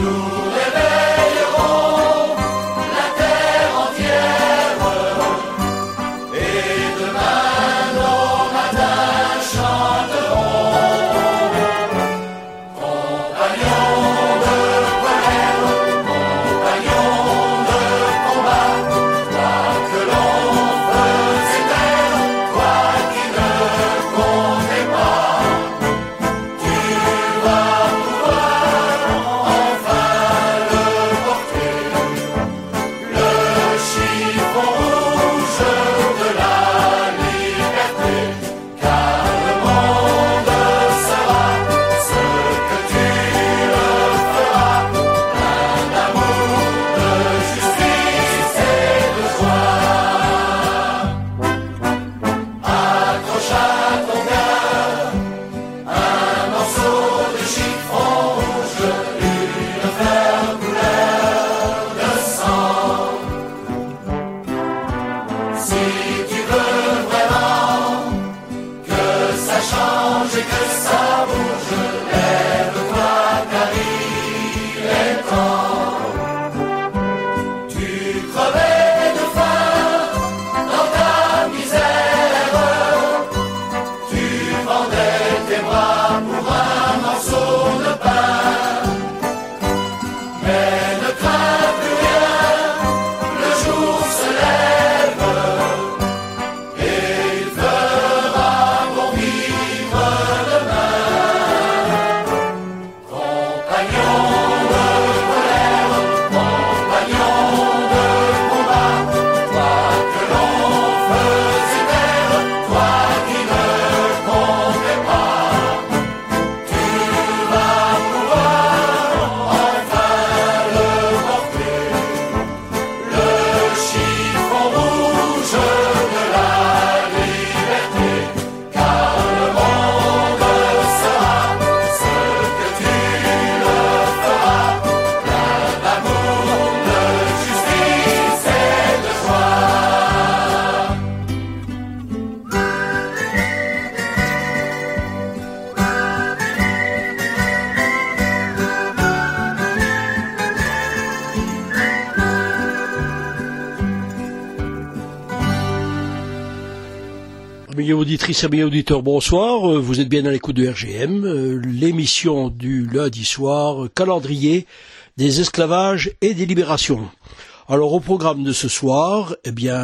Amis auditrices, amis auditeurs, bonsoir. Vous êtes bien à l'écoute de RGM, l'émission du lundi soir, calendrier des esclavages et des libérations. Alors au programme de ce soir,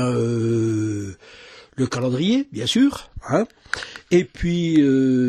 le calendrier, bien sûr, hein, et puis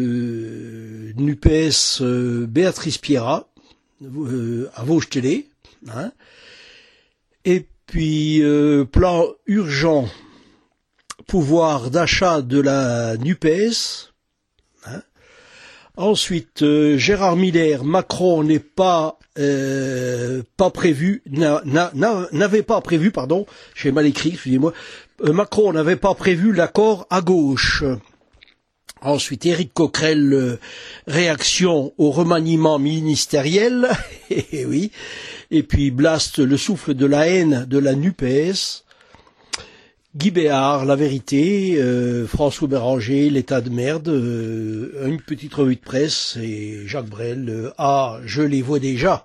NUPES Béatrice Piera à Vosges Télé, hein, et puis plan urgent pouvoir d'achat de la NUPES. Hein. Ensuite, Gérard Miller, Macron n'est pas prévu, n'avait pas prévu, pardon, j'ai mal écrit, excusez-moi. Macron n'avait pas prévu l'accord à gauche. Ensuite, Éric Coquerel, réaction au remaniement ministériel, et oui. Et puis Blast, le souffle de la haine de la NUPES. Guy Béard, La Vérité, François Béranger, L'état de merde, une petite revue de presse et Jacques Brel, Ah, je les vois déjà.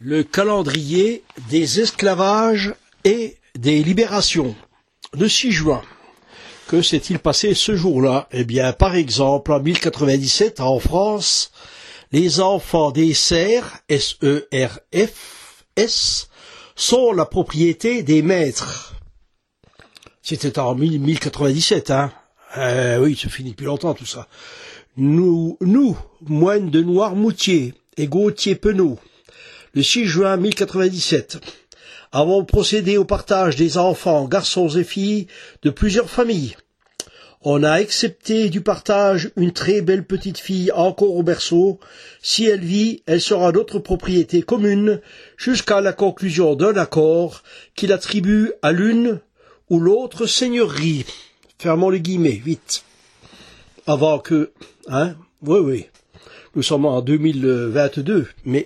le calendrier des esclavages et des libérations. Le 6 juin, que s'est-il passé ce jour-là? Eh bien, par exemple, en 1097, en France, les enfants des serfs, S-E-R-F-S, sont la propriété des maîtres. C'était en 1097, hein. Oui, ça finit depuis longtemps tout ça. Nous, moines de Noirmoutier et Gauthier-Penaud, le 6 juin 1097, avons procédé au partage des enfants, garçons et filles, de plusieurs familles. On a accepté du partage une très belle petite fille encore au berceau. Si elle vit, elle sera notre propriété commune jusqu'à la conclusion d'un accord qu'il attribue à l'une ou l'autre seigneurie. Fermons les guillemets, vite. Avant que... Hein? Oui. Nous sommes en 2022, mais...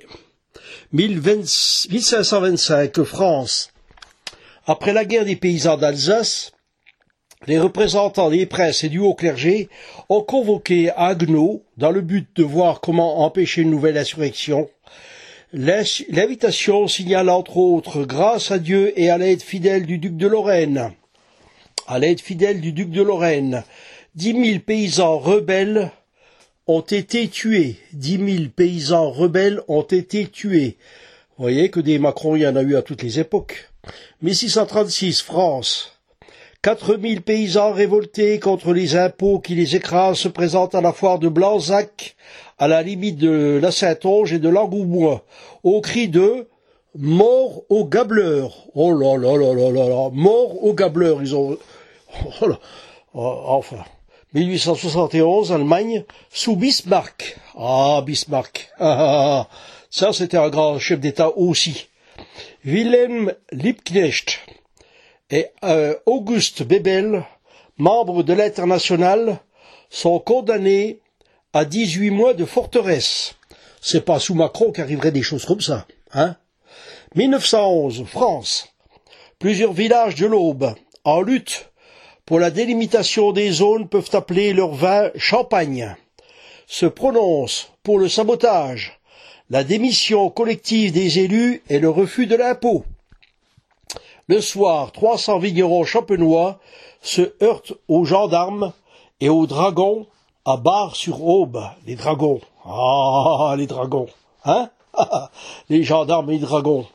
1525, France. Après la guerre des paysans d'Alsace, les représentants des princes et du haut clergé ont convoqué Haguenau dans le but de voir comment empêcher une nouvelle insurrection. L'invitation signale entre autres, grâce à Dieu et à l'aide fidèle du duc de Lorraine. À l'aide fidèle du duc de Lorraine, 10 000 paysans rebelles ont été tués. 10 000 paysans rebelles ont été tués. Vous voyez que des Macron, il y en a eu à toutes les époques. 1636, France. 4 000 paysans révoltés contre les impôts qui les écrasent se présentent à la foire de Blanzac, à la limite de la Saintonge et de l'Angoumois, au cri de « Mort aux gabeleurs ». Oh là là là là là là, mort aux gabeleurs, ils ont... Oh là. Enfin... 1871, Allemagne, sous Bismarck. Ah, Bismarck. Ça, c'était un grand chef d'État aussi. Wilhelm Liebknecht et Auguste Bebel, membres de l'Internationale, sont condamnés à 18 mois de forteresse. C'est pas sous Macron qu'arriveraient des choses comme ça, hein. 1911, France. Plusieurs villages de l'Aube, en lutte pour la délimitation des zones, peuvent appeler leur vin champagne, se prononcent pour le sabotage, la démission collective des élus et le refus de l'impôt. Le soir, 300 vignerons champenois se heurtent aux gendarmes et aux dragons à Bar-sur-Aube. Les dragons. Ah, les dragons. Hein? Les gendarmes et les dragons.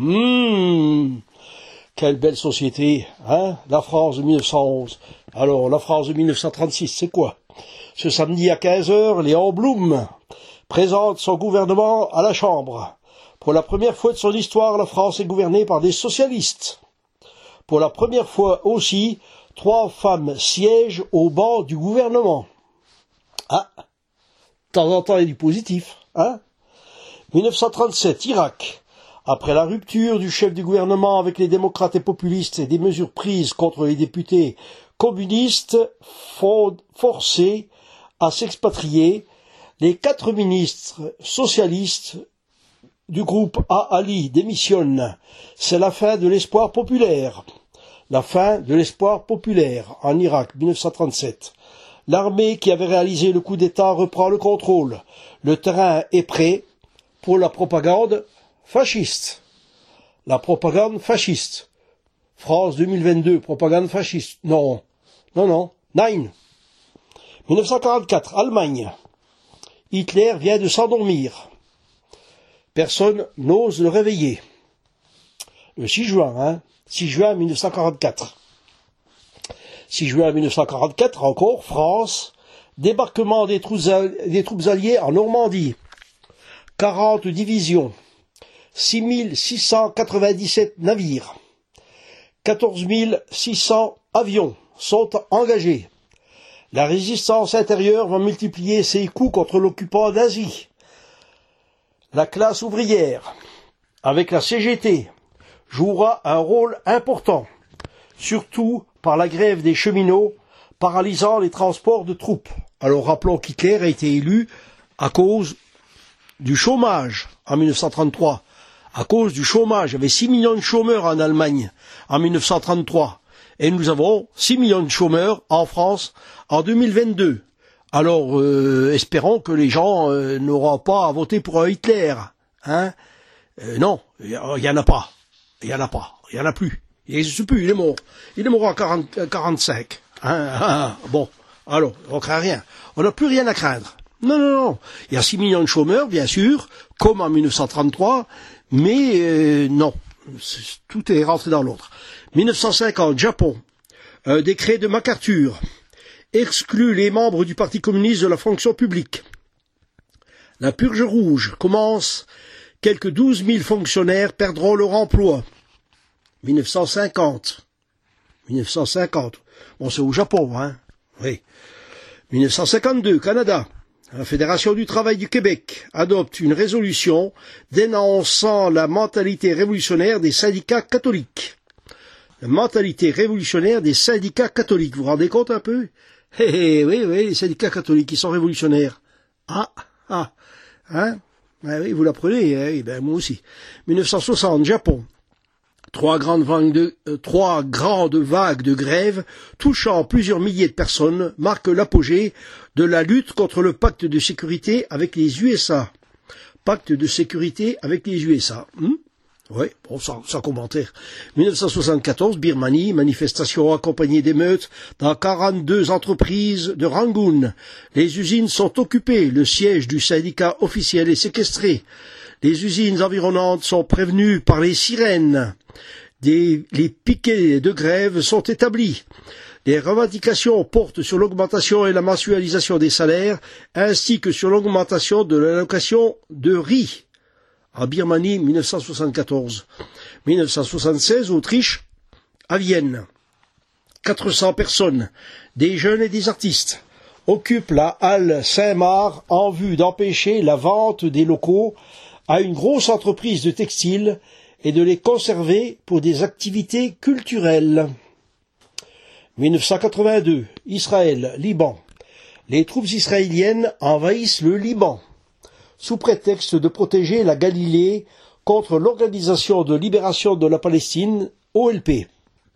Quelle belle société, hein? La France de 1911. Alors, la France de 1936, c'est quoi? Ce samedi à 15h, Léon Blum présente son gouvernement à la Chambre. Pour la première fois de son histoire, la France est gouvernée par des socialistes. Pour la première fois aussi, 3 femmes siègent au banc du gouvernement. Ah, de temps en temps, il y a du positif, hein? 1937, Irak. Après la rupture du chef du gouvernement avec les démocrates et populistes et des mesures prises contre les députés communistes forcés à s'expatrier, les 4 ministres socialistes du groupe Ali démissionnent. C'est la fin de l'espoir populaire. La fin de l'espoir populaire en Irak, 1937. L'armée qui avait réalisé le coup d'État reprend le contrôle. Le terrain est prêt pour la propagande fasciste. La propagande fasciste. France 2022, propagande fasciste. Non. 9. 1944, Allemagne. Hitler vient de s'endormir. Personne n'ose le réveiller. Le 6 juin, hein. 6 juin 1944. 6 juin 1944, encore, France. Débarquement des troupes alliées en Normandie. 40 divisions. 6 697 navires, 14 600 avions sont engagés. La résistance intérieure va multiplier ses coups contre l'occupant d'Asie. La classe ouvrière, avec la CGT, jouera un rôle important, surtout par la grève des cheminots, paralysant les transports de troupes. Alors rappelons qu'Hitler a été élu à cause du chômage en 1933. À cause du chômage, il y avait 6 millions de chômeurs en Allemagne en 1933. Et nous avons 6 millions de chômeurs en France en 2022. Alors, espérons que les gens n'auront pas à voter pour un Hitler. Hein? Non, il y en a pas. Il y en a pas. Il y en a plus. Il n'existe plus, il est mort. Il est mort en 45. Bon, alors, on craint rien. On n'a plus rien à craindre. Non. Il y a 6 millions de chômeurs, bien sûr, comme en 1933, mais non. Tout est rentré dans l'autre. 1950, Japon. Un décret de MacArthur exclut les membres du Parti communiste de la fonction publique. La purge rouge commence. Quelques 12 000 fonctionnaires perdront leur emploi. 1950. Bon, c'est au Japon, hein. Oui. 1952, Canada. La Fédération du travail du Québec adopte une résolution dénonçant la mentalité révolutionnaire des syndicats catholiques. La mentalité révolutionnaire des syndicats catholiques. Vous vous rendez compte un peu? Oui, les syndicats catholiques, ils sont révolutionnaires. Hein? Oui, vous l'apprenez, ben moi aussi. 1960, Japon. Trois grandes vagues de grève touchant plusieurs milliers de personnes marquent l'apogée de la lutte contre le pacte de sécurité avec les USA. Pacte de sécurité avec les USA. Oui, bon, sans commentaire. 1974, Birmanie, manifestation accompagnée d'émeutes dans 42 entreprises de Rangoon. Les usines sont occupées, le siège du syndicat officiel est séquestré. Les usines environnantes sont prévenues par les sirènes. Les piquets de grève sont établis. Les revendications portent sur l'augmentation et la mensualisation des salaires, ainsi que sur l'augmentation de l'allocation de riz. En Birmanie, 1974. 1976, Autriche, à Vienne. 400 personnes, des jeunes et des artistes, occupent la halle Saint-Marc en vue d'empêcher la vente des locaux à une grosse entreprise de textile et de les conserver pour des activités culturelles. 1982, Israël, Liban. Les troupes israéliennes envahissent le Liban, sous prétexte de protéger la Galilée contre l'Organisation de libération de la Palestine, OLP.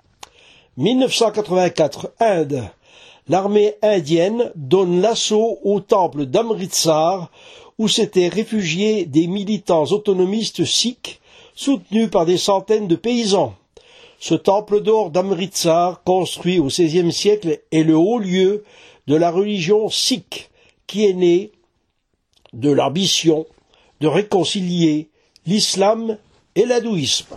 1984, Inde. L'armée indienne donne l'assaut au temple d'Amritsar, où s'étaient réfugiés des militants autonomistes sikhs, soutenus par des centaines de paysans. Ce temple d'or d'Amritsar, construit au XVIe siècle, est le haut lieu de la religion sikh, qui est née de l'ambition de réconcilier l'islam et l'hindouisme.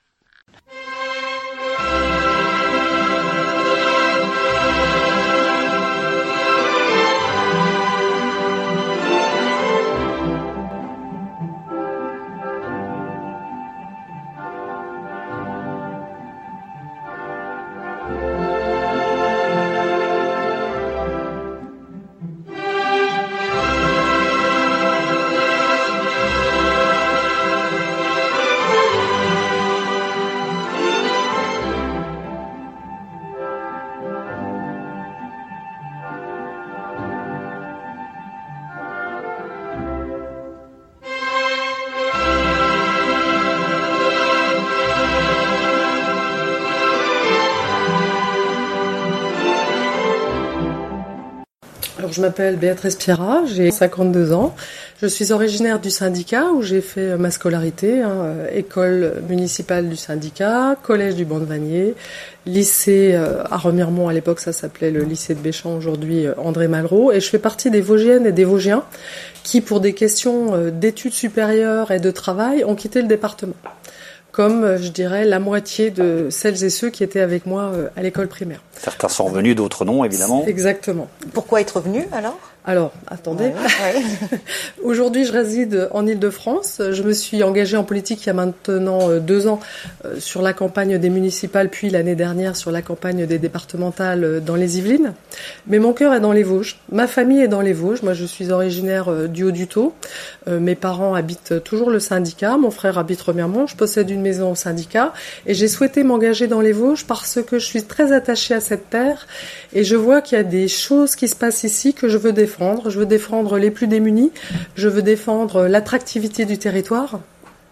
Je m'appelle Béatrice Pierrat, j'ai 52 ans. Je suis originaire du syndicat où j'ai fait ma scolarité, école municipale du syndicat, collège du Banc-de-Vanier, lycée à Remiremont, à l'époque ça s'appelait le lycée de Béchamp, aujourd'hui André Malraux, et je fais partie des Vosgiennes et des Vosgiens qui, pour des questions d'études supérieures et de travail, ont quitté le département. Comme, je dirais, la moitié de celles et ceux qui étaient avec moi à l'école primaire. Certains sont revenus, d'autres non, évidemment. Exactement. Pourquoi être revenu, alors ? Alors, attendez. Aujourd'hui, je réside en Île-de-France. Je me suis engagée en politique il y a maintenant 2 ans sur la campagne des municipales, puis l'année dernière sur la campagne des départementales dans les Yvelines. Mais mon cœur est dans les Vosges. Ma famille est dans les Vosges. Moi, je suis originaire du Haut-du-Taux. Mes parents habitent toujours le syndicat. Mon frère habite Remiremont. Je possède une maison au syndicat. Et j'ai souhaité m'engager dans les Vosges parce que je suis très attachée à cette terre. Et je vois qu'il y a des choses qui se passent ici que je veux défendre. Je veux défendre les plus démunis, je veux défendre l'attractivité du territoire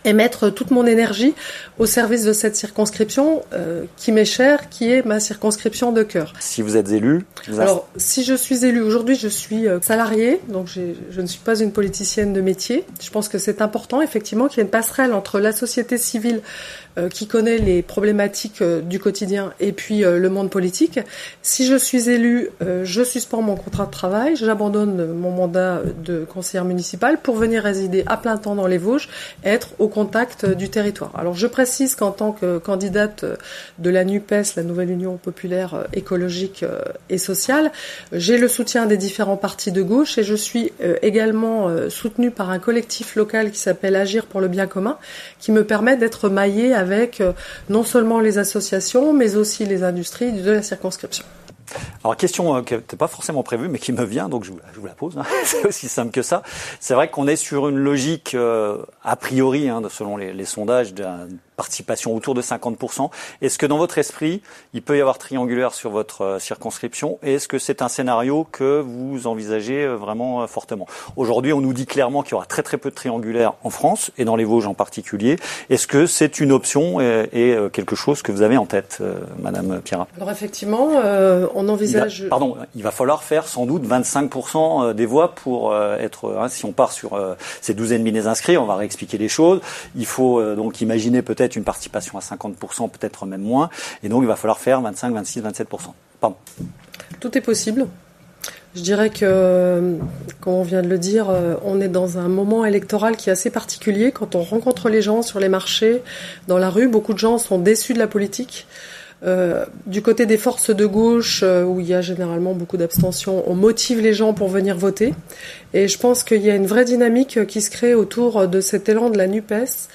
et mettre toute mon énergie au service de cette circonscription qui m'est chère, qui est ma circonscription de cœur. Si vous êtes élu, alors si je suis élue aujourd'hui, je suis salariée, donc je ne suis pas une politicienne de métier. Je pense que c'est important effectivement qu'il y ait une passerelle entre la société civile qui connaît les problématiques du quotidien et puis le monde politique. Si je suis élue, je suspends mon contrat de travail, j'abandonne mon mandat de conseillère municipale pour venir résider à plein temps dans les Vosges et être au contact du territoire. Alors je précise qu'en tant que candidate de la NUPES, la Nouvelle Union Populaire Écologique et Sociale, j'ai le soutien des différents partis de gauche et je suis également soutenue par un collectif local qui s'appelle Agir pour le bien commun, qui me permet d'être maillée avec non seulement les associations, mais aussi les industries de la circonscription. Alors, question qui n'était pas forcément prévue, mais qui me vient, donc je vous la pose. Hein. C'est aussi simple que ça. C'est vrai qu'on est sur une logique, a priori, selon les sondages, d'une participation autour de 50%. Est-ce que dans votre esprit, il peut y avoir triangulaire sur votre circonscription? Et est-ce que c'est un scénario que vous envisagez vraiment fortement? Aujourd'hui, on nous dit clairement qu'il y aura très très peu de triangulaire en France, et dans les Vosges en particulier. Est-ce que c'est une option et quelque chose que vous avez en tête, Madame Pierrat? Alors effectivement, on envisage... Il va falloir faire sans doute 25% des voix pour être... si on part sur ces 12,5 des inscrits, on va réexpliquer les choses. Il faut donc imaginer peut-être une participation à 50%, peut-être même moins. Et donc, il va falloir faire 25, 26, 27%. Pardon. Tout est possible. Je dirais que, comme on vient de le dire, on est dans un moment électoral qui est assez particulier. Quand on rencontre les gens sur les marchés, dans la rue, beaucoup de gens sont déçus de la politique. Du côté des forces de gauche, où il y a généralement beaucoup d'abstention, on motive les gens pour venir voter. Et je pense qu'il y a une vraie dynamique qui se crée autour de cet élan de la NUPES,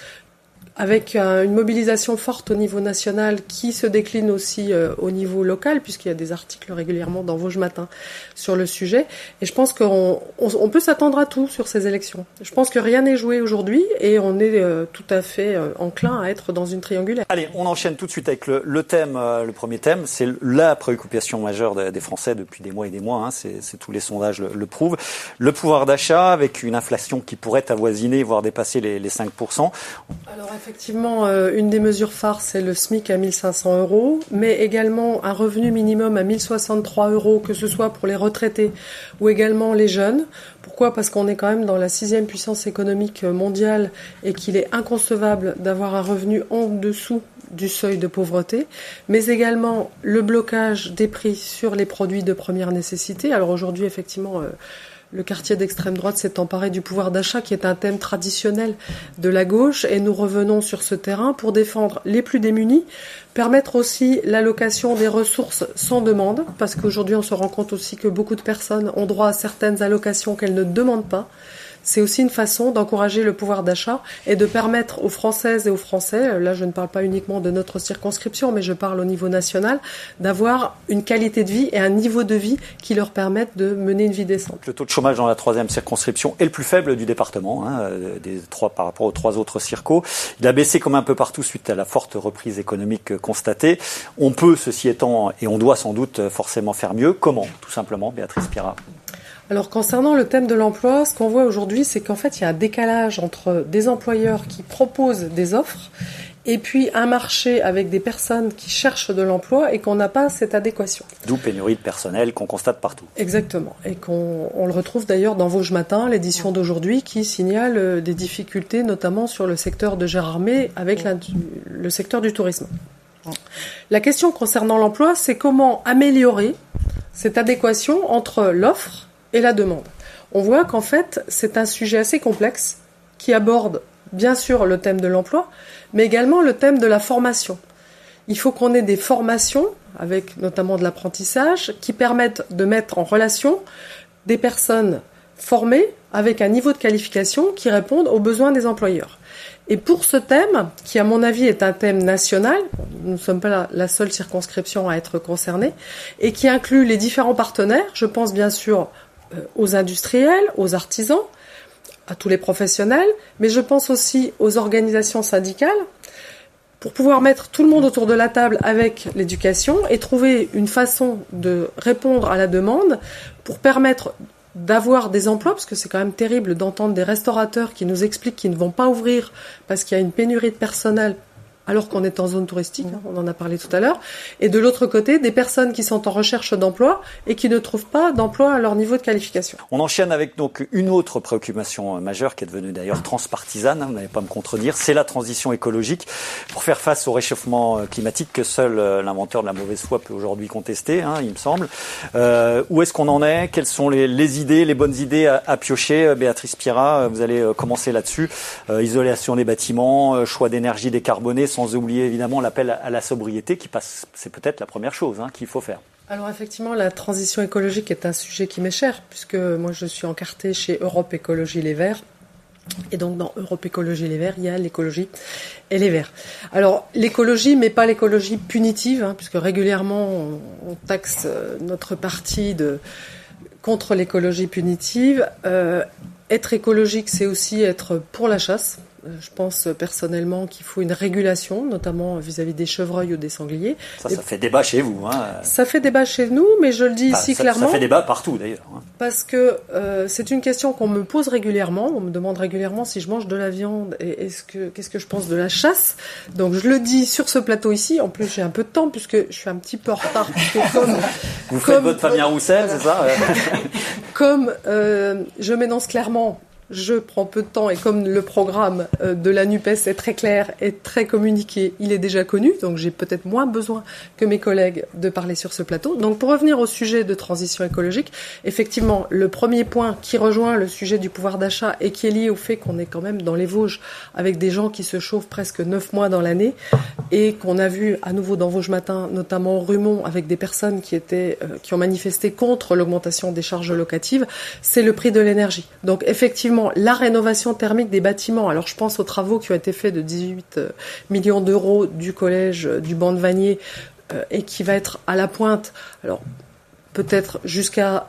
avec une mobilisation forte au niveau national qui se décline aussi au niveau local, puisqu'il y a des articles régulièrement dans Vosges Matin sur le sujet. Et je pense qu'on peut s'attendre à tout sur ces élections. Je pense que rien n'est joué aujourd'hui et on est tout à fait enclin à être dans une triangulaire. Allez, on enchaîne tout de suite avec le thème, le premier thème. C'est la préoccupation majeure des Français depuis des mois et des mois. C'est tous les sondages le prouvent. Le pouvoir d'achat avec une inflation qui pourrait avoisiner, voire dépasser les 5%. Alors effectivement, une des mesures phares, c'est le SMIC à 1 500 €, mais également un revenu minimum à 1 063 €, que ce soit pour les retraités ou également les jeunes. Pourquoi ? Parce qu'on est quand même dans la 6e puissance économique mondiale et qu'il est inconcevable d'avoir un revenu en dessous du seuil de pauvreté, mais également le blocage des prix sur les produits de première nécessité. Alors aujourd'hui, effectivement... Le quartier d'extrême droite s'est emparé du pouvoir d'achat, qui est un thème traditionnel de la gauche, et nous revenons sur ce terrain pour défendre les plus démunis, permettre aussi l'allocation des ressources sans demande, parce qu'aujourd'hui on se rend compte aussi que beaucoup de personnes ont droit à certaines allocations qu'elles ne demandent pas. C'est aussi une façon d'encourager le pouvoir d'achat et de permettre aux Françaises et aux Français, là je ne parle pas uniquement de notre circonscription, mais je parle au niveau national, d'avoir une qualité de vie et un niveau de vie qui leur permettent de mener une vie décente. Le taux de chômage dans la 3e circonscription est le plus faible du département, des trois par rapport aux 3 autres circos. Il a baissé comme un peu partout suite à la forte reprise économique constatée. On peut, ceci étant, et on doit sans doute forcément faire mieux. Comment, tout simplement, Béatrice Pierrat? Alors concernant le thème de l'emploi, ce qu'on voit aujourd'hui, c'est qu'en fait, il y a un décalage entre des employeurs qui proposent des offres et puis un marché avec des personnes qui cherchent de l'emploi et qu'on n'a pas cette adéquation. D'où pénurie de personnel qu'on constate partout. Exactement. Et on le retrouve d'ailleurs dans Vosges Matin, l'édition d'aujourd'hui, qui signale des difficultés, notamment sur le secteur de Gérardmer avec le secteur du tourisme. La question concernant l'emploi, c'est comment améliorer cette adéquation entre l'offre et la demande. On voit qu'en fait, c'est un sujet assez complexe qui aborde bien sûr le thème de l'emploi, mais également le thème de la formation. Il faut qu'on ait des formations, avec notamment de l'apprentissage, qui permettent de mettre en relation des personnes formées avec un niveau de qualification qui répondent aux besoins des employeurs. Et pour ce thème, qui à mon avis est un thème national, nous ne sommes pas la seule circonscription à être concernée, et qui inclut les différents partenaires, je pense bien sûr aux industriels, aux artisans, à tous les professionnels, mais je pense aussi aux organisations syndicales, pour pouvoir mettre tout le monde autour de la table avec l'éducation et trouver une façon de répondre à la demande pour permettre d'avoir des emplois, parce que c'est quand même terrible d'entendre des restaurateurs qui nous expliquent qu'ils ne vont pas ouvrir parce qu'il y a une pénurie de personnel, alors qu'on est en zone touristique, on en a parlé tout à l'heure, et de l'autre côté, des personnes qui sont en recherche d'emploi et qui ne trouvent pas d'emploi à leur niveau de qualification. On enchaîne avec donc une autre préoccupation majeure qui est devenue d'ailleurs transpartisane, vous n'allez pas me contredire, c'est la transition écologique pour faire face au réchauffement climatique que seul l'inventeur de la mauvaise foi peut aujourd'hui contester, il me semble. Où est-ce qu'on en est? Quelles sont les idées, les bonnes idées à piocher? Béatrice Piérat, vous allez commencer là-dessus. Isolation des bâtiments, choix d'énergie décarbonée, sans oublier évidemment l'appel à la sobriété qui passe, c'est peut-être la première chose qu'il faut faire. Alors effectivement, la transition écologique est un sujet qui m'est cher, puisque moi je suis encartée chez Europe Écologie Les Verts. Et donc dans Europe Écologie Les Verts, il y a l'écologie et les Verts. Alors l'écologie, mais pas l'écologie punitive, puisque régulièrement on taxe notre parti contre l'écologie punitive. Être écologique, c'est aussi être pour la chasse. Je pense personnellement qu'il faut une régulation, notamment vis-à-vis des chevreuils ou des sangliers. Ça fait débat chez vous. Ça fait débat chez nous, mais je le dis ici clairement. Ça fait débat partout d'ailleurs. Parce que c'est une question qu'on me pose régulièrement. On me demande régulièrement si je mange de la viande et qu'est-ce que je pense de la chasse. Donc je le dis sur ce plateau ici. En plus j'ai un peu de temps puisque je suis un petit peu en retard. Vous faites votre Fabien Roussel, c'est ça? Comme je m'énonce clairement. Je prends peu de temps et comme le programme de la NUPES est très clair et très communiqué, il est déjà connu, donc j'ai peut-être moins besoin que mes collègues de parler sur ce plateau. Donc pour revenir au sujet de transition écologique, effectivement, le premier point qui rejoint le sujet du pouvoir d'achat et qui est lié au fait qu'on est quand même dans les Vosges avec des gens qui se chauffent presque 9 mois dans l'année et qu'on a vu à nouveau dans Vosges Matin, notamment au Rumont, avec des personnes qui ont manifesté contre l'augmentation des charges locatives, c'est le prix de l'énergie. Donc effectivement, la rénovation thermique des bâtiments. Alors, je pense aux travaux qui ont été faits de 18 millions d'euros du collège du Banc de Vanier et qui va être à la pointe. Alors, peut-être jusqu'à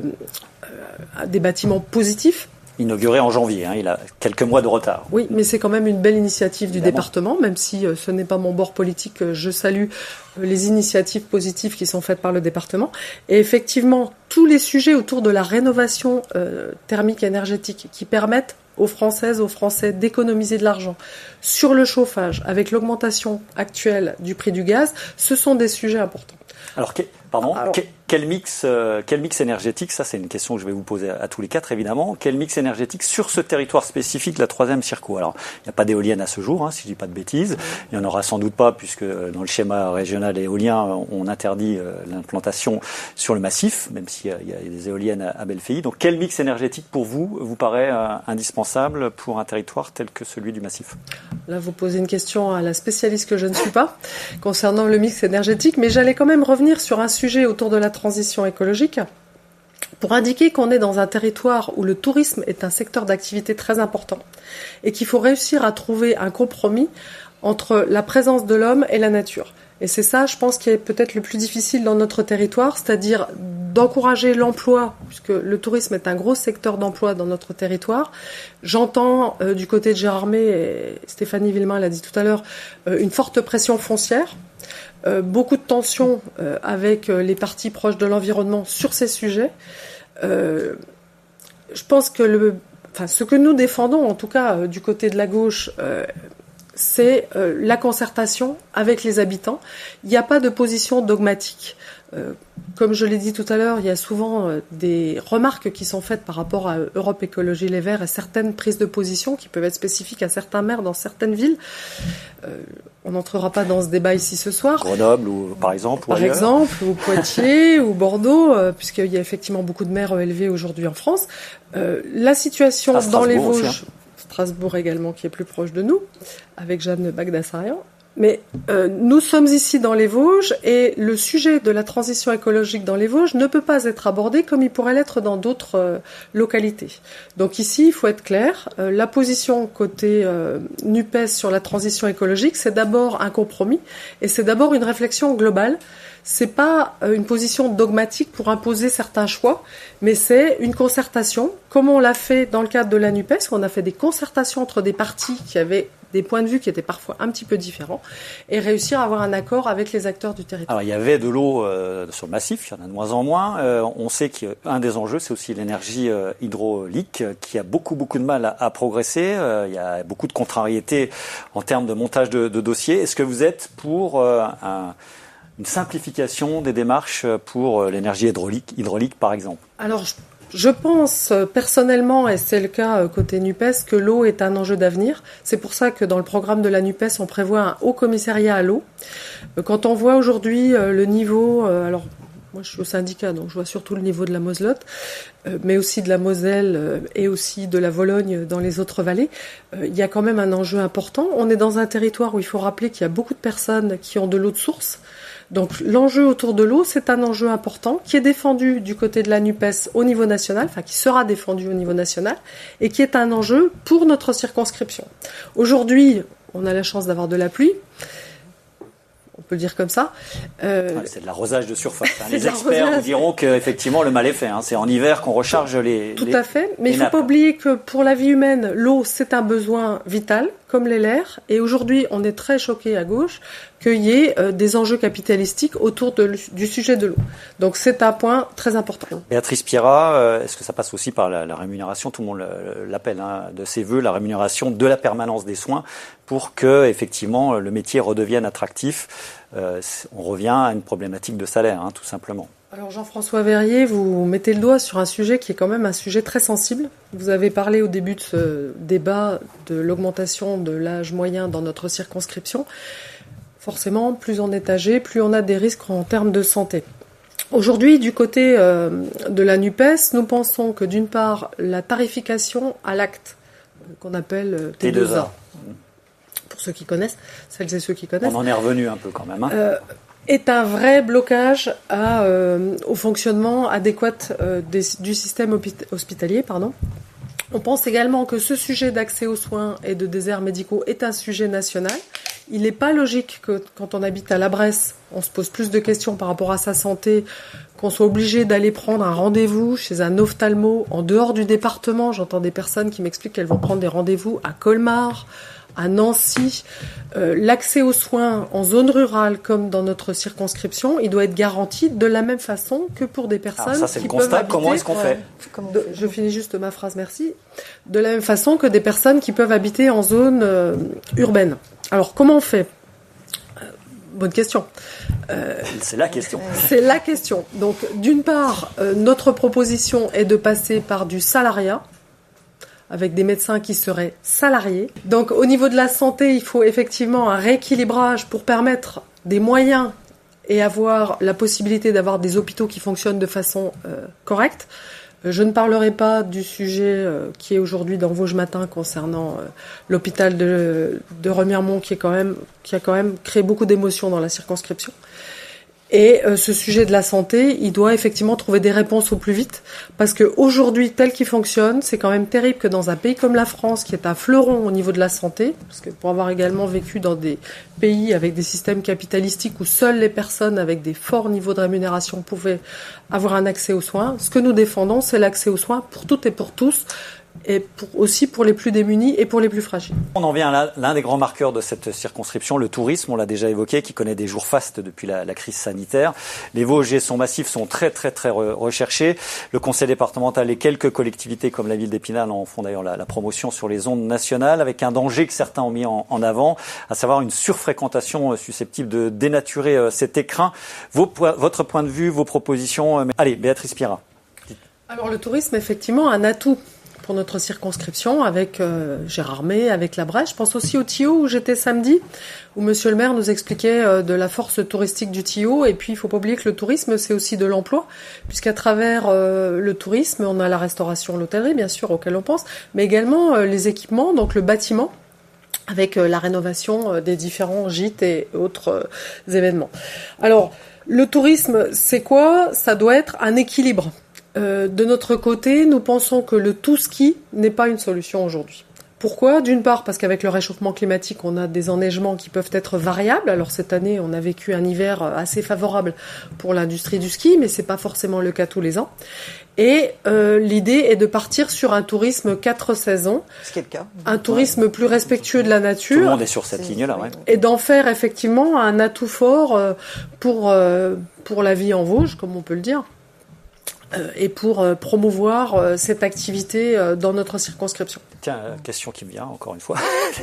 des bâtiments positifs. Inauguré en janvier, il a quelques mois de retard. Oui, mais c'est quand même une belle initiative du département, même si ce n'est pas mon bord politique, je salue les initiatives positives qui sont faites par le département. Et effectivement, tous les sujets autour de la rénovation thermique énergétique qui permettent aux Françaises, aux Français d'économiser de l'argent sur le chauffage, avec l'augmentation actuelle du prix du gaz, ce sont des sujets importants. Alors, quel mix énergétique, ça c'est une question que je vais vous poser à tous les quatre évidemment, quel mix énergétique sur ce territoire spécifique de la 3e Circo? Alors, il n'y a pas d'éolienne à ce jour, si je dis pas de bêtises, il n'y en aura sans doute pas puisque dans le schéma régional éolien, on interdit l'implantation sur le massif, même s'il y a des éoliennes à Bellefeuille. Donc quel mix énergétique pour vous paraît indispensable pour un territoire tel que celui du massif? Là, vous posez une question à la spécialiste que je ne suis pas concernant le mix énergétique, mais j'allais quand même revenir sur un sujet autour de la transition écologique pour indiquer qu'on est dans un territoire où le tourisme est un secteur d'activité très important et qu'il faut réussir à trouver un compromis entre la présence de l'homme et la nature. Et c'est ça, je pense, qui est peut-être le plus difficile dans notre territoire, c'est-à-dire d'encourager l'emploi, puisque le tourisme est un gros secteur d'emploi dans notre territoire. J'entends du côté de Gérardmer, et Stéphanie Villemain l'a dit tout à l'heure, une forte pression foncière. Beaucoup de tensions avec les partis proches de l'environnement sur ces sujets. Je pense que ce que nous défendons, en tout cas du côté de la gauche, c'est la concertation avec les habitants. Il n'y a pas de position dogmatique. Comme je l'ai dit tout à l'heure, il y a souvent des remarques qui sont faites par rapport à Europe Écologie Les Verts et certaines prises de position qui peuvent être spécifiques à certains maires dans certaines villes. On n'entrera pas dans ce débat ici ce soir. Grenoble, par exemple, ou Poitiers, ou Bordeaux, puisqu'il y a effectivement beaucoup de maires élevés aujourd'hui en France. La situation dans les Vosges, Strasbourg également, qui est plus proche de nous, avec Jeanne Bagdasarian. Mais nous sommes ici dans les Vosges et le sujet de la transition écologique dans les Vosges ne peut pas être abordé comme il pourrait l'être dans d'autres localités. Donc ici, il faut être clair. La position côté NUPES sur la transition écologique, c'est d'abord un compromis et c'est d'abord une réflexion globale. C'est pas une position dogmatique pour imposer certains choix, mais c'est une concertation, comme on l'a fait dans le cadre de la NUPES, où on a fait des concertations entre des partis qui avaient des points de vue qui étaient parfois un petit peu différents, et réussir à avoir un accord avec les acteurs du territoire. Alors il y avait de l'eau sur le massif, il y en a de moins en moins. On sait qu'un des enjeux, c'est aussi l'énergie hydraulique, qui a beaucoup de mal à progresser. Il y a beaucoup de contrariétés en termes de montage de dossiers. Est-ce que vous êtes pour une simplification des démarches pour l'énergie hydraulique, par exemple? Alors, je pense personnellement, et c'est le cas côté NUPES, que l'eau est un enjeu d'avenir. C'est pour ça que dans le programme de la NUPES, on prévoit un haut commissariat à l'eau. Quand on voit aujourd'hui le niveau, alors moi je suis au syndicat, donc je vois surtout le niveau de la Moselotte, mais aussi de la Moselle et aussi de la Vologne dans les autres vallées, il y a quand même un enjeu important. On est dans un territoire où il faut rappeler qu'il y a beaucoup de personnes qui ont de l'eau de source. Donc l'enjeu autour de l'eau, c'est un enjeu important qui est défendu du côté de la NUPES au niveau national, enfin qui sera défendu au niveau national, et qui est un enjeu pour notre circonscription. Aujourd'hui, on a la chance d'avoir de la pluie. On peut le dire comme ça. C'est de l'arrosage de surface. Les experts vous diront qu'effectivement le mal est fait. C'est en hiver qu'on recharge les Tout à fait. Mais il ne faut pas oublier que pour la vie humaine, l'eau, c'est un besoin vital, comme l'est l'air. Et aujourd'hui, on est très choqué à gauche qu'il y ait des enjeux capitalistiques autour du sujet de l'eau. Donc c'est un point très important. Béatrice Pierrat, est-ce que ça passe aussi par la rémunération, tout le monde l'appelle de ses voeux, la rémunération de la permanence des soins pour que effectivement le métier redevienne attractif? On revient à une problématique de salaire, tout simplement. Alors Jean-François Verrier, vous mettez le doigt sur un sujet qui est quand même un sujet très sensible. Vous avez parlé au début de ce débat de l'augmentation de l'âge moyen dans notre circonscription. Forcément, plus on est âgé, plus on a des risques en termes de santé. Aujourd'hui, du côté de la NUPES, nous pensons que d'une part, la tarification à l'acte, qu'on appelle T2A, pour ceux qui connaissent, celles et ceux qui connaissent. On en est revenu un peu quand même. Est un vrai blocage au fonctionnement adéquat du système hospitalier. On pense également que ce sujet d'accès aux soins et de déserts médicaux est un sujet national. Il n'est pas logique que quand on habite à la Bresse, on se pose plus de questions par rapport à sa santé, qu'on soit obligé d'aller prendre un rendez-vous chez un ophtalmo en dehors du département. J'entends des personnes qui m'expliquent qu'elles vont prendre des rendez-vous à Colmar, à Nancy. L'accès aux soins en zone rurale comme dans notre circonscription, il doit être garanti de la même façon que pour des personnes ça, c'est qui le constat. peuvent habiter... Comment est-ce qu'on fait Je finis juste ma phrase, merci. De la même façon que des personnes qui peuvent habiter en zone urbaine. Alors, comment on fait ? Bonne question. C'est la question. C'est la question. Donc, d'une part, notre proposition est de passer par du salariat, avec des médecins qui seraient salariés. Donc au niveau de la santé, il faut effectivement un rééquilibrage pour permettre des moyens et avoir la possibilité d'avoir des hôpitaux qui fonctionnent de façon correcte. Je ne parlerai pas du sujet qui est aujourd'hui dans Vosges Matin concernant l'hôpital de Remiremont qui a quand même créé beaucoup d'émotions dans la circonscription. Et ce sujet de la santé, il doit effectivement trouver des réponses au plus vite, parce que aujourd'hui, tel qu'il fonctionne, c'est quand même terrible que dans un pays comme la France, qui est un fleuron au niveau de la santé, parce que pour avoir également vécu dans des pays avec des systèmes capitalistiques où seules les personnes avec des forts niveaux de rémunération pouvaient avoir un accès aux soins, ce que nous défendons, c'est l'accès aux soins pour toutes et pour tous, et aussi pour les plus démunis et pour les plus fragiles. On en vient à l'un des grands marqueurs de cette circonscription, le tourisme, on l'a déjà évoqué, qui connaît des jours fastes depuis la crise sanitaire. Les Vosges et son massif sont très recherchés. Le conseil départemental et quelques collectivités comme la ville d'Épinal en font d'ailleurs la promotion sur les ondes nationales, avec un danger que certains ont mis en avant, à savoir une surfréquentation susceptible de dénaturer cet écrin. Votre point de vue, vos propositions. Allez, Béatrice Pierrat. Alors le tourisme, effectivement, un atout pour notre circonscription, avec Gérardmer, avec la Bresse. Je pense aussi au Thillot où j'étais samedi, où monsieur le maire nous expliquait de la force touristique du Thillot. Et puis, il faut pas oublier que le tourisme, c'est aussi de l'emploi, puisqu'à travers le tourisme, on a la restauration, l'hôtellerie, bien sûr, auquel on pense, mais également les équipements, donc le bâtiment, avec la rénovation des différents gîtes et autres événements. Alors, le tourisme, c'est quoi ? Ça doit être un équilibre. De notre côté, nous pensons que le tout ski n'est pas une solution aujourd'hui. Pourquoi ? D'une part, parce qu'avec le réchauffement climatique, on a des enneigements qui peuvent être variables. Alors cette année, on a vécu un hiver assez favorable pour l'industrie du ski, mais c'est pas forcément le cas tous les ans. Et l'idée est de partir sur un tourisme 4 saisons, ce qui est le cas. Un tourisme plus respectueux de la nature. Tout le monde est sur cette ligne-là, ouais. Et d'en faire effectivement un atout fort pour la vie en Vosges, comme on peut le dire. Et pour promouvoir cette activité dans notre circonscription. Tiens, question qui me vient encore une fois.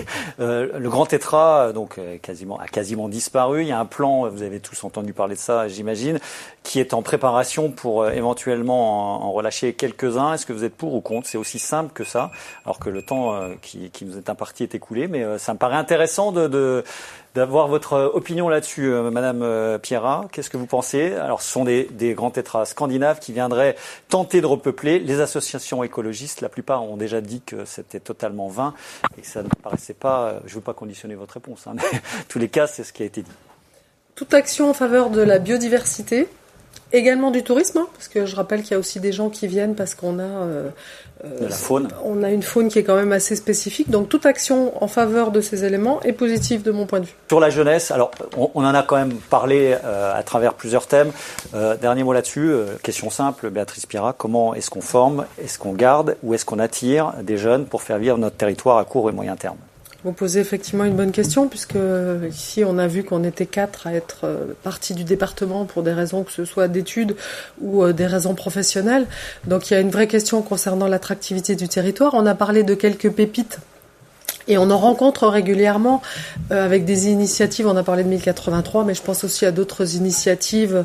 Le Grand Tétras donc a quasiment disparu. Il y a un plan, vous avez tous entendu parler de ça, j'imagine, qui est en préparation pour éventuellement en relâcher quelques-uns. Est-ce que vous êtes pour ou contre ? C'est aussi simple que ça, alors que le temps qui nous est imparti est écoulé. Mais ça me paraît intéressant d'avoir votre opinion là-dessus, Madame Pierrat. Qu'est-ce que vous pensez ? Alors, ce sont des grands tétras scandinaves qui viendraient tenter de repeupler. Les associations écologistes, la plupart ont déjà dit que c'était totalement vain et que ça ne paraissait pas. Je ne veux pas conditionner votre réponse, hein, mais en tous les cas, c'est ce qui a été dit. Toute action en faveur de la biodiversité, également du tourisme, hein, parce que je rappelle qu'il y a aussi des gens qui viennent parce qu'on a de la faune. On a une faune qui est quand même assez spécifique. Donc toute action en faveur de ces éléments est positive de mon point de vue. Sur la jeunesse, alors on en a quand même parlé à travers plusieurs thèmes. Dernier mot là-dessus, question simple, Béatrice Pierrat, comment est-ce qu'on forme, est-ce qu'on garde ou est-ce qu'on attire des jeunes pour faire vivre notre territoire à court et moyen terme ? Vous posez effectivement une bonne question, puisque ici on a vu qu'on était 4 à être partis du département pour des raisons que ce soit d'études ou des raisons professionnelles. Donc il y a une vraie question concernant l'attractivité du territoire. On a parlé de quelques pépites. Et on en rencontre régulièrement avec des initiatives, on a parlé de 1083, mais je pense aussi à d'autres initiatives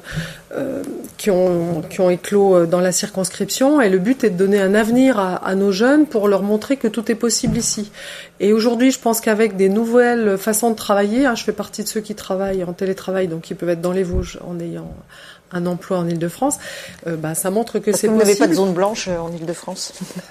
qui ont éclos dans la circonscription. Et le but est de donner un avenir à nos jeunes pour leur montrer que tout est possible ici. Et aujourd'hui, je pense qu'avec des nouvelles façons de travailler, je fais partie de ceux qui travaillent en télétravail, donc qui peuvent être dans les Vosges en ayant un emploi en Île-de-France, ça montre que c'est possible. Vous n'avez pas de zone blanche en Île-de-France ?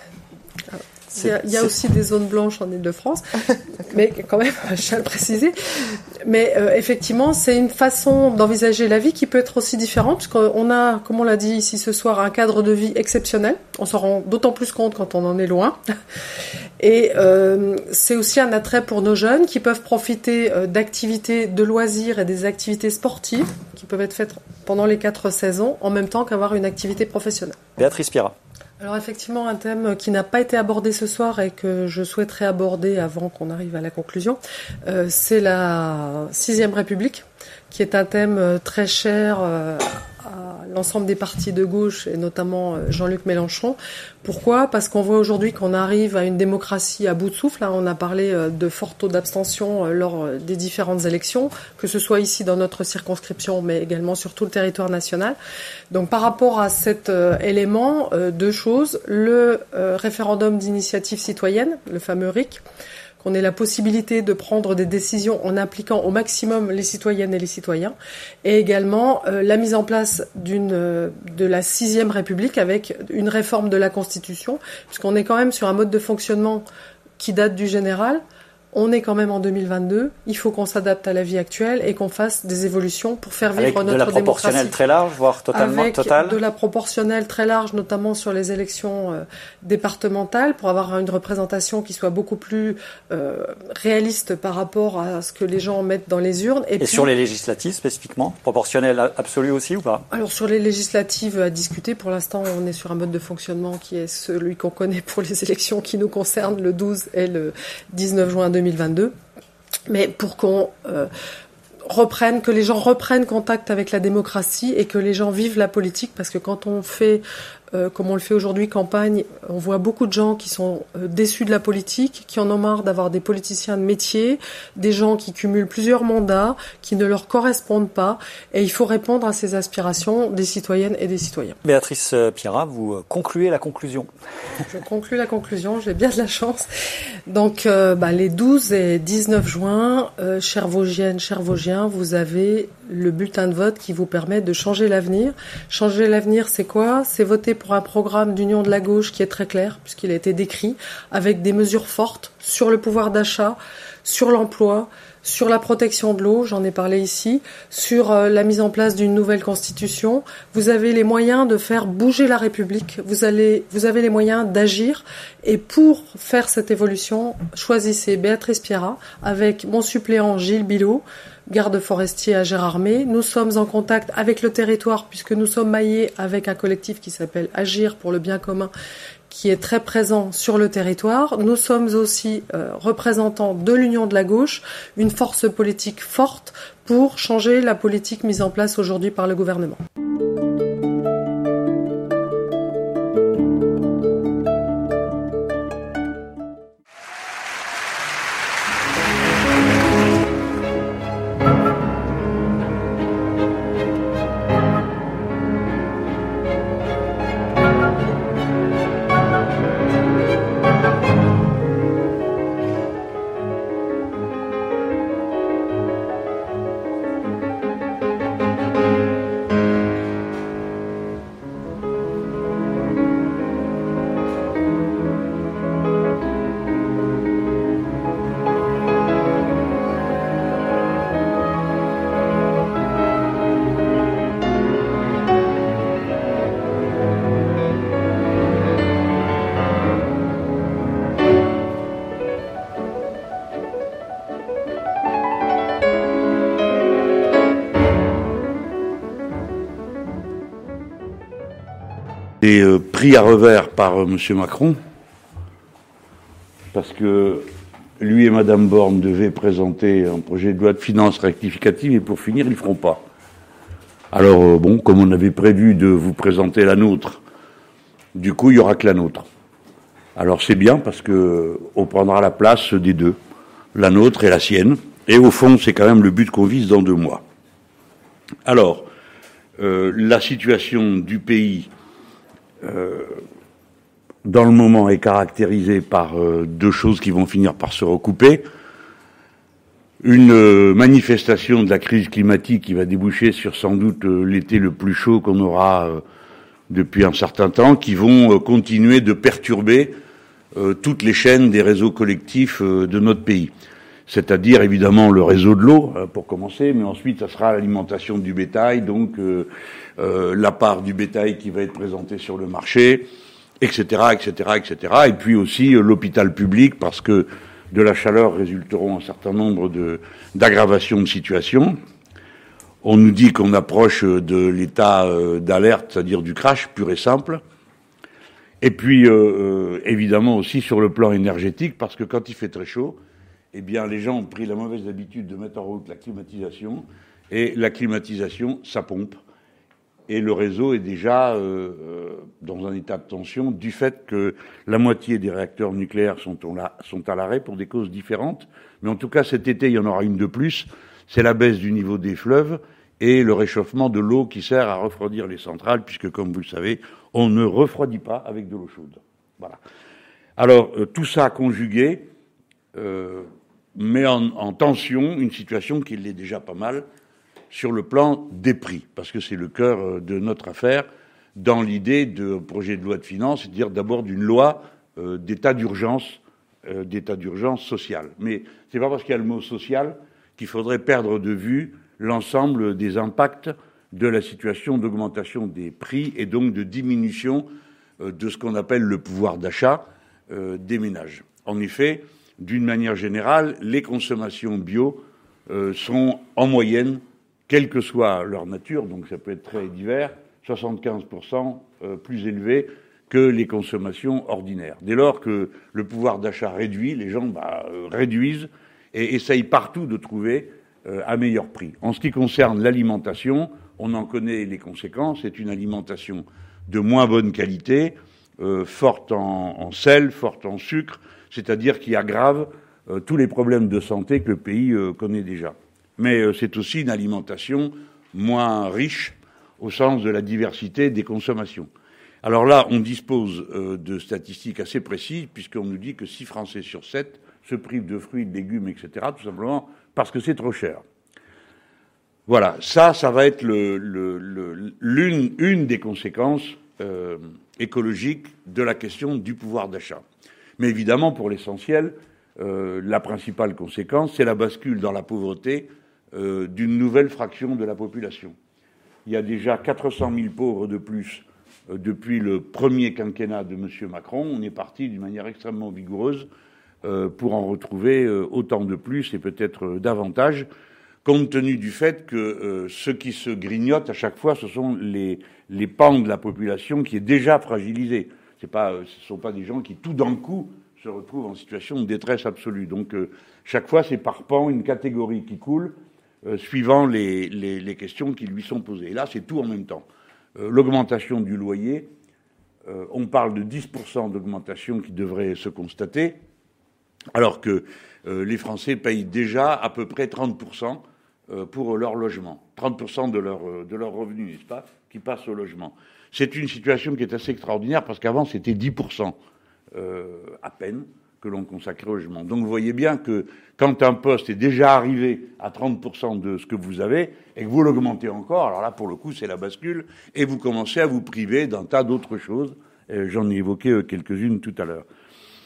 Il y a aussi des zones blanches en Île-de-France, mais quand même, je tiens à le préciser. Mais effectivement, c'est une façon d'envisager la vie qui peut être aussi différente, puisqu'on a, comme on l'a dit ici ce soir, un cadre de vie exceptionnel. On s'en rend d'autant plus compte quand on en est loin. Et c'est aussi un attrait pour nos jeunes qui peuvent profiter d'activités de loisirs et des activités sportives qui peuvent être faites pendant les 4 saisons, en même temps qu'avoir une activité professionnelle. Béatrice Pierrat. Alors effectivement, un thème qui n'a pas été abordé ce soir et que je souhaiterais aborder avant qu'on arrive à la conclusion, c'est la 6e République, qui est un thème très cher à l'ensemble des partis de gauche et notamment Jean-Luc Mélenchon. Pourquoi ? Parce qu'on voit aujourd'hui qu'on arrive à une démocratie à bout de souffle. On a parlé de fort taux d'abstention lors des différentes élections, que ce soit ici dans notre circonscription, mais également sur tout le territoire national. Donc par rapport à cet élément, 2 choses. Le référendum d'initiative citoyenne, le fameux RIC, qu'on ait la possibilité de prendre des décisions en impliquant au maximum les citoyennes et les citoyens, et également la mise en place de la 6e République avec une réforme de la Constitution, puisqu'on est quand même sur un mode de fonctionnement qui date du général. On est quand même en 2022, il faut qu'on s'adapte à la vie actuelle et qu'on fasse des évolutions pour faire vivre notre démocratie. Avec de la proportionnelle très large, voire totalement totale. De la proportionnelle très large, notamment sur les élections départementales, pour avoir une représentation qui soit beaucoup plus réaliste par rapport à ce que les gens mettent dans les urnes. Et puis, sur les législatives spécifiquement, proportionnelle absolue aussi ou pas ? Alors sur les législatives à discuter, pour l'instant on est sur un mode de fonctionnement qui est celui qu'on connaît pour les élections qui nous concernent le 12 et le 19 juin 2022. Mais pour qu'on que les gens reprennent contact avec la démocratie et que les gens vivent la politique, parce que quand on fait, comme on le fait aujourd'hui, campagne, on voit beaucoup de gens qui sont déçus de la politique, qui en ont marre d'avoir des politiciens de métier, des gens qui cumulent plusieurs mandats, qui ne leur correspondent pas, et il faut répondre à ces aspirations des citoyennes et des citoyens. Béatrice Pierrat, vous concluez la conclusion. Je conclue la conclusion, j'ai bien de la chance. Donc, les 12 et 19 juin, chères Vosgiennes, chers Vosgiens, vous avez le bulletin de vote qui vous permet de changer l'avenir. Changer l'avenir, c'est quoi ? C'est voter pour un programme d'union de la gauche qui est très clair, puisqu'il a été décrit, avec des mesures fortes sur le pouvoir d'achat, sur l'emploi, Sur la protection de l'eau, j'en ai parlé ici, sur la mise en place d'une nouvelle constitution. Vous avez les moyens de faire bouger la République, vous avez les moyens d'agir, et pour faire cette évolution, choisissez Béatrice Piérat avec mon suppléant Gilles Bilot, garde forestier à Gérardmer. Nous sommes en contact avec le territoire puisque nous sommes maillés avec un collectif qui s'appelle Agir pour le bien commun, qui est très présent sur le territoire. Nous sommes aussi représentants de l'Union de la gauche, une force politique forte pour changer la politique mise en place aujourd'hui par le gouvernement. Et pris à revers par M. Macron, parce que lui et Mme Borne devaient présenter un projet de loi de finances rectificative, et pour finir, ils ne feront pas. Alors, bon, comme on avait prévu de vous présenter la nôtre, du coup, il n'y aura que la nôtre. Alors c'est bien, parce que on prendra la place des deux, la nôtre et la sienne, et au fond, c'est quand même le but qu'on vise dans 2 mois. Alors, la situation du pays dans le moment est caractérisée par 2 choses qui vont finir par se recouper. Une manifestation de la crise climatique qui va déboucher sur sans doute l'été le plus chaud qu'on aura depuis un certain temps, qui vont continuer de perturber toutes les chaînes des réseaux collectifs de notre pays. C'est-à-dire évidemment le réseau de l'eau, pour commencer, mais ensuite ça sera l'alimentation du bétail, donc la part du bétail qui va être présentée sur le marché, etc., etc., etc. Et puis aussi l'hôpital public, parce que de la chaleur résulteront un certain nombre d'aggravations de situation. On nous dit qu'on approche de l'état d'alerte, c'est-à-dire du crash pur et simple. Et puis évidemment aussi sur le plan énergétique, parce que quand il fait très chaud, eh bien, les gens ont pris la mauvaise habitude de mettre en route la climatisation, et la climatisation, ça pompe. Et le réseau est déjà dans un état de tension du fait que la moitié des réacteurs nucléaires sont à l'arrêt pour des causes différentes. Mais en tout cas, cet été, il y en aura une de plus. C'est la baisse du niveau des fleuves et le réchauffement de l'eau qui sert à refroidir les centrales, puisque, comme vous le savez, on ne refroidit pas avec de l'eau chaude. Voilà. Alors, tout ça conjugué met en tension une situation qui l'est déjà pas mal sur le plan des prix, parce que c'est le cœur de notre affaire dans l'idée de projet de loi de finances, c'est-à-dire d'abord d'une loi d'état d'urgence sociale. Mais c'est pas parce qu'il y a le mot social qu'il faudrait perdre de vue l'ensemble des impacts de la situation d'augmentation des prix et donc de diminution de ce qu'on appelle le pouvoir d'achat des ménages. En effet, d'une manière générale, les consommations bio sont en moyenne, quelle que soit leur nature, donc ça peut être très divers, 75% plus élevées que les consommations ordinaires. Dès lors que le pouvoir d'achat réduit, les gens réduisent et essayent partout de trouver à meilleur prix. En ce qui concerne l'alimentation, on en connaît les conséquences. C'est une alimentation de moins bonne qualité, forte en sel, forte en sucre, c'est-à-dire qui aggrave tous les problèmes de santé que le pays connaît déjà. Mais c'est aussi une alimentation moins riche au sens de la diversité des consommations. Alors là, on dispose de statistiques assez précises, puisqu'on nous dit que 6 Français sur 7 se privent de fruits, de légumes, etc., tout simplement parce que c'est trop cher. Voilà, ça va être une des conséquences écologiques de la question du pouvoir d'achat. Mais évidemment, pour l'essentiel, la principale conséquence, c'est la bascule dans la pauvreté d'une nouvelle fraction de la population. Il y a déjà 400 000 pauvres de plus depuis le premier quinquennat de M. Macron. On est parti d'une manière extrêmement vigoureuse pour en retrouver autant de plus et peut-être davantage, compte tenu du fait que ce qui se grignote à chaque fois, ce sont les pans de la population qui est déjà fragilisée. Ce ne sont pas des gens qui, tout d'un coup, se retrouvent en situation de détresse absolue. Donc, chaque fois, c'est par pan une catégorie qui coule, suivant les questions qui lui sont posées. Et là, c'est tout en même temps. L'augmentation du loyer, on parle de 10% d'augmentation qui devrait se constater, alors que les Français payent déjà à peu près 30% pour leur logement. 30% de leur revenu, n'est-ce pas, qui passe au logement. C'est une situation qui est assez extraordinaire parce qu'avant, c'était 10% à peine que l'on consacrait au logement. Donc vous voyez bien que quand un poste est déjà arrivé à 30% de ce que vous avez et que vous l'augmentez encore, alors là, pour le coup, c'est la bascule et vous commencez à vous priver d'un tas d'autres choses. J'en ai évoqué quelques-unes tout à l'heure.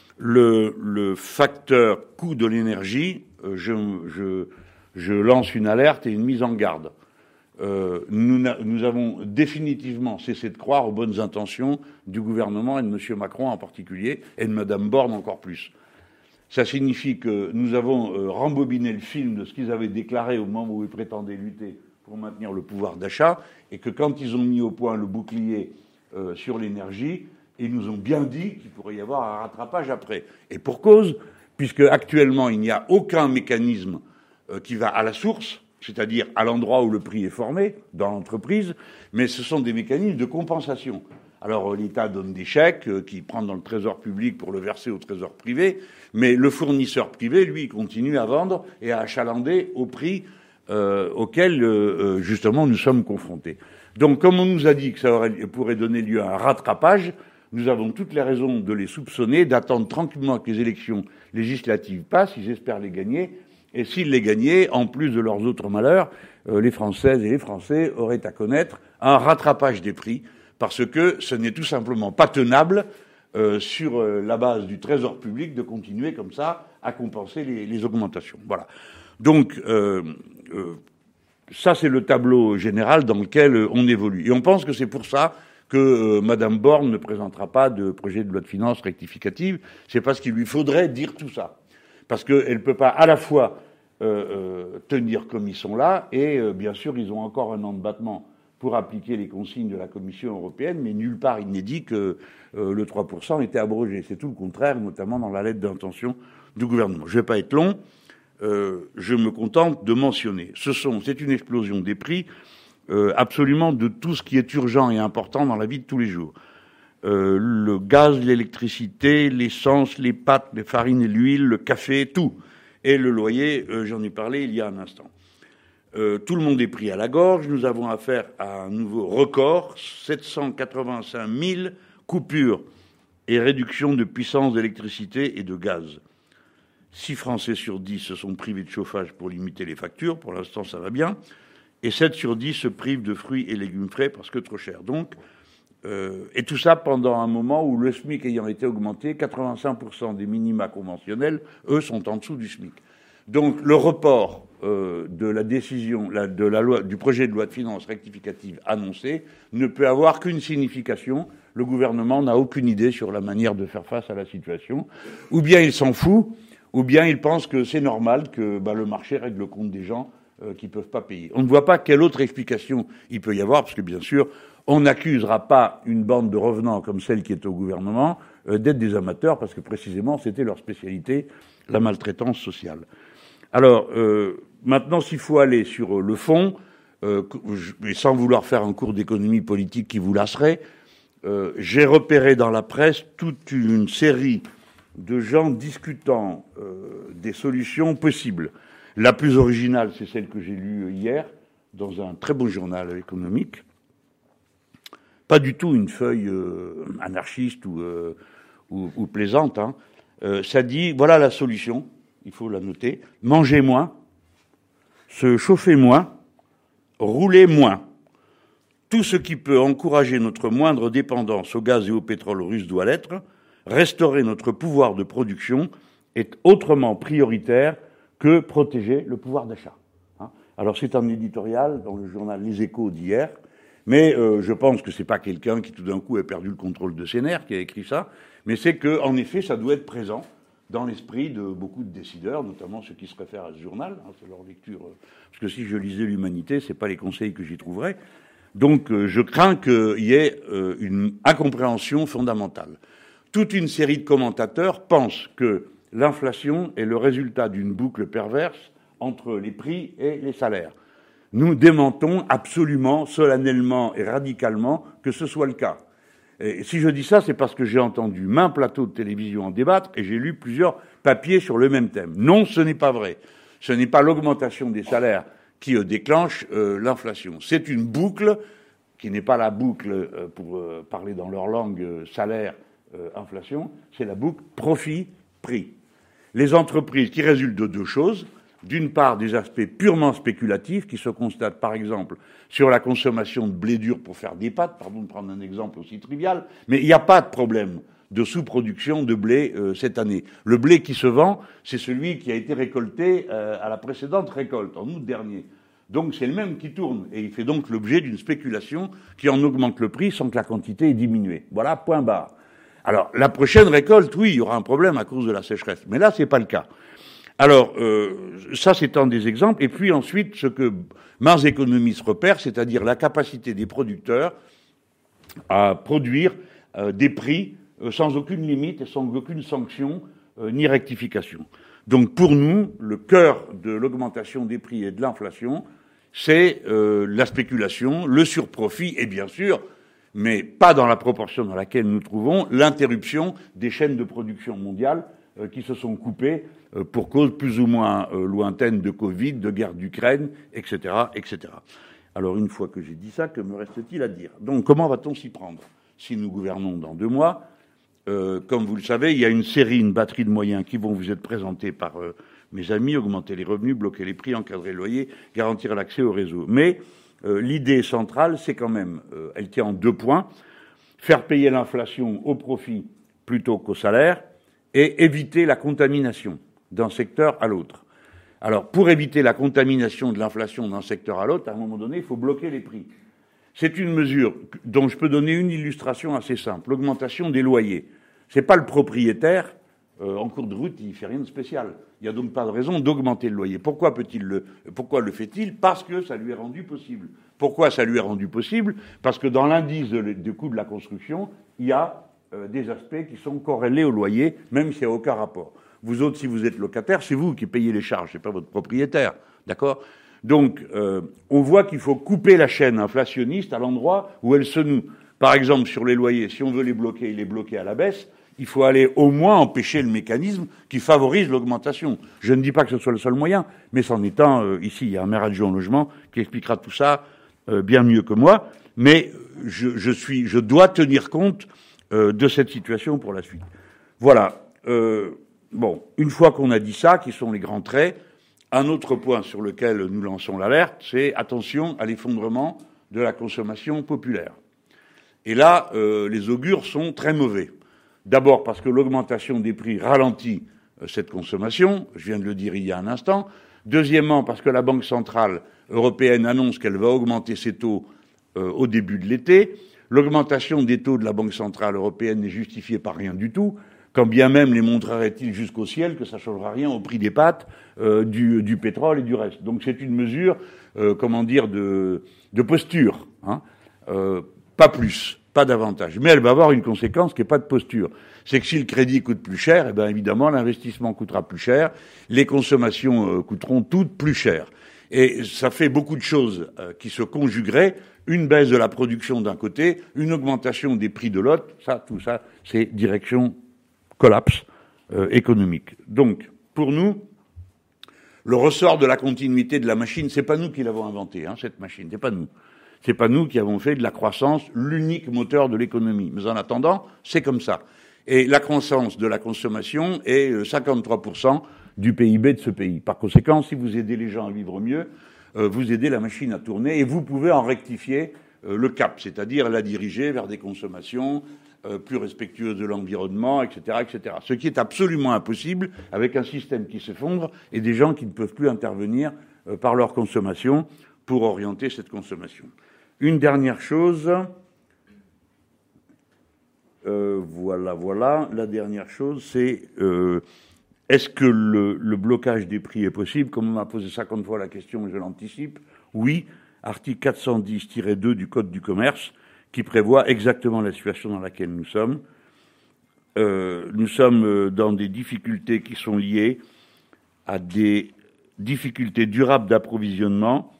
Le facteur coût de l'énergie, je lance une alerte et une mise en garde. Nous avons définitivement cessé de croire aux bonnes intentions du gouvernement et de M. Macron en particulier, et de Mme Borne encore plus. Ça signifie que nous avons rembobiné le film de ce qu'ils avaient déclaré au moment où ils prétendaient lutter pour maintenir le pouvoir d'achat, et que quand ils ont mis au point le bouclier sur l'énergie, ils nous ont bien dit qu'il pourrait y avoir un rattrapage après. Et pour cause, puisque actuellement il n'y a aucun mécanisme qui va à la source, c'est-à-dire à l'endroit où le prix est formé, dans l'entreprise, mais ce sont des mécanismes de compensation. Alors l'État donne des chèques qu'il prend dans le trésor public pour le verser au trésor privé, mais le fournisseur privé, lui, continue à vendre et à achalander au prix auquel, justement, nous sommes confrontés. Donc, comme on nous a dit que ça pourrait donner lieu à un rattrapage, nous avons toutes les raisons de les soupçonner, d'attendre tranquillement que les élections législatives passent, ils espèrent les gagner, et s'ils les gagnaient, en plus de leurs autres malheurs, les Françaises et les Français auraient à connaître un rattrapage des prix, parce que ce n'est tout simplement pas tenable sur la base du trésor public de continuer comme ça à compenser les augmentations. Voilà. Donc, ça c'est le tableau général dans lequel on évolue. Et on pense que c'est pour ça que Madame Borne ne présentera pas de projet de loi de finances rectificative. C'est parce qu'il lui faudrait dire tout ça. Parce qu'elle ne peut pas à la fois tenir comme ils sont là, et bien sûr, ils ont encore un an de battement pour appliquer les consignes de la Commission européenne, mais nulle part il n'est dit que le 3% était abrogé. C'est tout le contraire, notamment dans la lettre d'intention du gouvernement. Je ne vais pas être long, je me contente de mentionner. C'est une explosion des prix absolument de tout ce qui est urgent et important dans la vie de tous les jours. Le gaz, l'électricité, l'essence, les pâtes, les farines et l'huile, le café, tout. Et le loyer, j'en ai parlé il y a un instant. Tout le monde est pris à la gorge. Nous avons affaire à un nouveau record, 785 000 coupures et réductions de puissance d'électricité et de gaz. 6 Français sur 10 se sont privés de chauffage pour limiter les factures. Pour l'instant, ça va bien. Et 7 sur 10 se privent de fruits et légumes frais parce que trop cher. Donc, et tout ça pendant un moment où le SMIC ayant été augmenté, 85% des minima conventionnels, eux, sont en dessous du SMIC. Donc le report de la décision, de la loi, du projet de loi de finances rectificative annoncé ne peut avoir qu'une signification. Le gouvernement n'a aucune idée sur la manière de faire face à la situation. Ou bien il s'en fout, ou bien il pense que c'est normal que le marché règle le compte des gens qui ne peuvent pas payer. On ne voit pas quelle autre explication il peut y avoir, parce que bien sûr, on n'accusera pas une bande de revenants comme celle qui est au gouvernement d'être des amateurs, parce que précisément c'était leur spécialité, la maltraitance sociale. Alors, maintenant, s'il faut aller sur le fond, mais sans vouloir faire un cours d'économie politique qui vous lasserait, j'ai repéré dans la presse toute une série de gens discutant des solutions possibles. La plus originale, c'est celle que j'ai lue hier dans un très beau journal économique. Pas du tout une feuille anarchiste ou plaisante. Hein. Ça dit, voilà la solution, il faut la noter, manger moins, se chauffer moins, rouler moins. Tout ce qui peut encourager notre moindre dépendance au gaz et au pétrole russe doit l'être, restaurer notre pouvoir de production est autrement prioritaire que protéger le pouvoir d'achat. Alors c'est un éditorial dans le journal Les Échos d'hier, mais je pense que c'est pas quelqu'un qui tout d'un coup a perdu le contrôle de ses nerfs qui a écrit ça, mais c'est que en effet ça doit être présent dans l'esprit de beaucoup de décideurs, notamment ceux qui se réfèrent à ce journal, c'est leur lecture. Parce que si je lisais l'Humanité, c'est pas les conseils que j'y trouverais. Donc je crains qu'il y ait une incompréhension fondamentale. Toute une série de commentateurs pensent que l'inflation est le résultat d'une boucle perverse entre les prix et les salaires. Nous démentons absolument, solennellement et radicalement que ce soit le cas. Et si je dis ça, c'est parce que j'ai entendu maints plateaux de télévision en débattre et j'ai lu plusieurs papiers sur le même thème. Non, ce n'est pas vrai. Ce n'est pas l'augmentation des salaires qui déclenche l'inflation. C'est une boucle qui n'est pas la boucle, pour parler dans leur langue, salaire-inflation, c'est la boucle profit-prix. Les entreprises qui résultent de deux choses, d'une part des aspects purement spéculatifs qui se constatent par exemple sur la consommation de blé dur pour faire des pâtes, pardon de prendre un exemple aussi trivial, mais il n'y a pas de problème de sous-production de blé cette année. Le blé qui se vend, c'est celui qui a été récolté à la précédente récolte, en août dernier. Donc c'est le même qui tourne, et il fait donc l'objet d'une spéculation qui en augmente le prix sans que la quantité ait diminué. Voilà, point barre. Alors, la prochaine récolte, oui, il y aura un problème à cause de la sécheresse, mais là, c'est pas le cas. Alors, ça, c'est un des exemples. Et puis ensuite, ce que maints économistes repèrent, c'est-à-dire la capacité des producteurs à produire des prix sans aucune limite et sans aucune sanction ni rectification. Donc, pour nous, le cœur de l'augmentation des prix et de l'inflation, c'est la spéculation, le surprofit et bien sûr, mais pas dans la proportion dans laquelle nous trouvons, l'interruption des chaînes de production mondiales qui se sont coupées pour cause plus ou moins lointaine de Covid, de guerre d'Ukraine, etc., etc. Alors, une fois que j'ai dit ça, que me reste-t-il à dire? Donc, comment va-t-on s'y prendre si nous gouvernons dans 2 mois? Comme vous le savez, il y a une batterie de moyens qui vont vous être présentés par mes amis, augmenter les revenus, bloquer les prix, encadrer le loyer, garantir l'accès au réseau. Mais l'idée centrale, c'est quand même, elle tient en 2 points, faire payer l'inflation au profit plutôt qu'au salaire et éviter la contamination d'un secteur à l'autre. Alors, pour éviter la contamination de l'inflation d'un secteur à l'autre, à un moment donné, il faut bloquer les prix. C'est une mesure dont je peux donner une illustration assez simple, l'augmentation des loyers. C'est pas le propriétaire en cours de route, il fait rien de spécial. Il n'y a donc pas de raison d'augmenter le loyer. Pourquoi le fait-il? Parce que ça lui est rendu possible. Pourquoi ça lui est rendu possible? Parce que dans l'indice du coût de la construction, il y a des aspects qui sont corrélés au loyer, même s'il n'y a aucun rapport. Vous autres, si vous êtes locataire, c'est vous qui payez les charges, c'est pas votre propriétaire, d'accord? Donc, on voit qu'il faut couper la chaîne inflationniste à l'endroit où elle se noue. Par exemple, sur les loyers, si on veut les bloquer à la baisse, il faut aller au moins empêcher le mécanisme qui favorise l'augmentation. Je ne dis pas que ce soit le seul moyen, mais c'en est un. Ici, il y a un maire adjoint au logement qui expliquera tout ça bien mieux que moi. Mais je dois tenir compte de cette situation pour la suite. Voilà. Bon, une fois qu'on a dit ça, qui sont les grands traits, un autre point sur lequel nous lançons l'alerte, c'est attention à l'effondrement de la consommation populaire. Et là, les augures sont très mauvais. D'abord parce que l'augmentation des prix ralentit cette consommation, je viens de le dire il y a un instant. Deuxièmement, parce que la Banque centrale européenne annonce qu'elle va augmenter ses taux au début de l'été. L'augmentation des taux de la Banque centrale européenne n'est justifiée par rien du tout, quand bien même les montrerait-il jusqu'au ciel que ça ne changera rien au prix des pâtes, du pétrole et du reste. Donc c'est une mesure, de posture, hein, pas plus. Pas davantage. Mais elle va avoir une conséquence qui n'est pas de posture. C'est que si le crédit coûte plus cher, eh bien évidemment l'investissement coûtera plus cher, les consommations coûteront toutes plus cher. Et ça fait beaucoup de choses qui se conjugueraient, une baisse de la production d'un côté, une augmentation des prix de l'autre, tout ça, c'est direction collapse économique. Donc, pour nous, le ressort de la continuité de la machine, c'est pas nous qui l'avons inventé, cette machine, c'est pas nous. C'est pas nous qui avons fait de la croissance l'unique moteur de l'économie. Mais en attendant, c'est comme ça. Et la croissance de la consommation est 53% du PIB de ce pays. Par conséquent, si vous aidez les gens à vivre mieux, vous aidez la machine à tourner et vous pouvez en rectifier le cap, c'est-à-dire la diriger vers des consommations plus respectueuses de l'environnement, etc., etc. Ce qui est absolument impossible avec un système qui s'effondre et des gens qui ne peuvent plus intervenir par leur consommation pour orienter cette consommation. Une dernière chose, voilà. La dernière chose, c'est est-ce que le blocage des prix est possible? Comme on m'a posé 50 fois la question, je l'anticipe. Oui, article 410-2 du Code du commerce, qui prévoit exactement la situation dans laquelle nous sommes. Nous sommes dans des difficultés qui sont liées à des difficultés durables d'approvisionnement.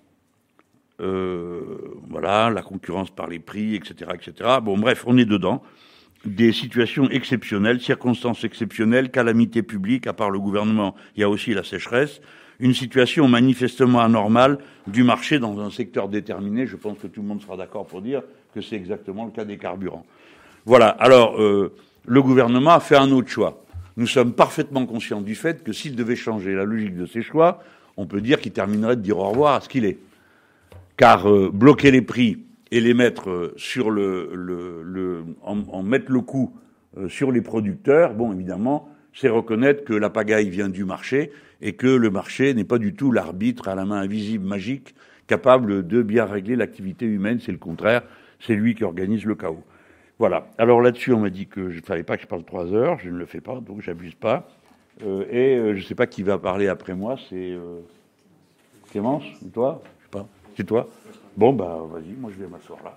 Voilà, la concurrence par les prix, etc., etc. Bon, bref, on est dedans. Des situations exceptionnelles, circonstances exceptionnelles, calamités publiques, à part le gouvernement, il y a aussi la sécheresse. Une situation manifestement anormale du marché dans un secteur déterminé. Je pense que tout le monde sera d'accord pour dire que c'est exactement le cas des carburants. Voilà. Alors, le gouvernement a fait un autre choix. Nous sommes parfaitement conscients du fait que s'il devait changer la logique de ses choix, on peut dire qu'il terminerait de dire au revoir à ce qu'il est. Car bloquer les prix et les mettre sur en mettre le coup sur les producteurs, bon, évidemment, c'est reconnaître que la pagaille vient du marché et que le marché n'est pas du tout l'arbitre à la main invisible, magique, capable de bien régler l'activité humaine. C'est le contraire, c'est lui qui organise le chaos. Voilà. Alors là-dessus, on m'a dit que je ne fallait pas que je parle 3 heures, je ne le fais pas, donc j'abuse pas. Je ne sais pas qui va parler après moi, c'est Clémence, toi? Je sais pas. C'est toi? Bon, bah, vas-y, moi je vais m'asseoir là.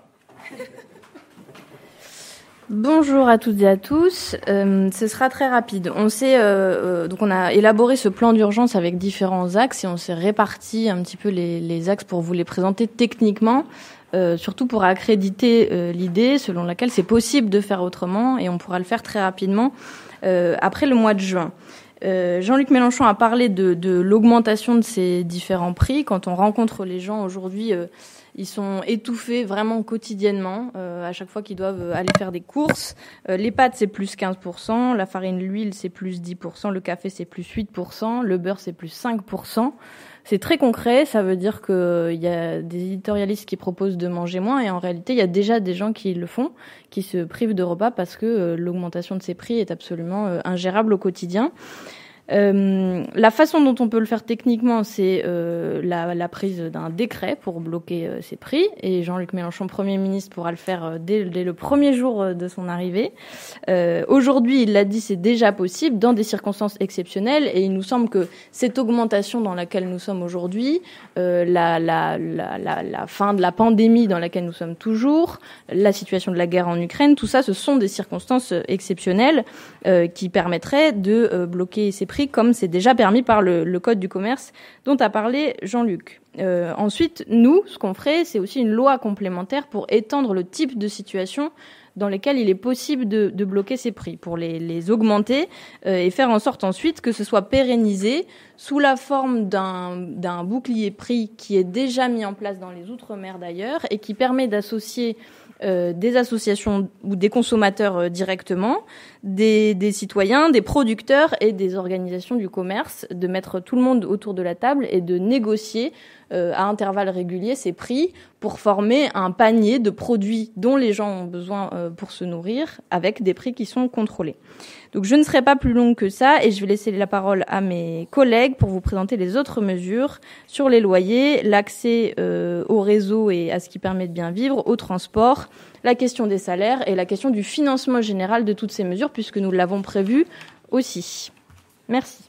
Bonjour à toutes et à tous. Ce sera très rapide. Donc on a élaboré ce plan d'urgence avec différents axes et on s'est réparti un petit peu les axes pour vous les présenter techniquement, surtout pour accréditer l'idée selon laquelle c'est possible de faire autrement et on pourra le faire très rapidement après le mois de juin. Jean-Luc Mélenchon a parlé de l'augmentation de ces différents prix. Quand on rencontre les gens aujourd'hui, ils sont étouffés vraiment quotidiennement à chaque fois qu'ils doivent aller faire des courses. Les pâtes, c'est plus 15%, la farine, l'huile, c'est plus 10%, le café, c'est plus 8%, le beurre, c'est plus 5%. C'est très concret, ça veut dire qu'il y a des éditorialistes qui proposent de manger moins et en réalité, il y a déjà des gens qui le font, qui se privent de repas parce que l'augmentation de ces prix est absolument ingérable au quotidien. La façon dont on peut le faire techniquement, c'est la prise d'un décret pour bloquer ces prix. Et Jean-Luc Mélenchon, Premier ministre, pourra le faire dès le premier jour de son arrivée. Aujourd'hui, il l'a dit, c'est déjà possible dans des circonstances exceptionnelles. Et il nous semble que cette augmentation dans laquelle nous sommes aujourd'hui, la fin de la pandémie dans laquelle nous sommes toujours, la situation de la guerre en Ukraine, tout ça, ce sont des circonstances exceptionnelles qui permettraient de bloquer ces prix comme c'est déjà permis par le Code du commerce dont a parlé Jean-Luc. Ensuite, nous, ce qu'on ferait, c'est aussi une loi complémentaire pour étendre le type de situation dans lesquelles il est possible de bloquer ces prix, pour les augmenter et faire en sorte ensuite que ce soit pérennisé sous la forme d'un bouclier prix qui est déjà mis en place dans les Outre-mer d'ailleurs et qui permet d'associer des associations ou des consommateurs directement, des citoyens, des producteurs et des organisations du commerce, de mettre tout le monde autour de la table et de négocier à intervalles réguliers ces prix pour former un panier de produits dont les gens ont besoin pour se nourrir avec des prix qui sont contrôlés. Donc je ne serai pas plus longue que ça et je vais laisser la parole à mes collègues pour vous présenter les autres mesures sur les loyers, l'accès au réseau et à ce qui permet de bien vivre, au transport, la question des salaires et la question du financement général de toutes ces mesures puisque nous l'avons prévu aussi. Merci.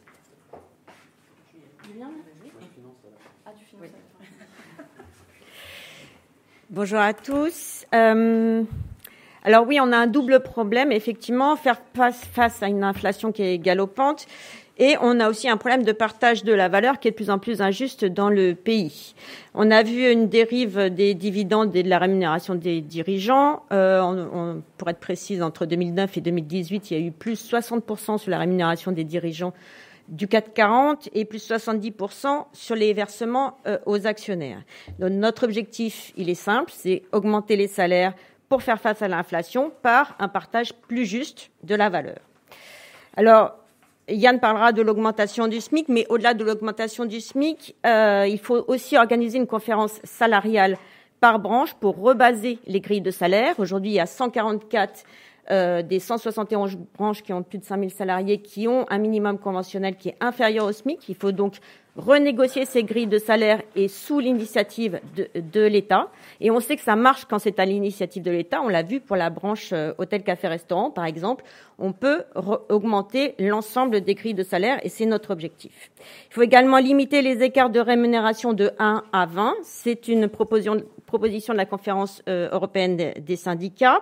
Bonjour à tous. Alors oui, on a un double problème, effectivement, faire face à une inflation qui est galopante et on a aussi un problème de partage de la valeur qui est de plus en plus injuste dans le pays. On a vu une dérive des dividendes et de la rémunération des dirigeants. Pour être précise, entre 2009 et 2018, il y a eu plus 60% sur la rémunération des dirigeants du CAC 40 et plus 70% sur les versements aux actionnaires. Donc notre objectif, il est simple, c'est augmenter les salaires pour faire face à l'inflation par un partage plus juste de la valeur. Alors, Yann parlera de l'augmentation du SMIC, mais au-delà de l'augmentation du SMIC, il faut aussi organiser une conférence salariale par branche pour rebaser les grilles de salaire. Aujourd'hui, il y a 144 des 171 branches qui ont plus de 5000 salariés, qui ont un minimum conventionnel qui est inférieur au SMIC. Il faut donc renégocier ces grilles de salaire et sous l'initiative de l'État. Et on sait que ça marche quand c'est à l'initiative de l'État. On l'a vu pour la branche hôtel, café, restaurant, par exemple. On peut augmenter l'ensemble des grilles de salaire et c'est notre objectif. Il faut également limiter les écarts de rémunération de 1 à 20. C'est une proposition de la conférence européenne des syndicats.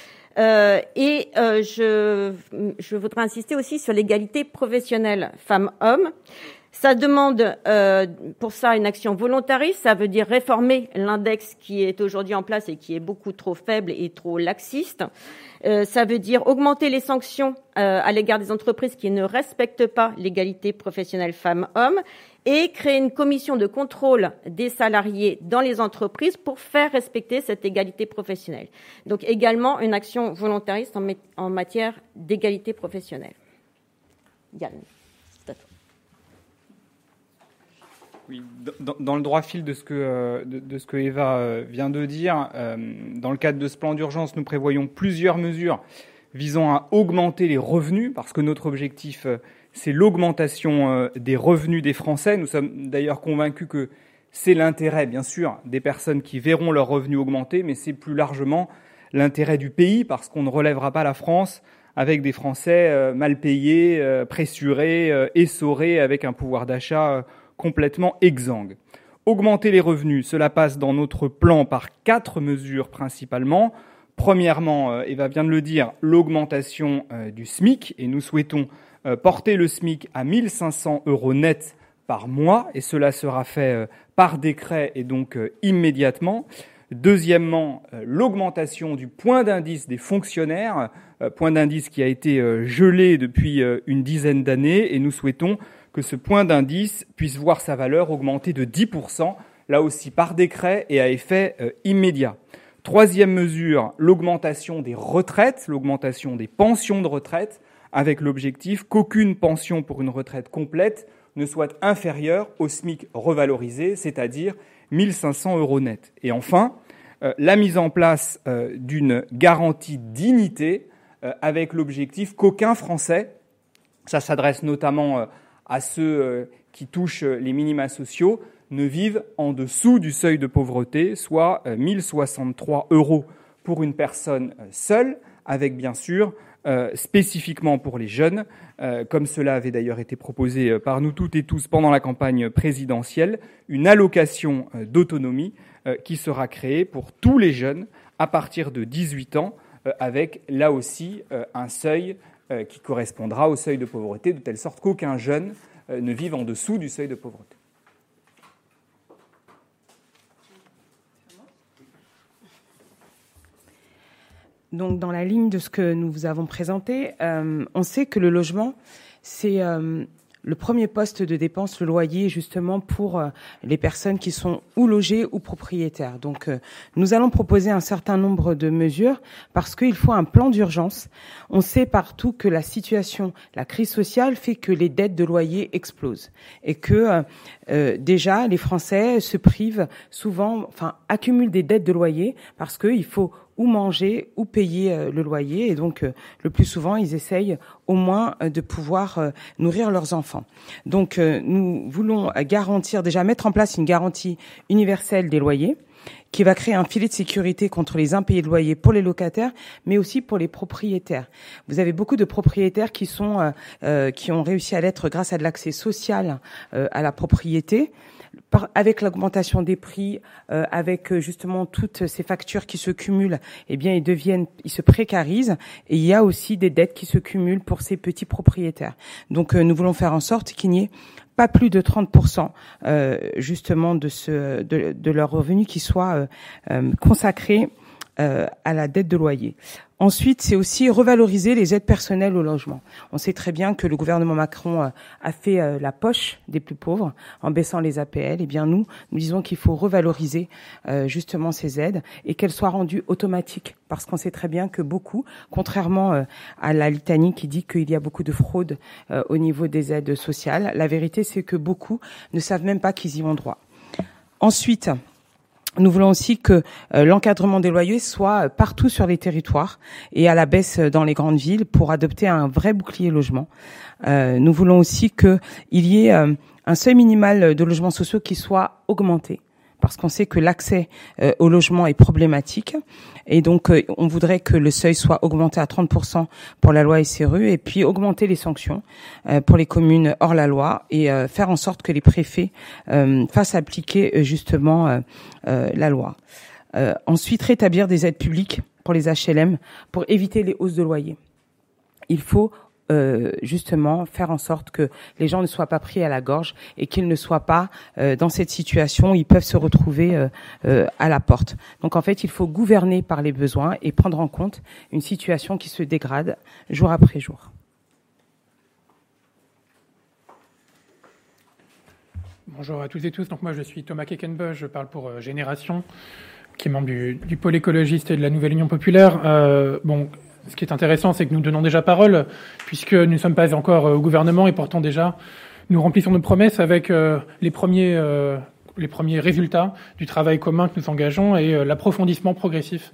Je voudrais insister aussi sur l'égalité professionnelle femmes-hommes. Ça demande pour ça une action volontariste, ça veut dire réformer l'index qui est aujourd'hui en place et qui est beaucoup trop faible et trop laxiste. Ça veut dire augmenter les sanctions à l'égard des entreprises qui ne respectent pas l'égalité professionnelle femmes-hommes et créer une commission de contrôle des salariés dans les entreprises pour faire respecter cette égalité professionnelle. Donc également une action volontariste en matière d'égalité professionnelle. Yann. Oui, dans le droit fil de ce que Eva vient de dire, dans le cadre de ce plan d'urgence, nous prévoyons plusieurs mesures visant à augmenter les revenus, parce que notre objectif, c'est l'augmentation des revenus des Français. Nous sommes d'ailleurs convaincus que c'est l'intérêt, bien sûr, des personnes qui verront leurs revenus augmenter, mais c'est plus largement l'intérêt du pays, parce qu'on ne relèvera pas la France avec des Français mal payés, pressurés, essorés, avec un pouvoir d'achat complètement exsangue. Augmenter les revenus, cela passe dans notre plan par 4 mesures principalement. Premièrement, Eva vient de le dire, l'augmentation du SMIC, et nous souhaitons porter le SMIC à 1 500 € net par mois, et cela sera fait par décret et donc immédiatement. Deuxièmement, l'augmentation du point d'indice des fonctionnaires, point d'indice qui a été gelé depuis une dizaine d'années, et nous souhaitons que ce point d'indice puisse voir sa valeur augmenter de 10%, là aussi par décret et à effet immédiat. Troisième mesure, l'augmentation des retraites, l'augmentation des pensions de retraite, avec l'objectif qu'aucune pension pour une retraite complète ne soit inférieure au SMIC revalorisé, c'est-à-dire 1 500 € net. Et enfin, la mise en place d'une garantie dignité, avec l'objectif qu'aucun Français, ça s'adresse notamment à ceux qui touchent les minima sociaux, ne vivent en dessous du seuil de pauvreté, soit 1 063 € pour une personne seule, avec bien sûr, spécifiquement pour les jeunes, comme cela avait d'ailleurs été proposé par nous toutes et tous pendant la campagne présidentielle, une allocation d'autonomie qui sera créée pour tous les jeunes à partir de 18 ans, avec là aussi un seuil qui correspondra au seuil de pauvreté, de telle sorte qu'aucun jeune ne vive en dessous du seuil de pauvreté. Donc, dans la ligne de ce que nous vous avons présenté, on sait que le logement, c'est le premier poste de dépense, le loyer, justement pour les personnes qui sont ou logées ou propriétaires. Donc, nous allons proposer un certain nombre de mesures parce qu'il faut un plan d'urgence. On sait partout que la situation, la crise sociale fait que les dettes de loyer explosent et que déjà les Français se privent souvent, accumulent des dettes de loyer parce qu'il faut ou manger ou payer le loyer. Et donc, le plus souvent, ils essayent au moins de pouvoir nourrir leurs enfants. Donc, nous voulons mettre en place une garantie universelle des loyers qui va créer un filet de sécurité contre les impayés de loyer pour les locataires, mais aussi pour les propriétaires. Vous avez beaucoup de propriétaires qui ont réussi à l'être grâce à de l'accès social à la propriété. Avec l'augmentation des prix, avec justement toutes ces factures qui se cumulent, eh bien ils se précarisent et il y a aussi des dettes qui se cumulent pour ces petits propriétaires. Donc nous voulons faire en sorte qu'il n'y ait pas plus de 30% justement de leurs revenus qui soient consacrés à la dette de loyer. Ensuite, c'est aussi revaloriser les aides personnelles au logement. On sait très bien que le gouvernement Macron a fait la poche des plus pauvres en baissant les APL. Eh bien, nous disons qu'il faut revaloriser justement ces aides et qu'elles soient rendues automatiques parce qu'on sait très bien que beaucoup, contrairement à la litanie qui dit qu'il y a beaucoup de fraude au niveau des aides sociales, la vérité c'est que beaucoup ne savent même pas qu'ils y ont droit. Ensuite, Nous voulons aussi que l'encadrement des loyers soit partout sur les territoires et à la baisse dans les grandes villes pour adopter un vrai bouclier logement. Nous voulons aussi qu'il y ait un seuil minimal de logements sociaux qui soit augmenté, parce qu'on sait que l'accès au logement est problématique. Et donc, on voudrait que le seuil soit augmenté à 30% pour la loi SRU, et puis augmenter les sanctions pour les communes hors la loi, et faire en sorte que les préfets fassent appliquer justement la loi. Ensuite, rétablir des aides publiques pour les HLM pour éviter les hausses de loyer. Il faut justement faire en sorte que les gens ne soient pas pris à la gorge et qu'ils ne soient pas dans cette situation où ils peuvent se retrouver à la porte. Donc en fait, il faut gouverner par les besoins et prendre en compte une situation qui se dégrade jour après jour. Bonjour à toutes et tous. Donc moi je suis Thomas Kekenbeu, je parle pour Génération, qui est membre du pôle écologiste et de la Nouvelle Union Populaire. Ce qui est intéressant, c'est que nous donnons déjà parole, puisque nous ne sommes pas encore au gouvernement et pourtant déjà nous remplissons nos promesses avec les premiers résultats du travail commun que nous engageons et l'approfondissement progressif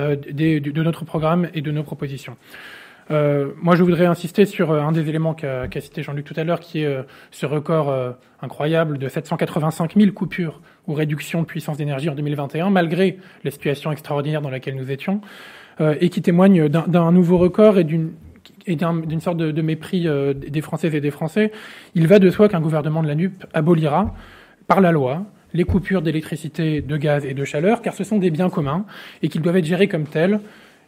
de notre programme et de nos propositions. Moi, je voudrais insister sur un des éléments qu'a cité Jean-Luc tout à l'heure, qui est ce record incroyable de 785 000 coupures ou réductions de puissance d'énergie en 2021, malgré la situation extraordinaire dans laquelle nous étions, et qui témoigne d'un nouveau record et d'une sorte de mépris des Françaises et des Français. Il va de soi qu'un gouvernement de la NUP abolira par la loi les coupures d'électricité, de gaz et de chaleur, car ce sont des biens communs et qu'ils doivent être gérés comme tels.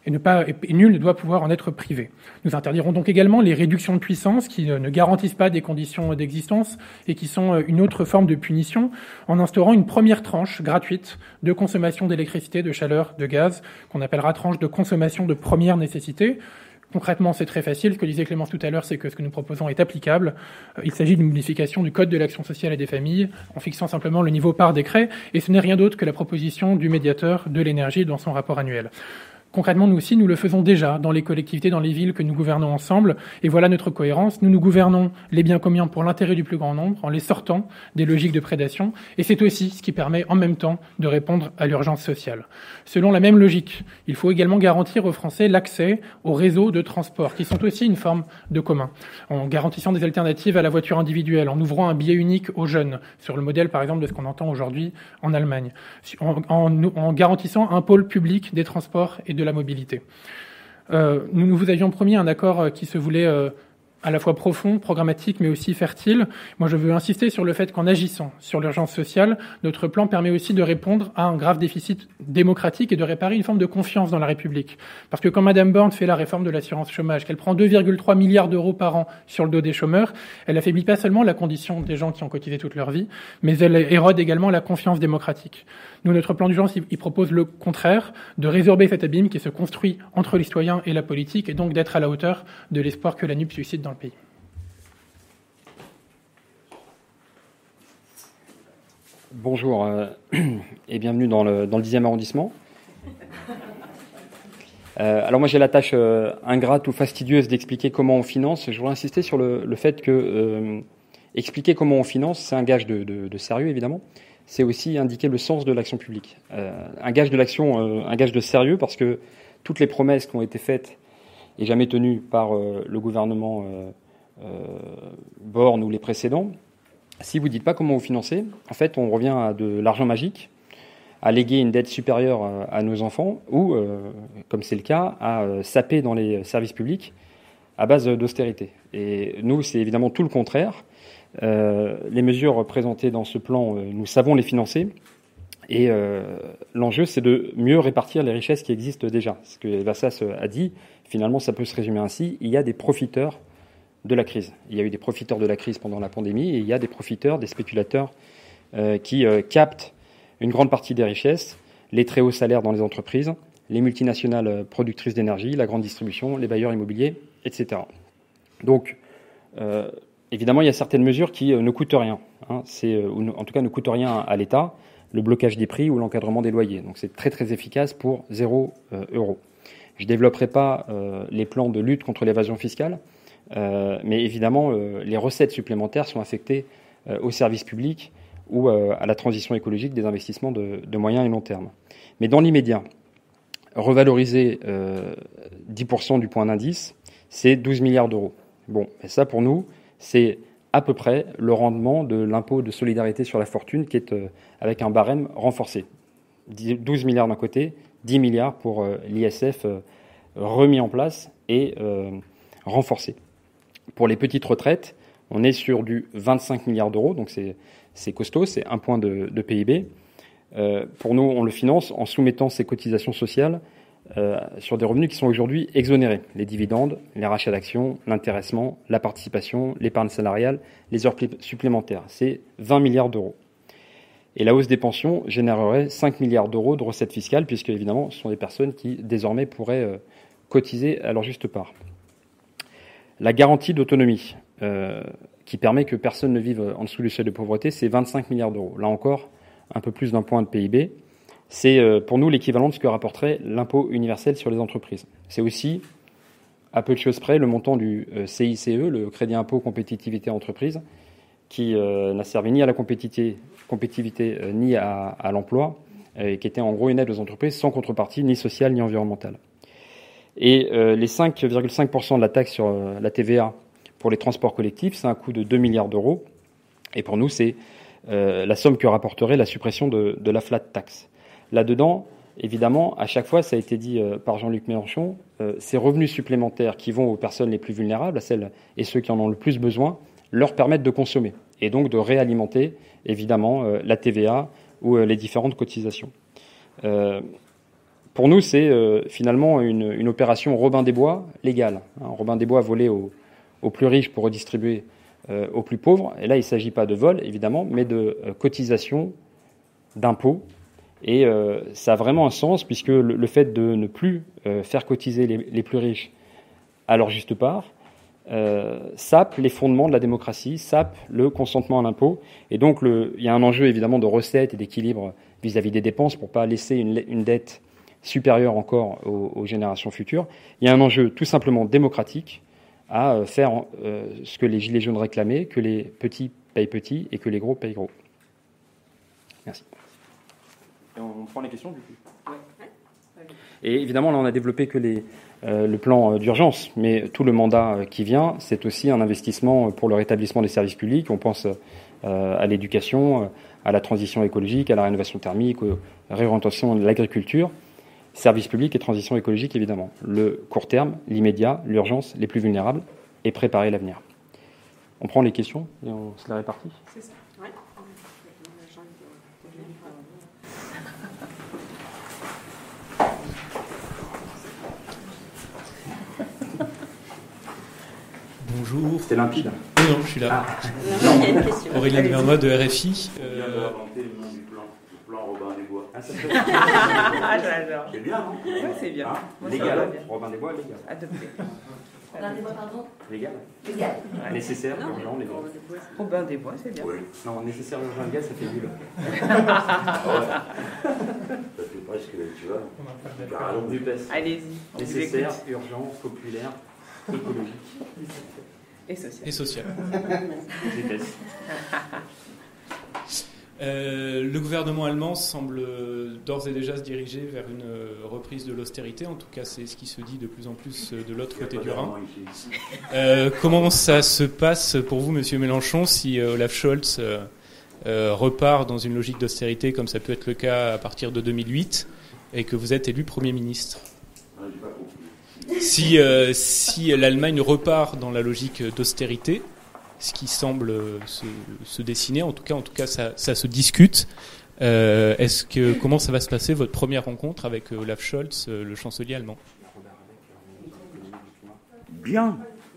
Et nul ne doit pouvoir en être privé. Nous interdirons donc également les réductions de puissance qui ne garantissent pas des conditions d'existence et qui sont une autre forme de punition, en instaurant une première tranche gratuite de consommation d'électricité, de chaleur, de gaz, qu'on appellera tranche de consommation de première nécessité. Concrètement, c'est très facile. Ce que disait Clémence tout à l'heure, c'est que ce que nous proposons est applicable. Il s'agit d'une modification du Code de l'action sociale et des familles, en fixant simplement le niveau par décret, et ce n'est rien d'autre que la proposition du médiateur de l'énergie dans son rapport annuel. Concrètement, nous aussi, nous le faisons déjà dans les collectivités, dans les villes que nous gouvernons ensemble. Et voilà notre cohérence. Nous gouvernons les biens communs pour l'intérêt du plus grand nombre, en les sortant des logiques de prédation. Et c'est aussi ce qui permet en même temps de répondre à l'urgence sociale. Selon la même logique, il faut également garantir aux Français l'accès aux réseaux de transport, qui sont aussi une forme de commun, en garantissant des alternatives à la voiture individuelle, en ouvrant un billet unique aux jeunes, sur le modèle par exemple de ce qu'on entend aujourd'hui en Allemagne, en garantissant un pôle public des transports et de la mobilité. Nous vous avions promis un accord qui se voulait à la fois profond, programmatique, mais aussi fertile. Moi, je veux insister sur le fait qu'en agissant sur l'urgence sociale, notre plan permet aussi de répondre à un grave déficit démocratique et de réparer une forme de confiance dans la République. Parce que quand Madame Borne fait la réforme de l'assurance chômage, qu'elle prend 2,3 milliards d'euros par an sur le dos des chômeurs, elle affaiblit pas seulement la condition des gens qui ont cotisé toute leur vie, mais elle érode également la confiance démocratique. Nous, notre plan d'urgence, il propose le contraire, de résorber cet abîme qui se construit entre les citoyens et la politique, et donc d'être à la hauteur de l'espoir que la NUP suscite dans le pays. Bonjour et bienvenue dans le 10e arrondissement. Alors moi j'ai la tâche ingrate ou fastidieuse d'expliquer comment on finance. Je voudrais insister sur le fait que expliquer comment on finance, c'est un gage de sérieux évidemment. C'est aussi indiquer le sens de l'action publique. Un gage de l'action, un gage de sérieux parce que toutes les promesses qui ont été faites et jamais tenues par le gouvernement Borne ou les précédents, si vous ne dites pas comment vous financez, en fait on revient à de l'argent magique, à léguer une dette supérieure à nos enfants ou, comme c'est le cas, à saper dans les services publics à base d'austérité. Et nous, c'est évidemment tout le contraire. Les mesures présentées dans ce plan, nous savons les financer. Et l'enjeu, c'est de mieux répartir les richesses qui existent déjà. Ce que Eva Sas a dit, finalement, ça peut se résumer ainsi. Il y a des profiteurs de la crise. Il y a eu des profiteurs de la crise pendant la pandémie et il y a des profiteurs, des spéculateurs qui captent une grande partie des richesses, les très hauts salaires dans les entreprises, les multinationales productrices d'énergie, la grande distribution, les bailleurs immobiliers, etc. Donc, évidemment, il y a certaines mesures qui ne coûtent rien. Ou en tout cas ne coûtent rien à l'État, le blocage des prix ou l'encadrement des loyers. Donc c'est très très efficace pour 0 €. Je ne développerai pas les plans de lutte contre l'évasion fiscale, mais évidemment, les recettes supplémentaires sont affectées aux services publics, ou à la transition écologique des investissements de moyen et long terme. Mais dans l'immédiat, revaloriser 10% du point d'indice, c'est 12 milliards d'euros. Bon, et ça pour nous, c'est à peu près le rendement de l'impôt de solidarité sur la fortune qui est avec un barème renforcé. 12 milliards d'un côté, 10 milliards pour l'ISF remis en place et renforcé. Pour les petites retraites, on est sur du 25 milliards d'euros, donc c'est costaud, c'est un point de PIB. Pour nous, on le finance en soumettant ces cotisations sociales sur des revenus qui sont aujourd'hui exonérés. Les dividendes, les rachats d'actions, l'intéressement, la participation, l'épargne salariale, les heures supplémentaires. C'est 20 milliards d'euros. Et la hausse des pensions générerait 5 milliards d'euros de recettes fiscales, puisque évidemment, ce sont des personnes qui désormais pourraient cotiser à leur juste part. La garantie d'autonomie, qui permet que personne ne vive en dessous du seuil de pauvreté, c'est 25 milliards d'euros. Là encore, un peu plus d'un point de PIB. C'est pour nous l'équivalent de ce que rapporterait l'impôt universel sur les entreprises. C'est aussi, à peu de choses près, le montant du CICE, le crédit impôt compétitivité entreprise, qui n'a servi ni à la compétitivité ni à l'emploi, et qui était en gros une aide aux entreprises sans contrepartie ni sociale ni environnementale. Et les 5,5% de la taxe sur la TVA pour les transports collectifs, c'est un coût de 2 milliards d'euros. Et pour nous, c'est la somme que rapporterait la suppression de la flat tax. Là-dedans, évidemment, à chaque fois, ça a été dit par Jean-Luc Mélenchon, ces revenus supplémentaires qui vont aux personnes les plus vulnérables, à celles et ceux qui en ont le plus besoin, leur permettent de consommer et donc de réalimenter, évidemment, la TVA ou les différentes cotisations. Pour nous, c'est finalement une opération Robin des Bois légale. Robin des Bois volé aux plus riches pour redistribuer aux plus pauvres. Et là, il ne s'agit pas de vol, évidemment, mais de cotisation, d'impôts. Et ça a vraiment un sens, puisque le fait de ne plus faire cotiser les plus riches à leur juste part sape les fondements de la démocratie, sape le consentement à l'impôt. Et donc, il y a un enjeu, évidemment, de recettes et d'équilibre vis-à-vis des dépenses pour ne pas laisser une dette supérieure encore aux générations futures. Il y a un enjeu tout simplement démocratique à faire ce que les Gilets jaunes réclamaient, que les petits payent petits et que les gros payent gros. Merci. Et on prend les questions, du coup. Et évidemment, là, on a développé que le plan d'urgence, mais tout le mandat qui vient, c'est aussi un investissement pour le rétablissement des services publics. On pense à l'éducation, à la transition écologique, à la rénovation thermique, à la réorientation de l'agriculture, services publics et transition écologique, évidemment. Le court terme, l'immédiat, l'urgence, les plus vulnérables, et préparer l'avenir. On prend les questions et on se les répartit. C'est ça. Ouais. Bonjour. C'est limpide. Non, je suis là. Il y a une question. Aurélien Vernois de RFI. On vient d'inventer le nom du plan. Le plan Robin des Bois. J'adore. C'est bien, non? Oui, c'est bien. Moi, Légal. ça va bien. Robin des Bois, légal. Adopté. Robin des Bois, pardon. Légal. Légal. Nécessaire, urgent, légal. Robin des Bois, c'est bien. Oui. Non, nécessaire, urgent, légal, ça fait nul. Ah ouais. Ça fait presque, tu vois. Carrément. Allez-y. on vous Nécessaire, écoute. urgent, populaire, écologique. Et social. Et social. GPS. Le gouvernement allemand semble d'ores et déjà se diriger vers une reprise de l'austérité. En tout cas, c'est ce qui se dit de plus en plus de l'autre côté du Rhin. Comment ça se passe pour vous, Monsieur Mélenchon, si Olaf Scholz repart dans une logique d'austérité, comme ça peut être le cas à partir de 2008, et que vous êtes élu Premier ministre? Si l'Allemagne repart dans la logique d'austérité, ce qui semble se dessiner, en tout cas ça se discute, comment ça va se passer votre première rencontre avec Olaf Scholz, le chancelier allemand? Bien.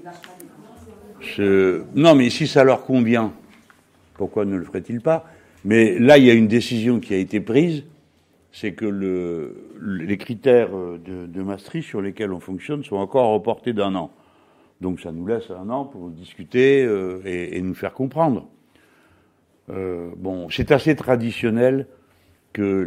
Non, mais si ça leur convient, pourquoi ne le ferait-il pas? Mais là, il y a une décision qui a été prise, c'est que les critères de Maastricht sur lesquels on fonctionne sont encore reportés d'1 an. Donc ça nous laisse 1 an pour discuter et nous faire comprendre. Bon, c'est assez traditionnel que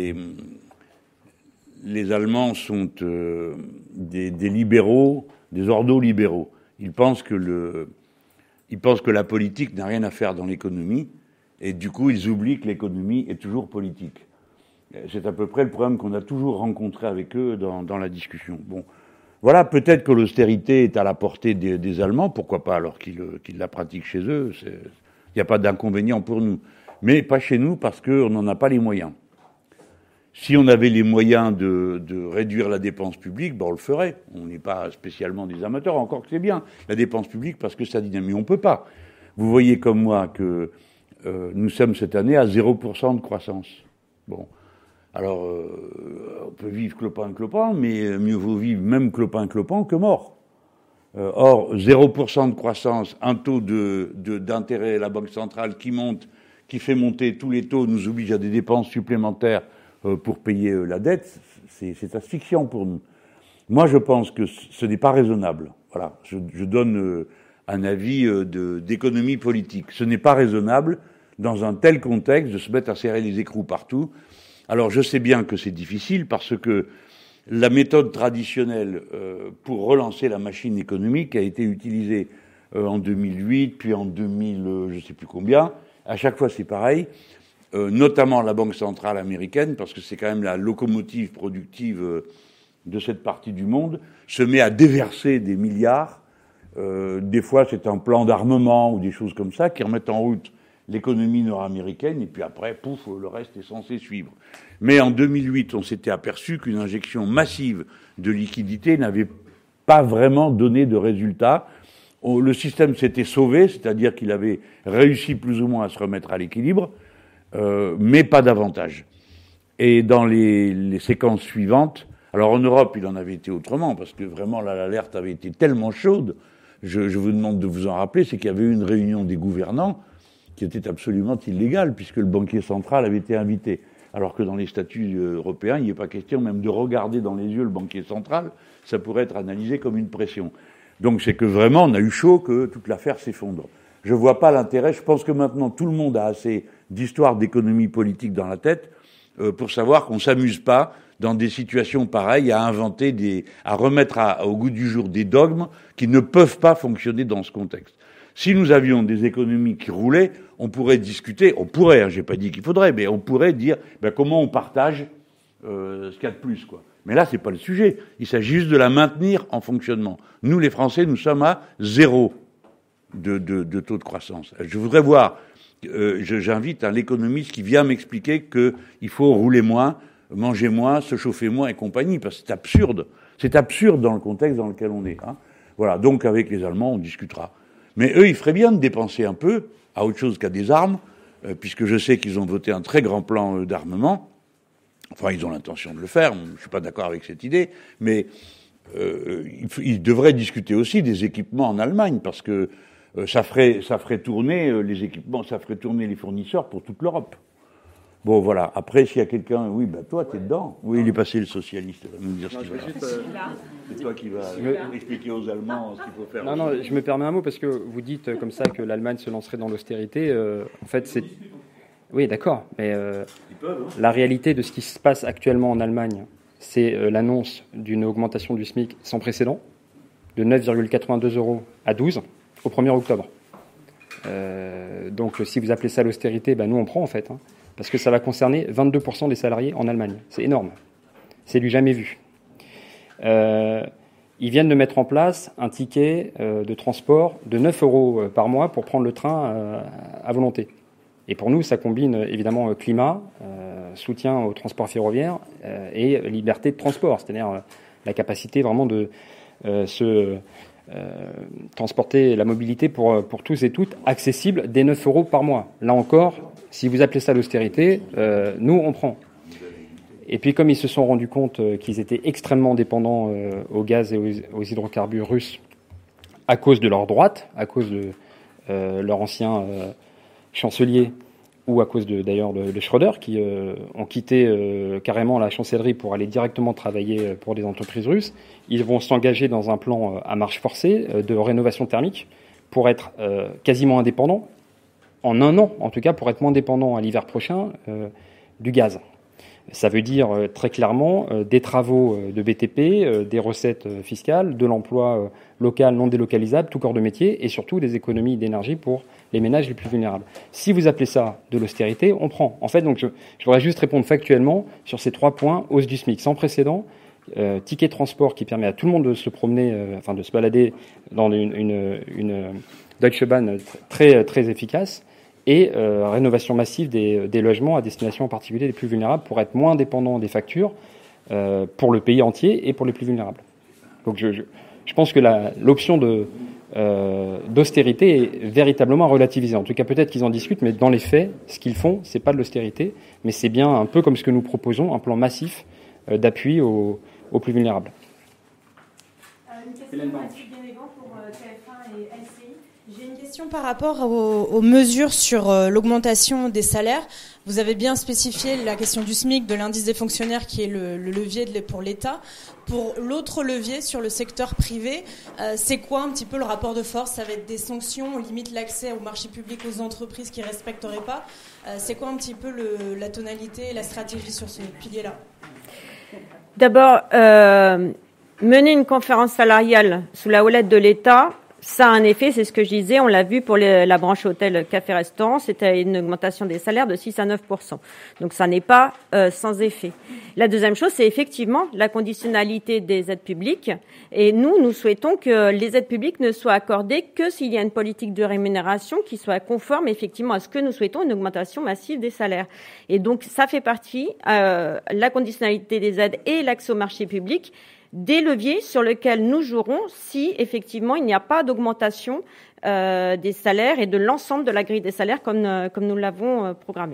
les Allemands sont des libéraux, des ordo-libéraux. Ils pensent que la politique n'a rien à faire dans l'économie Et du coup, ils oublient que l'économie est toujours politique. C'est à peu près le problème qu'on a toujours rencontré avec eux dans la discussion. Bon, voilà, peut-être que l'austérité est à la portée des Allemands, pourquoi pas alors qu'ils la pratiquent chez eux. Il n'y a pas d'inconvénient pour nous. Mais pas chez nous parce qu'on n'en a pas les moyens. Si on avait les moyens de réduire la dépense publique, ben on le ferait. On n'est pas spécialement des amateurs, encore que c'est bien, la dépense publique, parce que ça dynamise. Mais on peut pas. Vous voyez comme moi que nous sommes cette année à 0% de croissance. Bon. Alors, on peut vivre clopin, mais mieux vaut vivre même clopin que mort. Or, 0% de croissance, un taux d'intérêt à la Banque centrale qui monte, qui fait monter tous les taux, nous oblige à des dépenses supplémentaires pour payer la dette, c'est asphyxiant pour nous. Moi, je pense que ce n'est pas raisonnable. Voilà, je donne un avis d'économie politique. Ce n'est pas raisonnable, dans un tel contexte, de se mettre à serrer les écrous partout. Alors, je sais bien que c'est difficile, parce que la méthode traditionnelle pour relancer la machine économique a été utilisée en 2008, puis en 2000, je sais plus combien. À chaque fois, c'est pareil. Notamment la Banque centrale américaine, parce que c'est quand même la locomotive productive de cette partie du monde, se met à déverser des milliards. Des fois, c'est un plan d'armement ou des choses comme ça qui remettent en route l'économie nord-américaine, et puis après, pouf, le reste est censé suivre. Mais en 2008, on s'était aperçu qu'une injection massive de liquidités n'avait pas vraiment donné de résultats. Le système s'était sauvé, c'est-à-dire qu'il avait réussi plus ou moins à se remettre à l'équilibre, mais pas davantage. Et dans les séquences suivantes, alors en Europe, il en avait été autrement, parce que vraiment, là, l'alerte avait été tellement chaude, je vous demande de vous en rappeler, c'est qu'il y avait eu une réunion des gouvernants qui était absolument illégale, puisque le banquier central avait été invité. Alors que dans les statuts européens, il n'y a pas question même de regarder dans les yeux le banquier central, ça pourrait être analysé comme une pression. Donc c'est que vraiment, on a eu chaud que toute l'affaire s'effondre. Je vois pas l'intérêt, je pense que maintenant tout le monde a assez d'histoire d'économie politique dans la tête pour savoir qu'on s'amuse pas dans des situations pareilles à inventer à remettre au goût du jour des dogmes qui ne peuvent pas fonctionner dans ce contexte. Si nous avions des économies qui roulaient, on pourrait discuter, j'ai pas dit qu'il faudrait, mais on pourrait dire comment on partage ce qu'il y a de plus, quoi. Mais là, c'est pas le sujet. Il s'agit juste de la maintenir en fonctionnement. Nous, les Français, nous sommes à 0 de taux de croissance. Je voudrais voir, j'invite un économiste qui vient m'expliquer qu'il faut rouler moins, manger moins, se chauffer moins et compagnie, parce que c'est absurde. C'est absurde dans le contexte dans lequel on est. Hein. Voilà, donc avec les Allemands, on discutera. Mais eux, ils feraient bien de dépenser un peu à autre chose qu'à des armes, puisque je sais qu'ils ont voté un très grand plan d'armement. Enfin, ils ont l'intention de le faire. Je suis pas d'accord avec cette idée, mais ils devraient discuter aussi des équipements en Allemagne, parce que ça ferait tourner les équipements, ça ferait tourner les fournisseurs pour toute l'Europe. Bon, voilà. Après, s'il y a quelqu'un, oui, toi, t'es dedans. Oui, il est passé le socialiste. Il va nous dire ce qu'il va. C'est toi qui vas expliquer aux Allemands ce qu'il faut faire. Non, je me permets un mot parce que vous dites comme ça que l'Allemagne se lancerait dans l'austérité. En fait, c'est. Oui, d'accord, mais la réalité de ce qui se passe actuellement en Allemagne, c'est l'annonce d'une augmentation du SMIC sans précédent, de 9,82 € à 12 au 1er octobre. Donc, si vous appelez ça l'austérité, nous on prend en fait. Parce que ça va concerner 22% des salariés en Allemagne. C'est énorme. C'est du jamais vu. Ils viennent de mettre en place un ticket de transport de 9 € par mois pour prendre le train à volonté. Et pour nous, ça combine évidemment climat, soutien au transport ferroviaire et liberté de transport, c'est-à-dire la capacité vraiment de transporter la mobilité pour tous et toutes, accessible dès 9 € par mois. Là encore, si vous appelez ça l'austérité, nous, on prend. Et puis, comme ils se sont rendus compte qu'ils étaient extrêmement dépendants au gaz et aux hydrocarbures russes à cause de leur droite, à cause de leur ancien chancelier, ou à cause d'ailleurs de Schröder, qui ont quitté carrément la chancellerie pour aller directement travailler pour des entreprises russes. Ils vont s'engager dans un plan à marche forcée de rénovation thermique pour être quasiment indépendants, en un an en tout cas, pour être moins dépendants à l'hiver prochain du gaz. Ça veut dire très clairement des travaux de BTP, des recettes fiscales, de l'emploi local non délocalisable, tout corps de métier, et surtout des économies d'énergie pour les ménages les plus vulnérables. Si vous appelez ça de l'austérité, on prend. En fait, donc je voudrais juste répondre factuellement sur ces 3 points. Hausse du SMIC sans précédent, ticket de transport qui permet à tout le monde de se promener, de se balader dans une Deutsche Bahn très efficace, et rénovation massive des logements à destination en particulier des plus vulnérables pour être moins dépendants des factures pour le pays entier et pour les plus vulnérables. Donc je pense que l'option d'austérité est véritablement relativisée. En tout cas, peut-être qu'ils en discutent, mais dans les faits, ce qu'ils font, c'est pas de l'austérité, mais c'est bien un peu comme ce que nous proposons, un plan massif d'appui aux plus vulnérables. Une question pour TF1 et LCI. J'ai une question par rapport aux mesures sur l'augmentation des salaires. Vous avez bien spécifié la question du SMIC, de l'indice des fonctionnaires qui est le levier pour l'État. Pour l'autre levier sur le secteur privé, c'est quoi un petit peu le rapport de force? Ça va être des sanctions, on limite l'accès au marché public aux entreprises qui ne respecteraient pas. C'est quoi un petit peu la tonalité et la stratégie sur ce pilier-là? D'abord, mener une conférence salariale sous la houlette de l'État, ça a un effet, c'est ce que je disais, on l'a vu pour la branche hôtel, café, restaurant, c'était une augmentation des salaires de 6 à 9%. Donc ça n'est pas sans effet. La deuxième chose, c'est effectivement la conditionnalité des aides publiques. Et nous souhaitons que les aides publiques ne soient accordées que s'il y a une politique de rémunération qui soit conforme effectivement à ce que nous souhaitons, une augmentation massive des salaires. Et donc ça fait partie, la conditionnalité des aides et l'accès au marché public, des leviers sur lesquels nous jouerons si effectivement il n'y a pas d'augmentation des salaires et de l'ensemble de la grille des salaires comme nous l'avons programmé.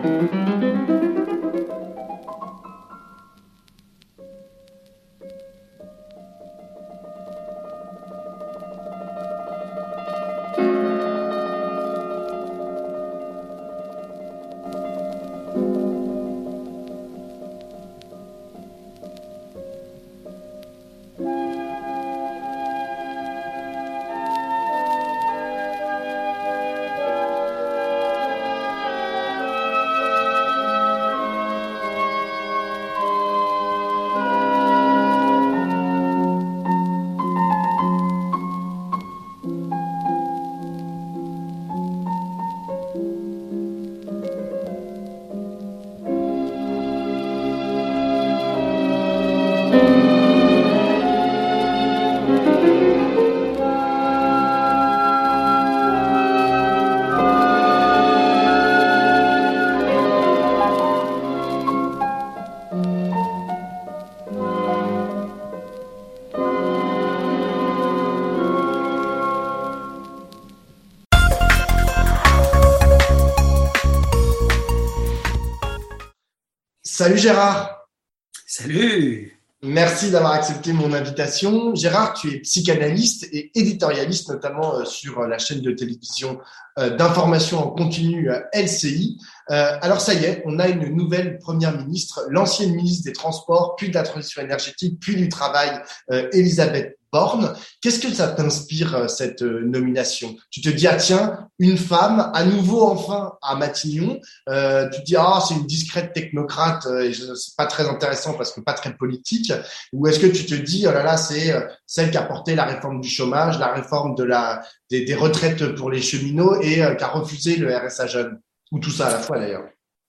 Salut Gérard. Salut. Merci d'avoir accepté mon invitation. Gérard, tu es psychanalyste et éditorialiste, notamment sur la chaîne de télévision d'information en continu LCI. Alors ça y est, on a une nouvelle première ministre, l'ancienne ministre des Transports, puis de la Transition énergétique, puis du Travail, Elisabeth Borne. Qu'est-ce que ça t'inspire, cette nomination? Tu te dis, ah tiens, une femme, à nouveau enfin à Matignon. Tu te dis, ah, c'est une discrète technocrate, et c'est pas très intéressant parce que pas très politique. Ou est-ce que tu te dis, oh là là, c'est celle qui a porté la réforme du chômage, la réforme des retraites pour les cheminots et qui a refusé le RSA jeune? Ou tout ça à la fois d'ailleurs.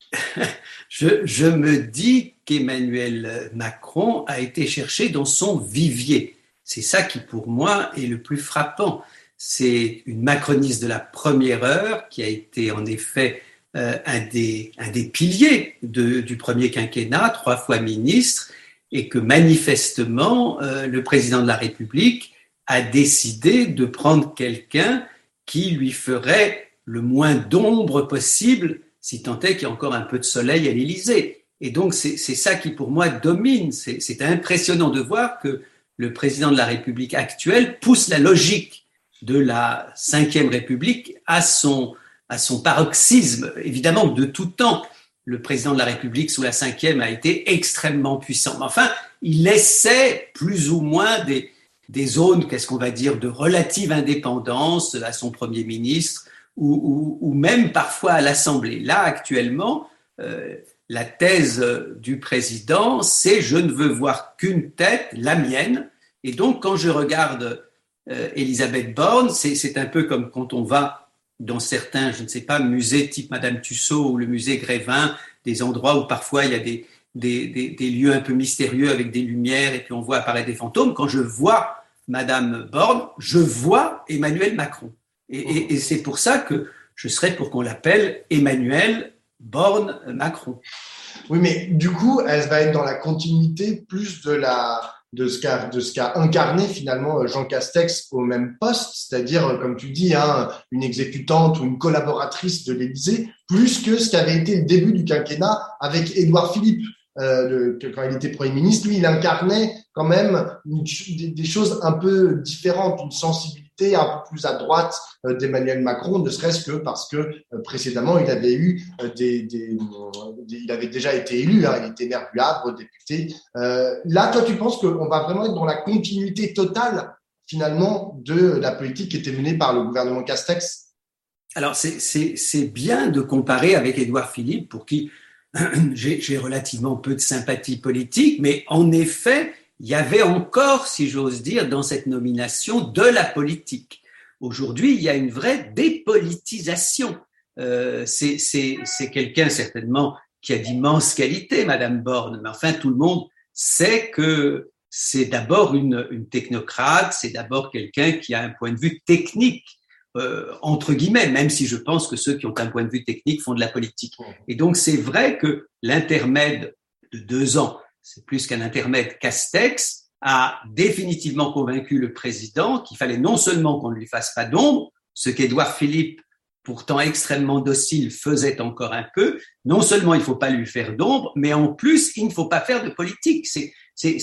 Je me dis qu'Emmanuel Macron a été cherché dans son vivier. C'est ça qui, pour moi, est le plus frappant. C'est une macroniste de la première heure qui a été en effet un des piliers du premier quinquennat, 3 fois ministre, et que manifestement, le président de la République a décidé de prendre quelqu'un qui lui ferait le moins d'ombre possible, si tant est qu'il y a encore un peu de soleil à l'Élysée. Et donc, c'est ça qui, pour moi, domine. C'est impressionnant de voir que le président de la République actuelle pousse la logique de la Ve République à son paroxysme. Évidemment, de tout temps, le président de la République sous la Ve a été extrêmement puissant. Mais enfin, il laissait plus ou moins des zones, qu'est-ce qu'on va dire, de relative indépendance à son Premier ministre ou même parfois à l'Assemblée. Là, actuellement, la thèse du président, c'est « je ne veux voir qu'une tête, la mienne ». Et donc, quand je regarde Elisabeth Borne, c'est un peu comme quand on va dans certains, je ne sais pas, musées type Madame Tussaud ou le musée Grévin, des endroits où parfois il y a des lieux un peu mystérieux avec des lumières et puis on voit apparaître des fantômes. Quand je vois Madame Borne, je vois Emmanuel Macron. Et c'est pour ça que je serais pour qu'on l'appelle Emmanuel Borne Macron. Oui, mais du coup, elle va être dans la continuité plus de ce qu'a incarné finalement Jean Castex au même poste, c'est-à-dire, comme tu dis, une exécutante ou une collaboratrice de l'Élysée, plus que ce qu'avait été le début du quinquennat avec Édouard Philippe. Quand il était Premier ministre, lui, il incarnait quand même des choses un peu différentes, une sensibilité un peu plus à droite d'Emmanuel Macron, ne serait-ce que parce que précédemment, il avait eu il avait déjà été élu, il était maire du Havre, député. Là, toi, tu penses qu'on va vraiment être dans la continuité totale, finalement, de la politique qui était menée par le gouvernement Castex? Alors, c'est bien de comparer avec Édouard Philippe, pour qui j'ai relativement peu de sympathie politique, mais en effet, il y avait encore, si j'ose dire, dans cette nomination de la politique. Aujourd'hui, il y a une vraie dépolitisation. C'est quelqu'un certainement qui a d'immenses qualités, Madame Borne, mais enfin tout le monde sait que c'est d'abord une technocrate, c'est d'abord quelqu'un qui a un point de vue technique. Entre guillemets, même si je pense que ceux qui ont un point de vue technique font de la politique. Et donc, c'est vrai que l'intermède de 2 ans, c'est plus qu'un intermède, Castex a définitivement convaincu le président qu'il fallait non seulement qu'on ne lui fasse pas d'ombre, ce qu'Édouard Philippe pourtant extrêmement docile, faisait encore un peu. Non seulement il ne faut pas lui faire d'ombre, mais en plus, il ne faut pas faire de politique. C'est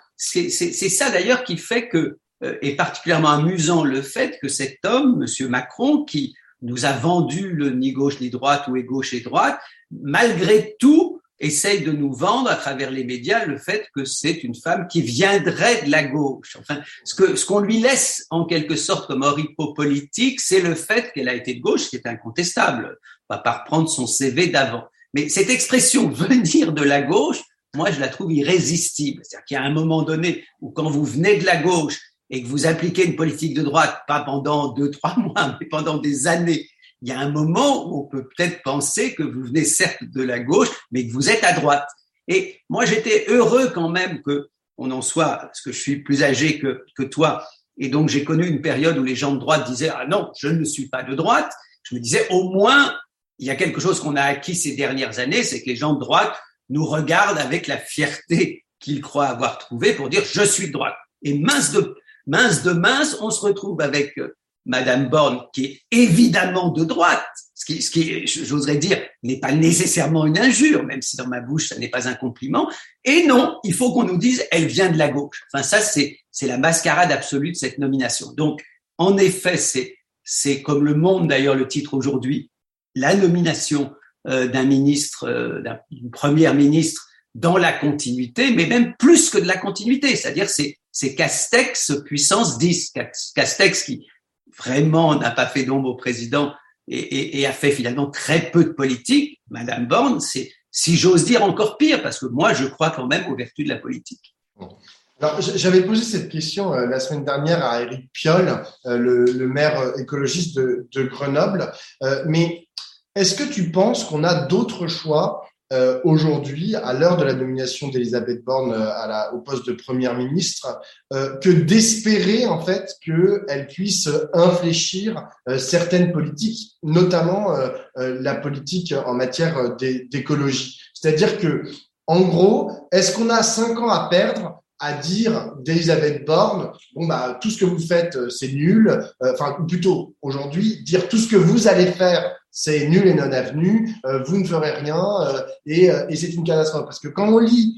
ça d'ailleurs qui fait que est particulièrement amusant le fait que cet homme, Monsieur Macron, qui nous a vendu le ni gauche ni droite ou est gauche et droite, malgré tout, essaye de nous vendre à travers les médias le fait que c'est une femme qui viendrait de la gauche. Enfin, ce qu'on lui laisse en quelque sorte comme oripeau politique, c'est le fait qu'elle a été de gauche, ce qui est incontestable. On va pas reprendre son CV d'avant. Mais cette expression venir de la gauche, moi je la trouve irrésistible. C'est-à-dire qu'il y a un moment donné où quand vous venez de la gauche et que vous appliquez une politique de droite, pas pendant 2-3 mois, mais pendant des années, il y a un moment où on peut peut-être penser que vous venez certes de la gauche, mais que vous êtes à droite. Et moi, j'étais heureux quand même que on en soit, parce que je suis plus âgé que toi, et donc j'ai connu une période où les gens de droite disaient « Ah non, je ne suis pas de droite ». Je me disais, au moins, il y a quelque chose qu'on a acquis ces dernières années, c'est que les gens de droite nous regardent avec la fierté qu'ils croient avoir trouvée pour dire « Je suis de droite ». Et mince de mince, on se retrouve avec Madame Borne, qui est évidemment de droite, ce qui, j'oserais dire, n'est pas nécessairement une injure, même si dans ma bouche, ça n'est pas un compliment. Et non, il faut qu'on nous dise, elle vient de la gauche. Enfin, ça, c'est la mascarade absolue de cette nomination. Donc, en effet, c'est comme Le Monde, d'ailleurs, le titre aujourd'hui, la nomination d'un ministre, d'une première ministre dans la continuité, mais même plus que de la continuité. C'est-à-dire, c'est Castex puissance 10. Castex qui vraiment n'a pas fait d'ombre au président et a fait finalement très peu de politique. Madame Borne, c'est, si j'ose dire, encore pire, parce que moi, je crois quand même aux vertus de la politique. Alors, j'avais posé cette question la semaine dernière à Éric Piolle, le maire écologiste de Grenoble. Mais est-ce que tu penses qu'on a d'autres choix aujourd'hui, à l'heure de la nomination d'Elisabeth Borne au poste de première ministre, que d'espérer en fait qu'elle puisse infléchir certaines politiques, notamment la politique en matière d'écologie. C'est-à-dire que, en gros, est-ce qu'on a 5 ans à perdre à dire d'Elisabeth Borne, bon bah tout ce que vous faites c'est nul, enfin ou plutôt aujourd'hui dire tout ce que vous allez faire c'est nul et non avenu, vous ne ferez rien et c'est une catastrophe. Parce que quand on lit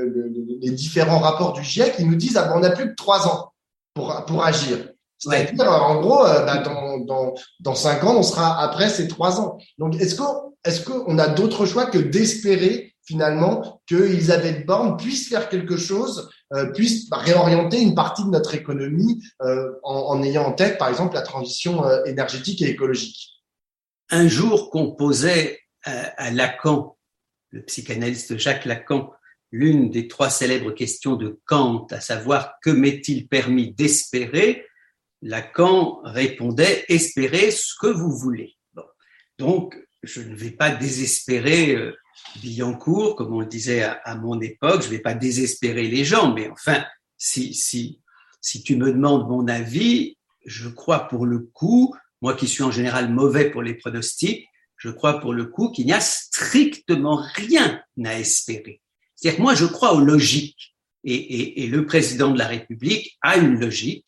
les différents rapports du GIEC, ils nous disent on n'a plus que 3 ans pour agir. C'est-à-dire en gros dans 5 ans on sera après ces 3 ans. Donc est-ce qu'on a d'autres choix que d'espérer finalement que Elisabeth Borne puisse faire quelque chose, puisse réorienter une partie de notre économie en ayant en tête par exemple la transition énergétique et écologique? Un jour qu'on posait à Lacan, le psychanalyste Jacques Lacan, l'une des 3 célèbres questions de Kant, à savoir « Que m'est-il permis d'espérer ?» Lacan répondait « Espérez ce que vous voulez ». Bon. Donc, je ne vais pas désespérer Billancourt, comme on le disait à mon époque, je ne vais pas désespérer les gens, mais enfin, si tu me demandes mon avis, je crois pour le coup, moi qui suis en général mauvais pour les pronostics, je crois pour le coup qu'il n'y a strictement rien à espérer. C'est-à-dire que moi je crois aux logiques et le président de la République a une logique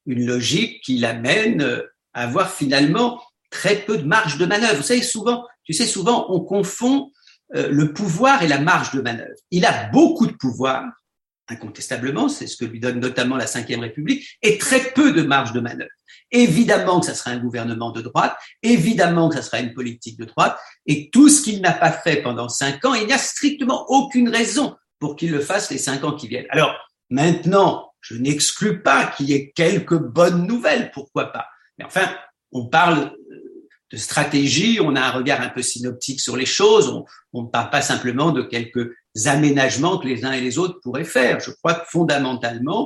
qui l'amène à avoir finalement très peu de marge de manœuvre. Vous savez, souvent on confond le pouvoir et la marge de manœuvre. Il a beaucoup de pouvoir, incontestablement, c'est ce que lui donne notamment la Ve République, et très peu de marge de manœuvre. Évidemment que ça sera un gouvernement de droite, évidemment que ça sera une politique de droite, et tout ce qu'il n'a pas fait pendant 5 ans, il n'y a strictement aucune raison pour qu'il le fasse les 5 ans qui viennent. Alors, maintenant, je n'exclus pas qu'il y ait quelques bonnes nouvelles, pourquoi pas. Mais enfin, on parle de stratégie, on a un regard un peu synoptique sur les choses, on ne parle pas simplement de quelques aménagements que les uns et les autres pourraient faire. Je crois que fondamentalement,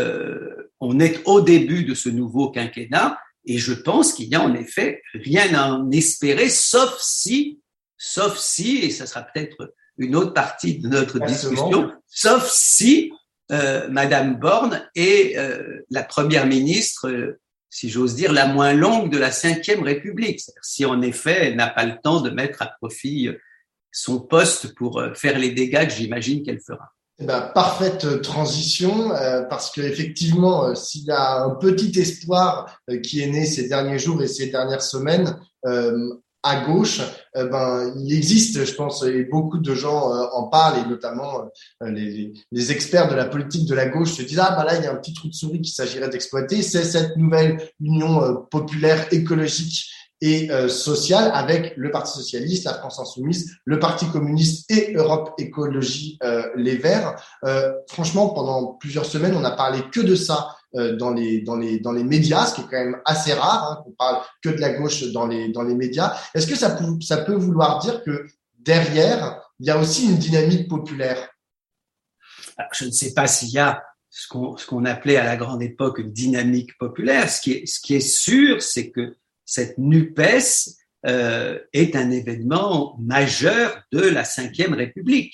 on est au début de ce nouveau quinquennat et je pense qu'il n'y a en effet rien à en espérer, sauf si, et ça sera peut-être une autre partie de notre discussion, sauf si Madame Borne est la première ministre, si j'ose dire, la moins longue de la Ve République. C'est-à-dire si en effet elle n'a pas le temps de mettre à profit son poste pour faire les dégâts que j'imagine qu'elle fera. Parfaite transition, parce que effectivement, s'il y a un petit espoir qui est né ces derniers jours et ces dernières semaines, à gauche, il existe, je pense, et beaucoup de gens en parlent, et notamment les experts de la politique de la gauche se disent là il y a un petit trou de souris qu'il s'agirait d'exploiter, c'est cette nouvelle union populaire écologique et sociale avec le Parti socialiste, la France insoumise, le Parti communiste et Europe Écologie Les Verts. Franchement, pendant plusieurs semaines, on n'a parlé que de ça dans les médias, ce qui est quand même assez rare, qu'on parle que de la gauche dans les médias. Est-ce que ça peut vouloir dire que derrière, il y a aussi une dynamique populaire? Alors, je ne sais pas s'il y a ce qu'on appelait à la grande époque une dynamique populaire. Ce qui est sûr, c'est que cette NUPES est un événement majeur de la Ve République.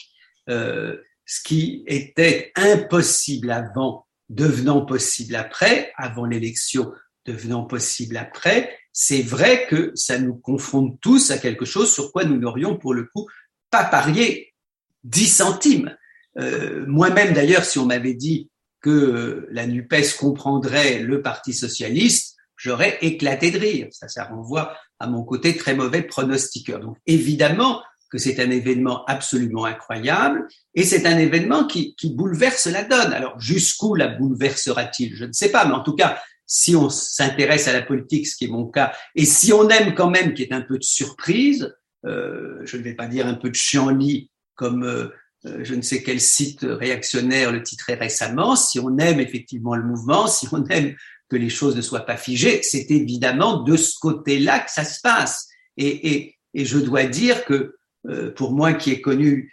Ce qui était impossible avant, devenant possible après, avant l'élection, devenant possible après, c'est vrai que ça nous confronte tous à quelque chose sur quoi nous n'aurions pour le coup pas parié 10 centimes. Moi-même d'ailleurs, si on m'avait dit que la NUPES comprendrait le Parti socialiste, j'aurais éclaté de rire. Ça renvoie à mon côté très mauvais pronostiqueur. Donc évidemment que c'est un événement absolument incroyable et c'est un événement qui bouleverse la donne. Alors jusqu'où la bouleversera-t-il? Je ne sais pas, mais en tout cas, si on s'intéresse à la politique, ce qui est mon cas, et si on aime quand même qu'il y ait un peu de surprise, je ne vais pas dire un peu de chienlit comme je ne sais quel site réactionnaire le titrait récemment, si on aime effectivement le mouvement, si on aime que les choses ne soient pas figées, c'est évidemment de ce côté-là que ça se passe. Et je dois dire que pour moi qui ai connu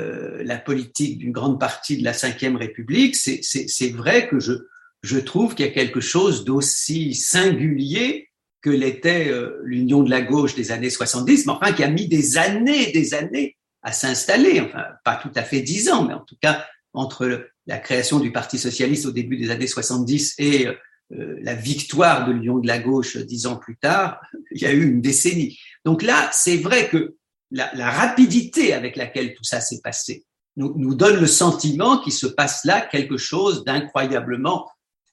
la politique d'une grande partie de la Ve République, c'est vrai que je trouve qu'il y a quelque chose d'aussi singulier que l'était l'union de la gauche des années 70, mais enfin qui a mis des années à s'installer, enfin pas tout à fait 10 ans, mais en tout cas entre la création du Parti socialiste au début des années 70 et la victoire de l'union de la gauche 10 ans plus tard, il y a eu une décennie. Donc là, c'est vrai que la rapidité avec laquelle tout ça s'est passé nous donne le sentiment qu'il se passe là quelque chose d'incroyablement,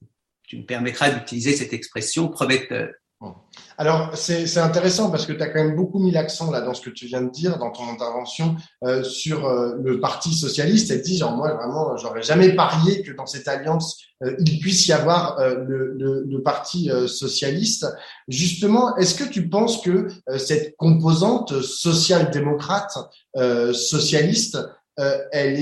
tu me permettras d'utiliser cette expression, prometteur. Alors, c'est intéressant parce que tu as quand même beaucoup mis l'accent là dans ce que tu viens de dire, dans ton intervention, sur le Parti socialiste. Elle dit, genre, moi, vraiment, j'aurais jamais parié que dans cette alliance, il puisse y avoir le Parti socialiste. Justement, est-ce que tu penses que cette composante social-démocrate socialiste, elle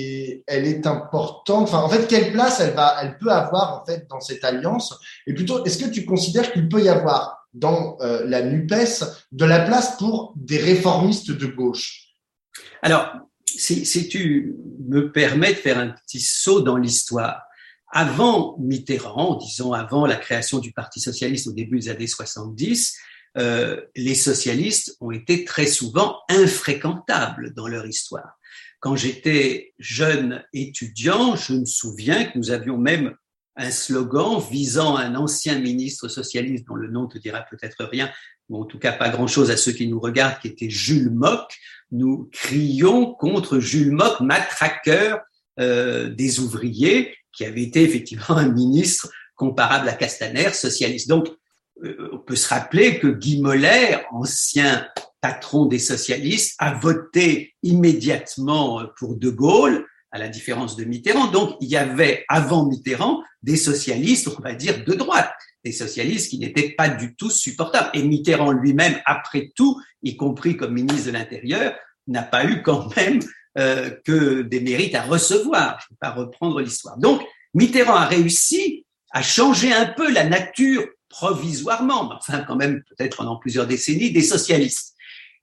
est importante. Enfin, en fait, quelle place elle peut avoir en fait dans cette alliance? Et plutôt, est-ce que tu considères qu'il peut y avoir dans la NUPES de la place pour des réformistes de gauche? Alors, si tu me permets de faire un petit saut dans l'histoire, avant Mitterrand, disons avant la création du Parti socialiste au début des années 70, les socialistes ont été très souvent infréquentables dans leur histoire. Quand j'étais jeune étudiant, je me souviens que nous avions même un slogan visant un ancien ministre socialiste dont le nom te dira peut-être rien, ou en tout cas pas grand-chose à ceux qui nous regardent, qui était Jules Mock. Nous crions contre Jules Mock, matraqueur des ouvriers, qui avait été effectivement un ministre comparable à Castaner, socialiste. Donc, on peut se rappeler que Guy Mollet, ancien patron des socialistes, a voté immédiatement pour De Gaulle, à la différence de Mitterrand. Donc, il y avait, avant Mitterrand, des socialistes, on va dire, de droite, des socialistes qui n'étaient pas du tout supportables. Et Mitterrand lui-même, après tout, y compris comme ministre de l'Intérieur, n'a pas eu quand même que des mérites à recevoir. Je ne vais pas reprendre l'histoire. Donc, Mitterrand a réussi à changer un peu la nature provisoirement, mais enfin quand même peut-être pendant plusieurs décennies, des socialistes.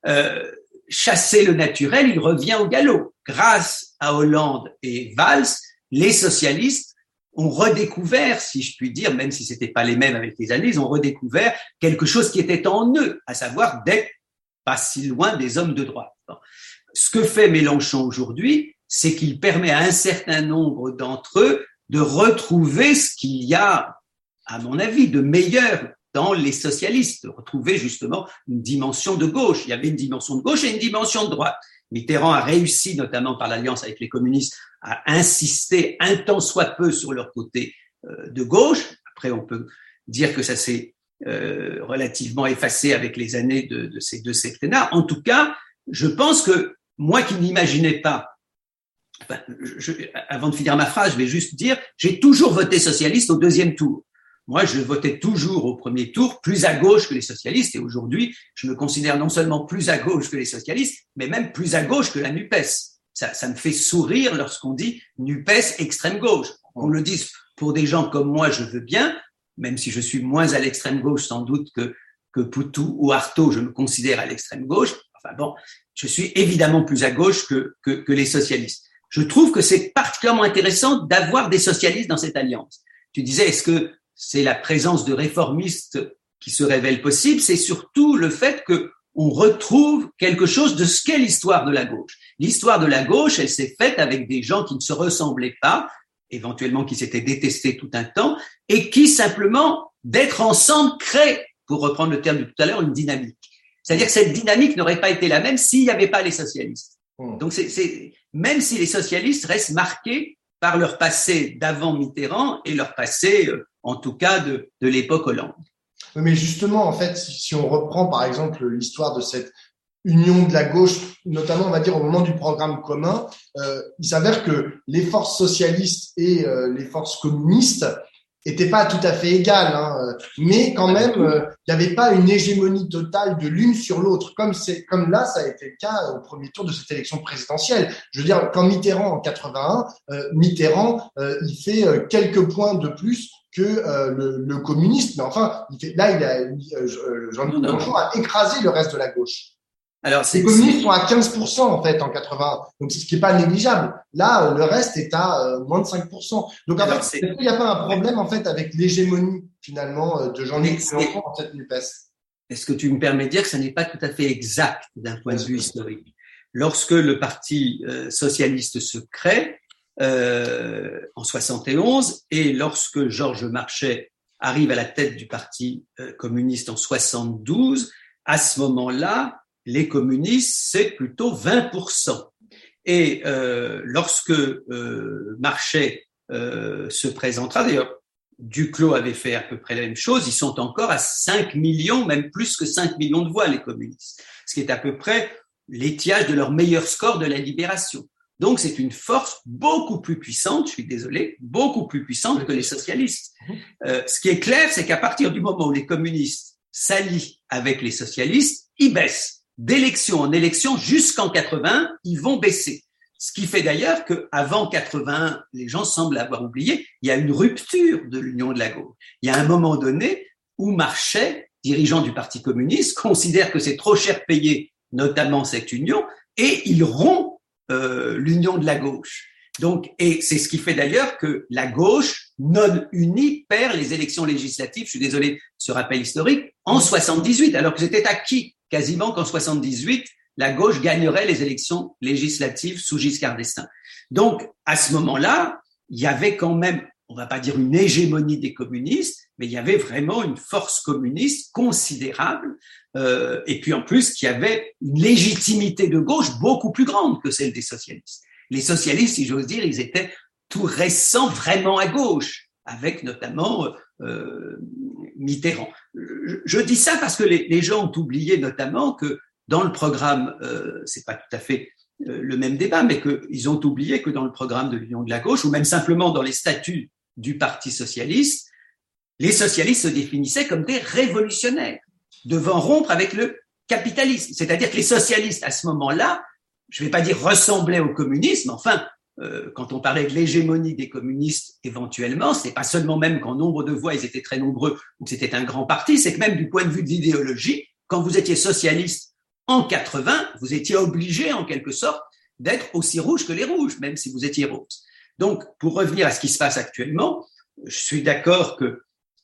Chasser le naturel, il revient au galop. Grâce à Hollande et Valls, les socialistes ont redécouvert, si je puis dire, même si c'était pas les mêmes avec les années, ils ont redécouvert quelque chose qui était en eux, à savoir d'être pas si loin des hommes de droite. Bon. Ce que fait Mélenchon aujourd'hui, c'est qu'il permet à un certain nombre d'entre eux de retrouver ce qu'il y a, à mon avis, de meilleur dans les socialistes, de retrouver justement une dimension de gauche. Il y avait une dimension de gauche et une dimension de droite. Mitterrand a réussi, notamment par l'alliance avec les communistes, à insister un tant soit peu sur leur côté de gauche. Après, on peut dire que ça s'est relativement effacée avec les années de ces 2 septennats. En tout cas, je pense que moi qui n'imaginais pas, avant de finir ma phrase, je vais juste dire, j'ai toujours voté socialiste au 2e tour. Moi, je votais toujours au 1er tour plus à gauche que les socialistes, et aujourd'hui, je me considère non seulement plus à gauche que les socialistes, mais même plus à gauche que la NUPES. Ça me fait sourire lorsqu'on dit NUPES extrême gauche. On le dise pour des gens comme moi, je veux bien, même si je suis moins à l'extrême gauche sans doute que Poutou ou Artaud, je me considère à l'extrême gauche. Enfin bon, je suis évidemment plus à gauche que les socialistes. Je trouve que c'est particulièrement intéressant d'avoir des socialistes dans cette alliance. Tu disais, est-ce que c'est la présence de réformistes qui se révèle possible? C'est surtout le fait que on retrouve quelque chose de ce qu'est l'histoire de la gauche. L'histoire de la gauche, elle s'est faite avec des gens qui ne se ressemblaient pas, éventuellement qui s'étaient détestés tout un temps, et qui simplement, d'être ensemble, créent, pour reprendre le terme de tout à l'heure, une dynamique. C'est-à-dire que cette dynamique n'aurait pas été la même s'il n'y avait pas les socialistes. Donc même si les socialistes restent marqués par leur passé d'avant Mitterrand et leur passé, en tout cas, de l'époque Hollande. Mais justement, en fait, si on reprend par exemple l'histoire de cette union de la gauche, notamment on va dire au moment du programme commun, il s'avère que les forces socialistes et les forces communistes étaient pas tout à fait égales, hein, mais quand même il n'y avait pas une hégémonie totale de l'une sur l'autre, comme là ça a été le cas au premier tour de cette élection présidentielle. Je veux dire, quand Mitterrand en 81, Mitterrand il fait quelques points de plus que le communiste, mais enfin Jean-Luc Mélenchon a écrasé le reste de la gauche. Alors, les communistes sont à 15% en fait en 81, donc ce qui est pas négligeable. Là, le reste est à moins de 5%. Donc en fait, est-ce qu'il n'y a pas un problème en fait avec l'hégémonie finalement de Jean-Luc Mélenchon en cette NUPES? Est-ce que tu me permets de dire que ça n'est pas tout à fait exact d'un point de vue historique? Lorsque le Parti socialiste se crée en 71 et lorsque Georges Marchais arrive à la tête du Parti communiste en 72, à ce moment-là, les communistes, c'est plutôt 20%. Et lorsque Marchais se présentera, d'ailleurs, Duclos avait fait à peu près la même chose, ils sont encore à 5 millions, même plus que 5 millions de voix, les communistes, ce qui est à peu près l'étiage de leur meilleur score de la Libération. Donc, c'est une force beaucoup plus puissante, je suis désolé, beaucoup plus puissante que les socialistes. Ce qui est clair, c'est qu'à partir du moment où les communistes s'allient avec les socialistes, ils baissent. D'élection en élection, jusqu'en 80, ils vont baisser. Ce qui fait d'ailleurs qu'avant 81, les gens semblent avoir oublié, il y a une rupture de l'union de la gauche. Il y a un moment donné où Marchais, dirigeant du Parti communiste, considère que c'est trop cher payé, notamment cette union, et il rompt l'union de la gauche. Donc, et c'est ce qui fait d'ailleurs que la gauche non unie perd les élections législatives, je suis désolé de ce rappel historique, en 78, alors que c'était acquis quasiment qu'en 78, la gauche gagnerait les élections législatives sous Giscard d'Estaing. Donc, à ce moment-là, il y avait quand même, on va pas dire une hégémonie des communistes, mais il y avait vraiment une force communiste considérable, et puis en plus, qui avait une légitimité de gauche beaucoup plus grande que celle des socialistes. Les socialistes, si j'ose dire, ils étaient tout récents vraiment à gauche, avec notamment Mitterrand. Je dis ça parce que les gens ont oublié notamment que dans le programme, c'est pas tout à fait le même débat, mais qu'ils ont oublié que dans le programme de l'Union de la gauche, ou même simplement dans les statuts du Parti socialiste, les socialistes se définissaient comme des révolutionnaires, devant rompre avec le capitalisme. C'est-à-dire que les socialistes, à ce moment-là, je ne vais pas dire ressemblaient au communisme, enfin, quand on parlait de l'hégémonie des communistes, éventuellement, ce n'est pas seulement même qu'en nombre de voix, ils étaient très nombreux ou que c'était un grand parti, c'est que même du point de vue de l'idéologie, quand vous étiez socialiste en 80, vous étiez obligé, en quelque sorte, d'être aussi rouge que les rouges, même si vous étiez rose. Donc, pour revenir à ce qui se passe actuellement, je suis d'accord que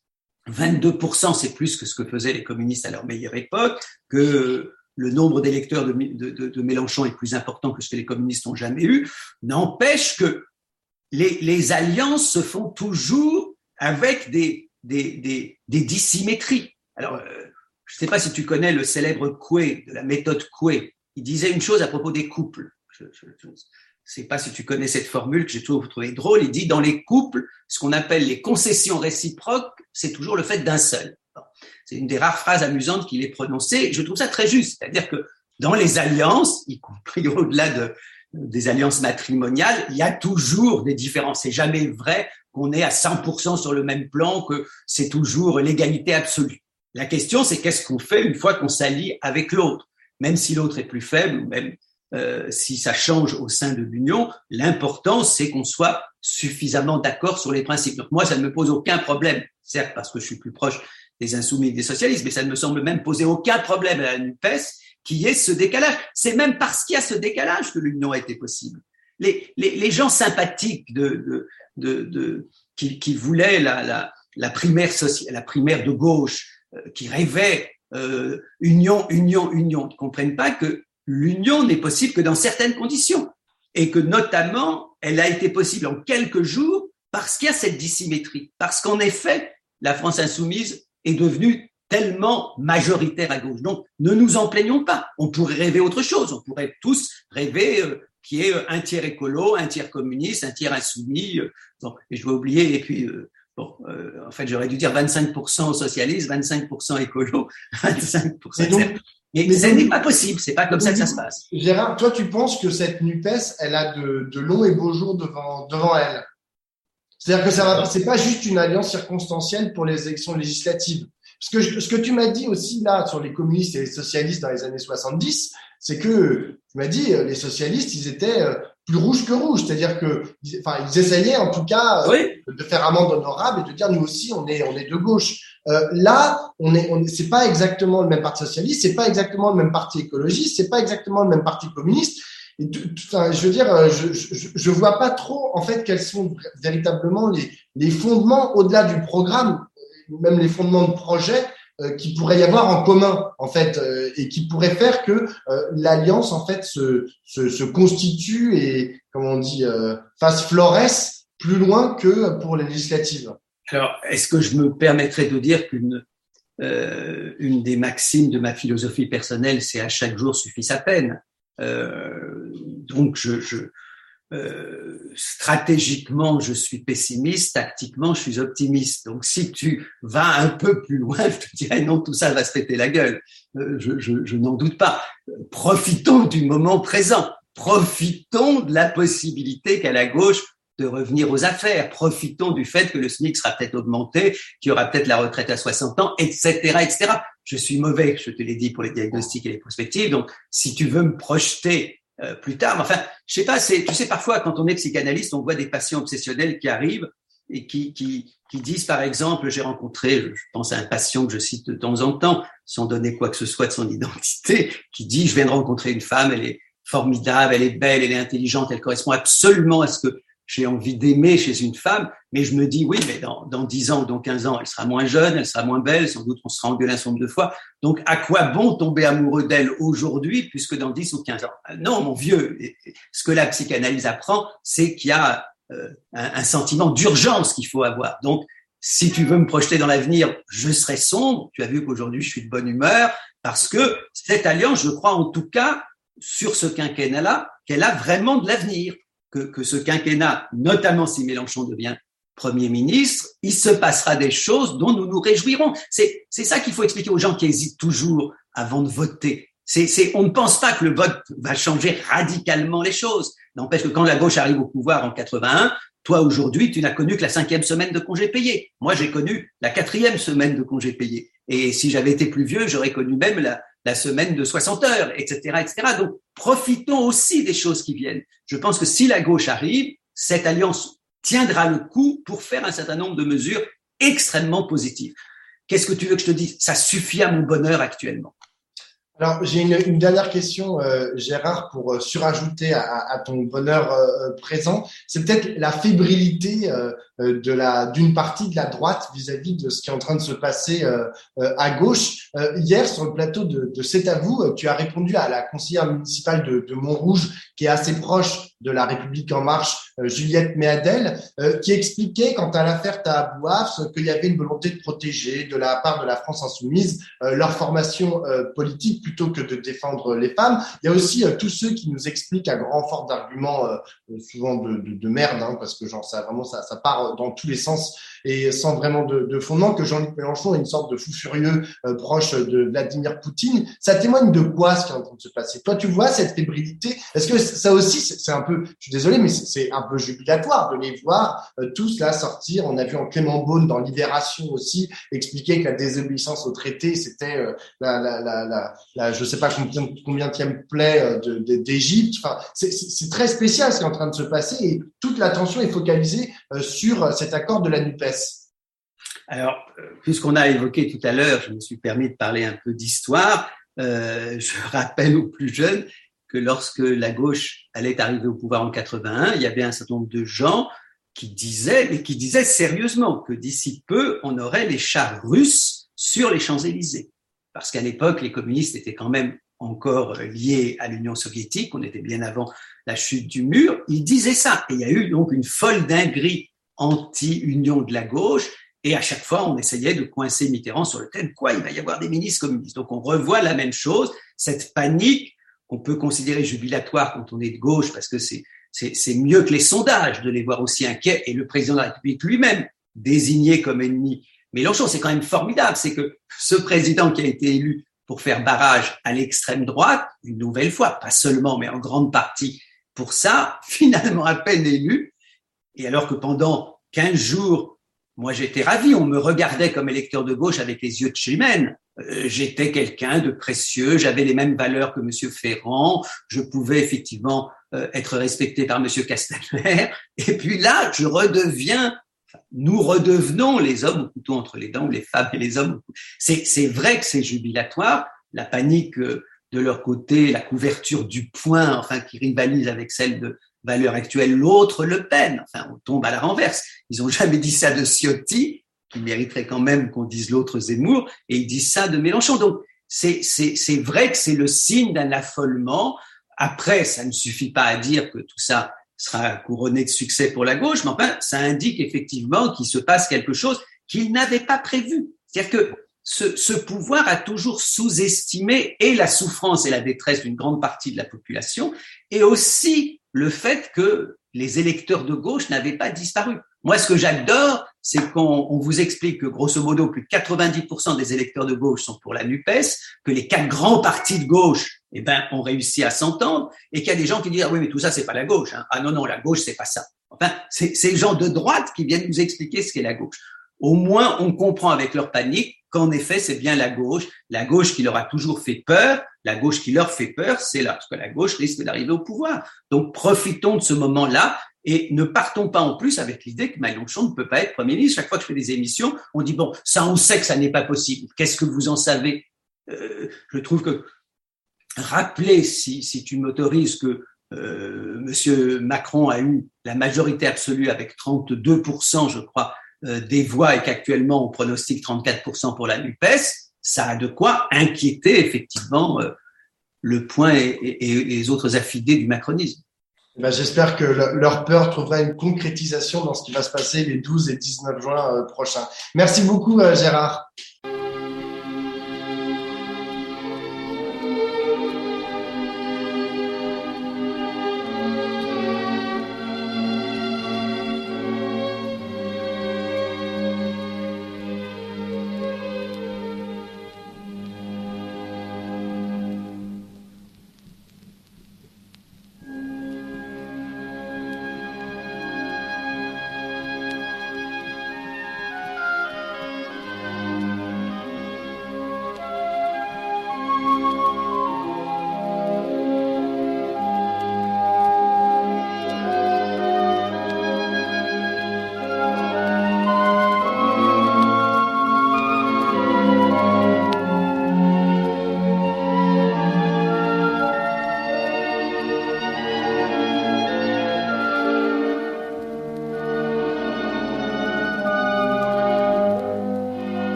22%, c'est plus que ce que faisaient les communistes à leur meilleure époque, que le nombre d'électeurs de Mélenchon est plus important que ce que les communistes n'ont jamais eu, n'empêche que les alliances se font toujours avec des dissymétries. Alors, je ne sais pas si tu connais le célèbre Coué, de la méthode Coué. Il disait une chose à propos des couples. Je ne sais pas si tu connais cette formule que j'ai toujours trouvée drôle. Il dit, dans les couples, ce qu'on appelle les concessions réciproques, c'est toujours le fait d'un seul. C'est une des rares phrases amusantes qu'il ait prononcées. Je trouve ça très juste. C'est-à-dire que dans les alliances, y compris au-delà des alliances matrimoniales, il y a toujours des différences. C'est jamais vrai qu'on est à 100% sur le même plan, que c'est toujours l'égalité absolue. La question, c'est qu'est-ce qu'on fait une fois qu'on s'allie avec l'autre, même si l'autre est plus faible, ou même si ça change au sein de l'union. L'important, c'est qu'on soit suffisamment d'accord sur les principes. Donc moi, ça ne me pose aucun problème, certes parce que je suis plus proche des insoumis et des socialistes, mais ça ne me semble même poser aucun problème à la NUPES, qui est ce décalage. C'est même parce qu'il y a ce décalage que l'union a été possible. Les gens sympathiques qui voulaient la primaire sociale, la primaire de gauche, qui rêvaient union, ne comprennent pas que l'union n'est possible que dans certaines conditions, et que notamment elle a été possible en quelques jours parce qu'il y a cette dissymétrie, parce qu'en effet la France insoumise est devenue tellement majoritaire à gauche. Donc ne nous en plaignons pas. On pourrait rêver autre chose. On pourrait tous rêver qu'il y ait un tiers écolo, un tiers communiste, un tiers insoumis. Bon, et je vais oublier. Et puis en fait, j'aurais dû dire 25% socialistes, 25% écolo, 25%. Mais ce n'est pas possible, c'est pas comme ça que ça se passe. Gérard, toi, tu penses que cette NUPES, elle a de longs et beaux jours devant elle? C'est-à-dire que c'est pas juste une alliance circonstancielle pour les élections législatives. Parce que ce que tu m'as dit aussi là sur les communistes et les socialistes dans les années 70, c'est que tu m'as dit les socialistes, ils étaient plus rouges que rouges, c'est-à-dire que ils essayaient en tout cas de faire amende honorable et de dire nous aussi on est de gauche. Là, c'est pas exactement le même parti socialiste, c'est pas exactement le même parti écologiste, c'est pas exactement le même parti communiste. Et je veux dire, je vois pas trop en fait quels sont véritablement les fondements au-delà du programme, même les fondements de projet qui pourrait y avoir en commun en fait, et qui pourrait faire que l'alliance en fait se constitue et comment on dit fasse florès plus loin que pour les législatives. Alors, est-ce que je me permettrais de dire qu'une des maximes de ma philosophie personnelle, c'est à chaque jour suffit sa peine. Donc, stratégiquement, je suis pessimiste, tactiquement, je suis optimiste. Donc, si tu vas un peu plus loin, je te dirais non, tout ça va se péter la gueule. Je n'en doute pas. Profitons du moment présent. Profitons de la possibilité qu'à la gauche de revenir aux affaires. Profitons du fait que le SMIC sera peut-être augmenté, qu'il y aura peut-être la retraite à 60 ans, etc., etc. Je suis mauvais, je te l'ai dit, pour les diagnostics et les prospectives. Donc, si tu veux me projeter plus tard, enfin, je sais pas, tu sais, parfois, quand on est psychanalyste, on voit des patients obsessionnels qui arrivent et qui disent, par exemple, j'ai rencontré, je pense à un patient que je cite de temps en temps, sans donner quoi que ce soit de son identité, qui dit, je viens de rencontrer une femme, elle est formidable, elle est belle, elle est intelligente, elle correspond absolument à ce que j'ai envie d'aimer chez une femme, mais je me dis, oui, mais dans 10 ans ou dans 15 ans, elle sera moins jeune, elle sera moins belle, sans doute on sera engueulé un certain nombre de fois. Donc, à quoi bon tomber amoureux d'elle aujourd'hui, puisque dans 10 ou 15 ans? Non, mon vieux, ce que la psychanalyse apprend, c'est qu'il y a un sentiment d'urgence qu'il faut avoir. Donc, si tu veux me projeter dans l'avenir, je serai sombre. Tu as vu qu'aujourd'hui, je suis de bonne humeur, parce que cette alliance, je crois en tout cas, sur ce quinquennat-là, qu'elle a vraiment de l'avenir. Que ce quinquennat, notamment si Mélenchon devient Premier ministre, il se passera des choses dont nous nous réjouirons. C'est ça qu'il faut expliquer aux gens qui hésitent toujours avant de voter. On ne pense pas que le vote va changer radicalement les choses. N'empêche que quand la gauche arrive au pouvoir en 81, toi aujourd'hui, tu n'as connu que la 5e semaine de congé payé. Moi, j'ai connu la 4e semaine de congé payé. Et si j'avais été plus vieux, j'aurais connu même la semaine de 60 heures, etc., etc. Donc, profitons aussi des choses qui viennent. Je pense que si la gauche arrive, cette alliance tiendra le coup pour faire un certain nombre de mesures extrêmement positives. Qu'est-ce que tu veux que je te dise? Ça suffit à mon bonheur actuellement. Alors, j'ai une dernière question, Gérard, pour surajouter à ton bonheur présent. C'est peut-être la fébrilité d'une partie de la droite vis-à-vis de ce qui est en train de se passer à gauche. Hier, sur le plateau de C'est à vous, tu as répondu à la conseillère municipale de Montrouge, qui est assez proche de La République En Marche, Juliette Méadel, qui expliquait, quant à l'affaire Tahabouaf, qu'il y avait une volonté de protéger, de la part de la France Insoumise, leur formation politique plutôt que de défendre les femmes. Il y a aussi tous ceux qui nous expliquent à grand fort d'arguments, souvent de merde, hein, parce que genre ça part part dans tous les sens et sans vraiment de fondement, que Jean-Luc Mélenchon est une sorte de fou furieux proche de Vladimir Poutine. Ça témoigne de quoi ce qui est en train de se passer? Toi, tu vois cette fébrilité? Est-ce que ça aussi, c'est un peu, je suis désolé, mais c'est un peu jubilatoire de les voir tous là sortir. On a vu en Clément Beaune dans Libération aussi expliquer que la désobéissance au traité, c'était je sais pas combienième plaie d'Égypte. Enfin, c'est très spécial ce qui est en train de se passer et toute l'attention est focalisée sur cet accord de la NUPES. Alors, puisqu'on a évoqué tout à l'heure, je me suis permis de parler un peu d'histoire. Je rappelle aux plus jeunes que lorsque la gauche allait arriver au pouvoir en 81, il y avait un certain nombre de gens qui disaient sérieusement que d'ici peu, on aurait les chars russes sur les Champs-Élysées. Parce qu'à l'époque, les communistes étaient quand même encore liés à l'Union soviétique, on était bien avant la chute du mur. Ils disaient ça. Et il y a eu donc une folle dinguerie anti-union de la gauche. Et à chaque fois, on essayait de coincer Mitterrand sur le thème, quoi, il va y avoir des ministres communistes. Donc on revoit la même chose, cette panique qu'on peut considérer jubilatoire quand on est de gauche, parce que c'est mieux que les sondages de les voir aussi inquiets, et le président de la République lui-même désigné comme ennemi. Mélenchon, c'est quand même formidable, c'est que ce président qui a été élu pour faire barrage à l'extrême droite, une nouvelle fois, pas seulement, mais en grande partie pour ça, finalement à peine élu, et alors que pendant 15 jours, moi, j'étais ravi. On me regardait comme électeur de gauche avec les yeux de Chimène. J'étais quelqu'un de précieux. J'avais les mêmes valeurs que Monsieur Ferrand. Je pouvais effectivement être respecté par Monsieur Castaner. Et puis là, nous redevenons les hommes au couteau entre les dents, ou les femmes et les hommes. C'est vrai que c'est jubilatoire. La panique de leur côté, la couverture du poing, enfin, qui rivalise avec celle de valeur actuelle, l'autre Le Pen. Enfin, on tombe à la renverse. Ils ont jamais dit ça de Ciotti, qui mériterait quand même qu'on dise l'autre Zemmour, et ils disent ça de Mélenchon. Donc, c'est vrai que c'est le signe d'un affolement. Après, ça ne suffit pas à dire que tout ça sera couronné de succès pour la gauche, mais enfin, ça indique effectivement qu'il se passe quelque chose qu'ils n'avaient pas prévu. C'est-à-dire que ce pouvoir a toujours sous-estimé et la souffrance et la détresse d'une grande partie de la population, et aussi le fait que les électeurs de gauche n'avaient pas disparu. Moi, ce que j'adore, c'est qu'on vous explique que, grosso modo, plus de 90% des électeurs de gauche sont pour la NUPES, que les 4 grands partis de gauche, ont réussi à s'entendre, et qu'il y a des gens qui disent, ah oui, mais tout ça, c'est pas la gauche, hein. Ah non, la gauche, c'est pas ça. Enfin, c'est les gens de droite qui viennent nous expliquer ce qu'est la gauche. Au moins, on comprend avec leur panique qu'en effet, c'est bien la gauche qui leur a toujours fait peur. La gauche qui leur fait peur, c'est lorsque la gauche risque d'arriver au pouvoir. Donc, profitons de ce moment-là et ne partons pas en plus avec l'idée que Mélenchon ne peut pas être Premier ministre. Chaque fois que je fais des émissions, on dit, bon, ça, on sait que ça n'est pas possible. Qu'est-ce que vous en savez? Je trouve que rappeler, si tu m'autorises, que Monsieur Macron a eu la majorité absolue avec 32%, je crois, des voix, et qu'actuellement on pronostique 34% pour la NUPES, ça a de quoi inquiéter effectivement Le Point et les autres affidés du macronisme. J'espère que leur peur trouvera une concrétisation dans ce qui va se passer les 12 et 19 juin prochains. Merci beaucoup Gérard.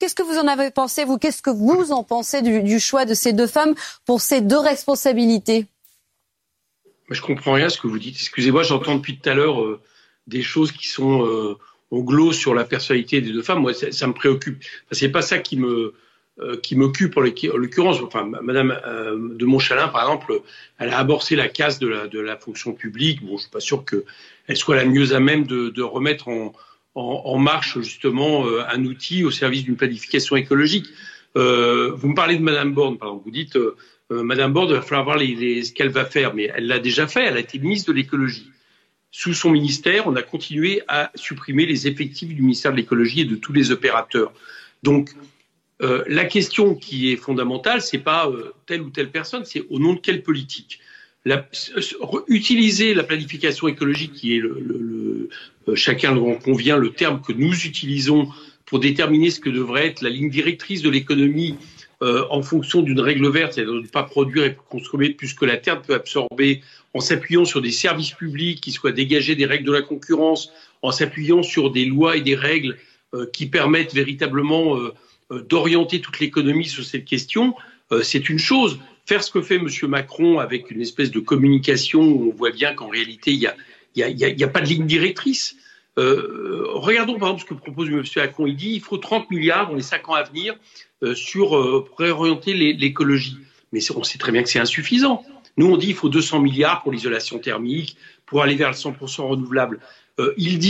Qu'est-ce que vous en avez pensé, vous? Qu'est-ce que vous en pensez du choix de ces deux femmes pour ces deux responsabilités? Je comprends rien à ce que vous dites. Excusez-moi, j'entends depuis tout à l'heure des choses qui sont en gloss sur la personnalité des deux femmes. Moi, ça me préoccupe. Enfin, c'est pas ça qui m'occupe en l'occurrence. Enfin, Madame de Montchalin, par exemple, elle a amorcé la casse de la fonction publique. Bon, je suis pas sûr qu'elle soit la mieux à même de remettre en marche justement un outil au service d'une planification écologique. Vous me parlez de Madame Borne, par exemple. Vous dites Madame Borne, il va falloir voir ce qu'elle va faire, mais elle l'a déjà fait. Elle a été ministre de l'écologie. Sous son ministère, on a continué à supprimer les effectifs du ministère de l'écologie et de tous les opérateurs. Donc, la question qui est fondamentale, c'est pas telle ou telle personne, c'est au nom de quelle politique. Utiliser la planification écologique, qui est chacun en convient, le terme que nous utilisons pour déterminer ce que devrait être la ligne directrice de l'économie en fonction d'une règle verte, c'est-à-dire de ne pas produire et consommer plus que la terre peut absorber, en s'appuyant sur des services publics qui soient dégagés des règles de la concurrence, en s'appuyant sur des lois et des règles qui permettent véritablement d'orienter toute l'économie sur cette question, c'est une chose. Faire ce que fait M. Macron avec une espèce de communication où on voit bien qu'en réalité, il y a pas de ligne directrice. Regardons par exemple ce que propose M. Macron. Il dit qu'il faut 30 milliards dans les 5 ans à venir pour réorienter l'écologie. Mais on sait très bien que c'est insuffisant. Nous, on dit qu'il faut 200 milliards pour l'isolation thermique, pour aller vers le 100% renouvelable. Il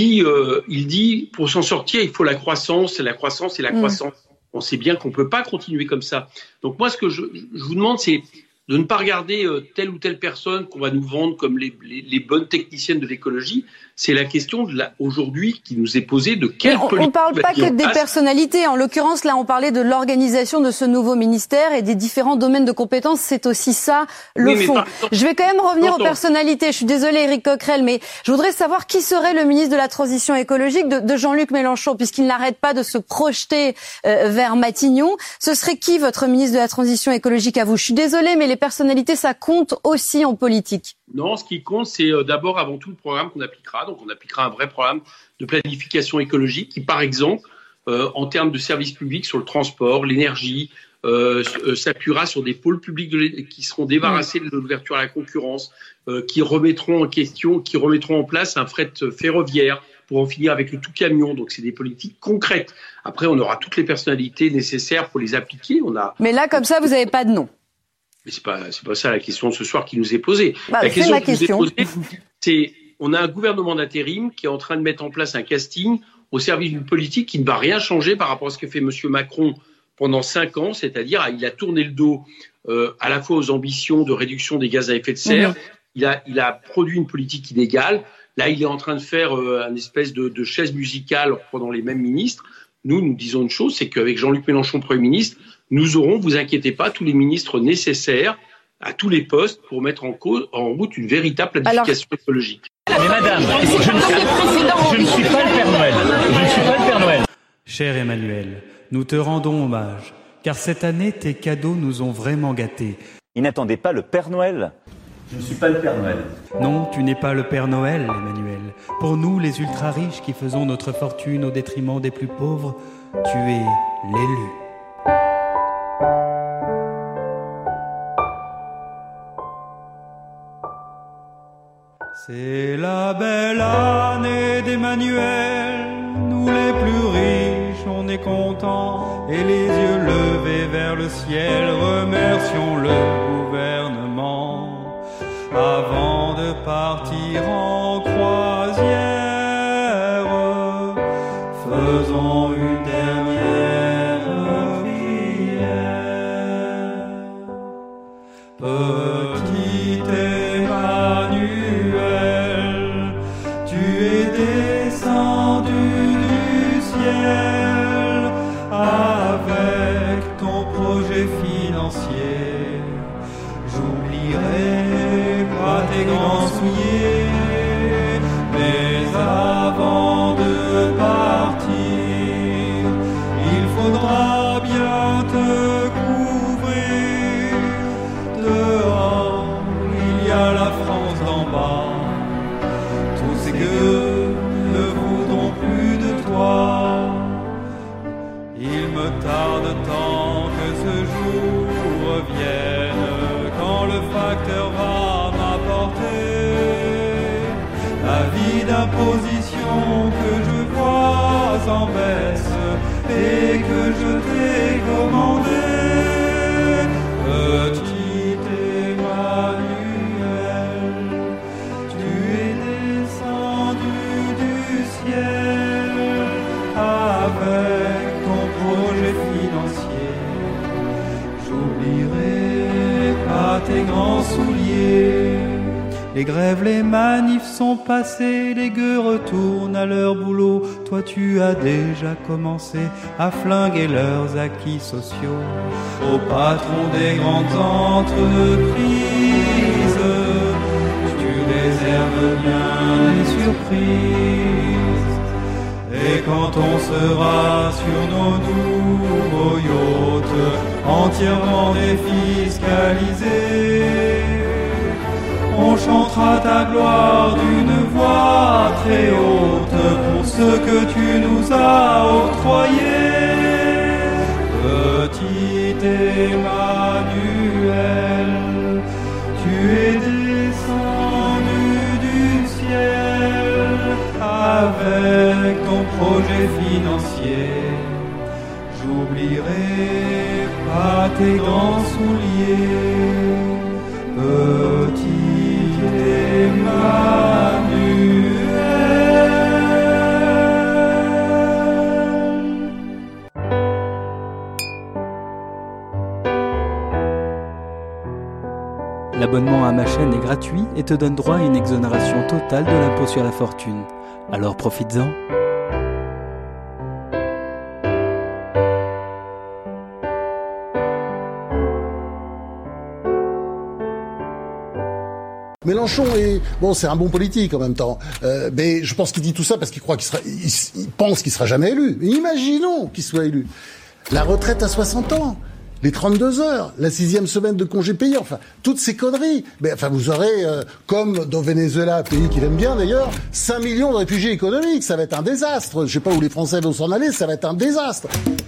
dit, pour s'en sortir, il faut la croissance, la croissance et la croissance. On sait bien qu'on ne peut pas continuer comme ça. Donc moi, ce que je vous demande, c'est de ne pas regarder telle ou telle personne qu'on va nous vendre comme les bonnes techniciennes de l'écologie. C'est la question aujourd'hui qui nous est posée de quelle politique. On ne parle pas que des personnalités. En l'occurrence, là, on parlait de l'organisation de ce nouveau ministère et des différents domaines de compétences. C'est aussi ça le fond. Je vais quand même revenir aux personnalités. Je suis désolée, Éric Coquerel, mais je voudrais savoir qui serait le ministre de la Transition écologique de Jean-Luc Mélenchon, puisqu'il n'arrête pas de se projeter vers Matignon. Ce serait qui votre ministre de la Transition écologique à vous? Je suis désolée, mais les personnalités, ça compte aussi en politique. Non, ce qui compte, c'est d'abord, avant tout, le programme qu'on appliquera. Donc, on appliquera un vrai programme de planification écologique qui, par exemple, en termes de services publics sur le transport, l'énergie, s'appuiera sur des pôles publics qui seront débarrassés de l'ouverture à la concurrence, qui remettront en place un fret ferroviaire pour en finir avec le tout camion. Donc, c'est des politiques concrètes. Après, on aura toutes les personnalités nécessaires pour les appliquer. Mais là, comme ça, vous n'avez pas de nom. Mais c'est pas ça la question de ce soir qui nous est posée. La question qui nous est posée, c'est on a un gouvernement d'intérim qui est en train de mettre en place un casting au service d'une politique qui ne va rien changer par rapport à ce que fait M. Macron pendant 5 ans, c'est-à-dire il a tourné le dos à la fois aux ambitions de réduction des gaz à effet de serre, il a produit une politique inégale. Là, il est en train de faire une espèce de chaise musicale en prenant les mêmes ministres. Nous disons une chose, c'est qu'avec Jean-Luc Mélenchon, Premier ministre, nous aurons, vous inquiétez pas, tous les ministres nécessaires à tous les postes pour mettre en route une véritable planification écologique. Mais madame, je ne suis pas le Père Noël. Je ne suis pas le Père Noël. Cher Emmanuel, nous te rendons hommage, car cette année, tes cadeaux nous ont vraiment gâtés. Il n'attendait pas le Père Noël. Je ne suis pas le Père Noël. Non, tu n'es pas le Père Noël, Emmanuel. Pour nous, les ultra-riches qui faisons notre fortune au détriment des plus pauvres, tu es l'élu. C'est la belle année d'Emmanuel, nous les plus riches, on est contents, et les yeux levés vers le ciel, remercions le gouvernement. Avant de partir en croisière, faisons une dernière prière. Petit Emmanuel, tu es descendu du ciel avec ton projet financier. J'oublierai pas tes grands souliers, mais avant de partir, il faudra bien te couvrir. Dehors, il y a la France d'en bas. Tous ces gueux ne voudront plus de toi. Ils me tarde tant que ce jour revienne, quand le facteur va m'apporter la vie d'imposition que je vois en baisse et que je t'ai commandé. Petit Emmanuel, tu es descendu du ciel avec ton projet financier. J'oublierai pas tes grands souliers. Les grèves, les manifs sont passés, les gueux retournent à leur boulot. Toi tu as déjà commencé à flinguer leurs acquis sociaux. Au patron des grandes entreprises, tu réserves bien des surprises. Et quand on sera sur nos nouveaux yachts, entièrement défiscalisés, on chantera ta gloire d'une voix très haute pour ce que tu nous as octroyé. Petit Emmanuel, tu es descendu du ciel avec ton projet financier. J'oublierai pas tes grands souliers. Petit L'abonnement à ma chaîne est gratuit et te donne droit à une exonération totale de l'impôt sur la fortune. Alors profites-en. Mélenchon c'est un bon politique en même temps, mais je pense qu'il dit tout ça parce qu'il croit il pense qu'il sera jamais élu. Imaginons qu'il soit élu. La retraite à 60 ans, les 32 heures, la 6e semaine de congé payé, enfin toutes ces conneries. Mais enfin vous aurez, comme dans Venezuela, pays qu'il aime bien d'ailleurs, 5 millions de réfugiés économiques. Ça va être un désastre. Je sais pas où les Français vont s'en aller. Ça va être un désastre.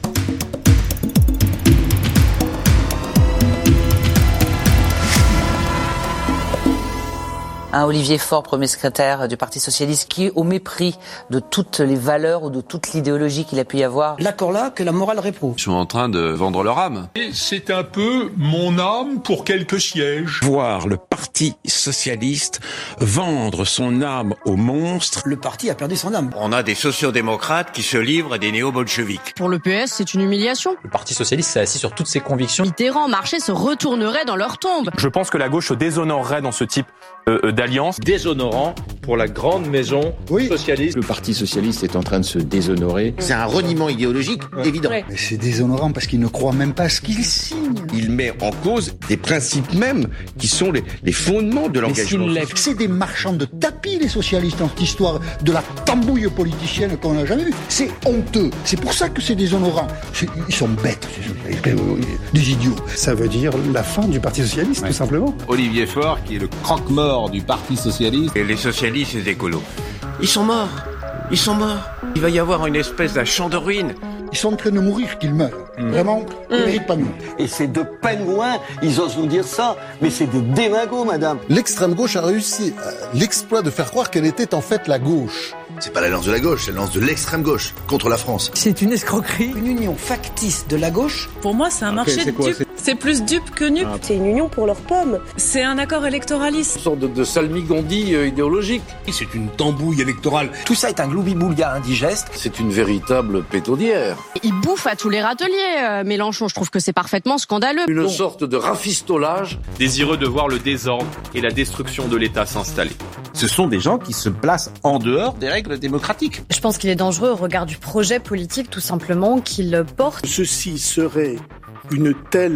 Olivier Faure, premier secrétaire du Parti Socialiste, qui, au mépris de toutes les valeurs ou de toute l'idéologie qu'il a pu y avoir... L'accord là que la morale réprouve. Ils sont en train de vendre leur âme. Et c'est un peu mon âme pour quelques sièges. Voir le Parti Socialiste vendre son âme aux monstres. Le parti a perdu son âme. On a des sociodémocrates qui se livrent à des néo-bolcheviques. Pour le PS, c'est une humiliation. Le Parti Socialiste s'est assis sur toutes ses convictions. Mitterrand marchait se retournerait dans leur tombe. Je pense que la gauche se déshonorerait dans ce type d'alliance. Déshonorant pour la grande maison socialiste. Le Parti Socialiste est en train de se déshonorer. C'est un reniement idéologique évident. Mais c'est déshonorant parce qu'il ne croit même pas à ce qu'il signe. Il met en cause des principes mêmes qui sont les fondements de l'engagement. C'est des marchands de tapis, les socialistes, dans cette histoire de la tambouille politicienne qu'on n'a jamais vue. C'est honteux. C'est pour ça que c'est déshonorant. Ils sont bêtes, des idiots. Ça veut dire la fin du Parti Socialiste, tout simplement. Olivier Faure, qui est le croque-mort du Parti Socialiste. Et les socialistes et les écolos. Ils sont morts. Ils sont morts. Il va y avoir une espèce d'un champ de ruines. Ils sont en train de mourir, qu'ils meurent. Vraiment, ils ne méritent pas mieux. Et c'est de pingouins, ils osent nous dire ça, mais c'est des démagos, madame. L'extrême gauche a réussi l'exploit de faire croire qu'elle était en fait la gauche. C'est pas l'alliance de la gauche, c'est l'alliance de l'extrême gauche contre la France. C'est une escroquerie. Une union factice de la gauche. Pour moi, c'est un marché de dupes. C'est plus dupe que nupe. C'est une union pour leurs pommes. C'est un accord électoraliste. Une sorte de salmigondie idéologique. C'est une tambouille électorale. Tout ça est un gloubi-boulga indigeste. C'est une véritable pétaudière. Il bouffe à tous les râteliers, Mélenchon. Je trouve que c'est parfaitement scandaleux. Une sorte de rafistolage. Désireux de voir le désordre et la destruction de l'État s'installer. Ce sont des gens qui se placent en dehors des règles démocratiques. Je pense qu'il est dangereux au regard du projet politique, tout simplement, qu'il porte. Ceci serait une telle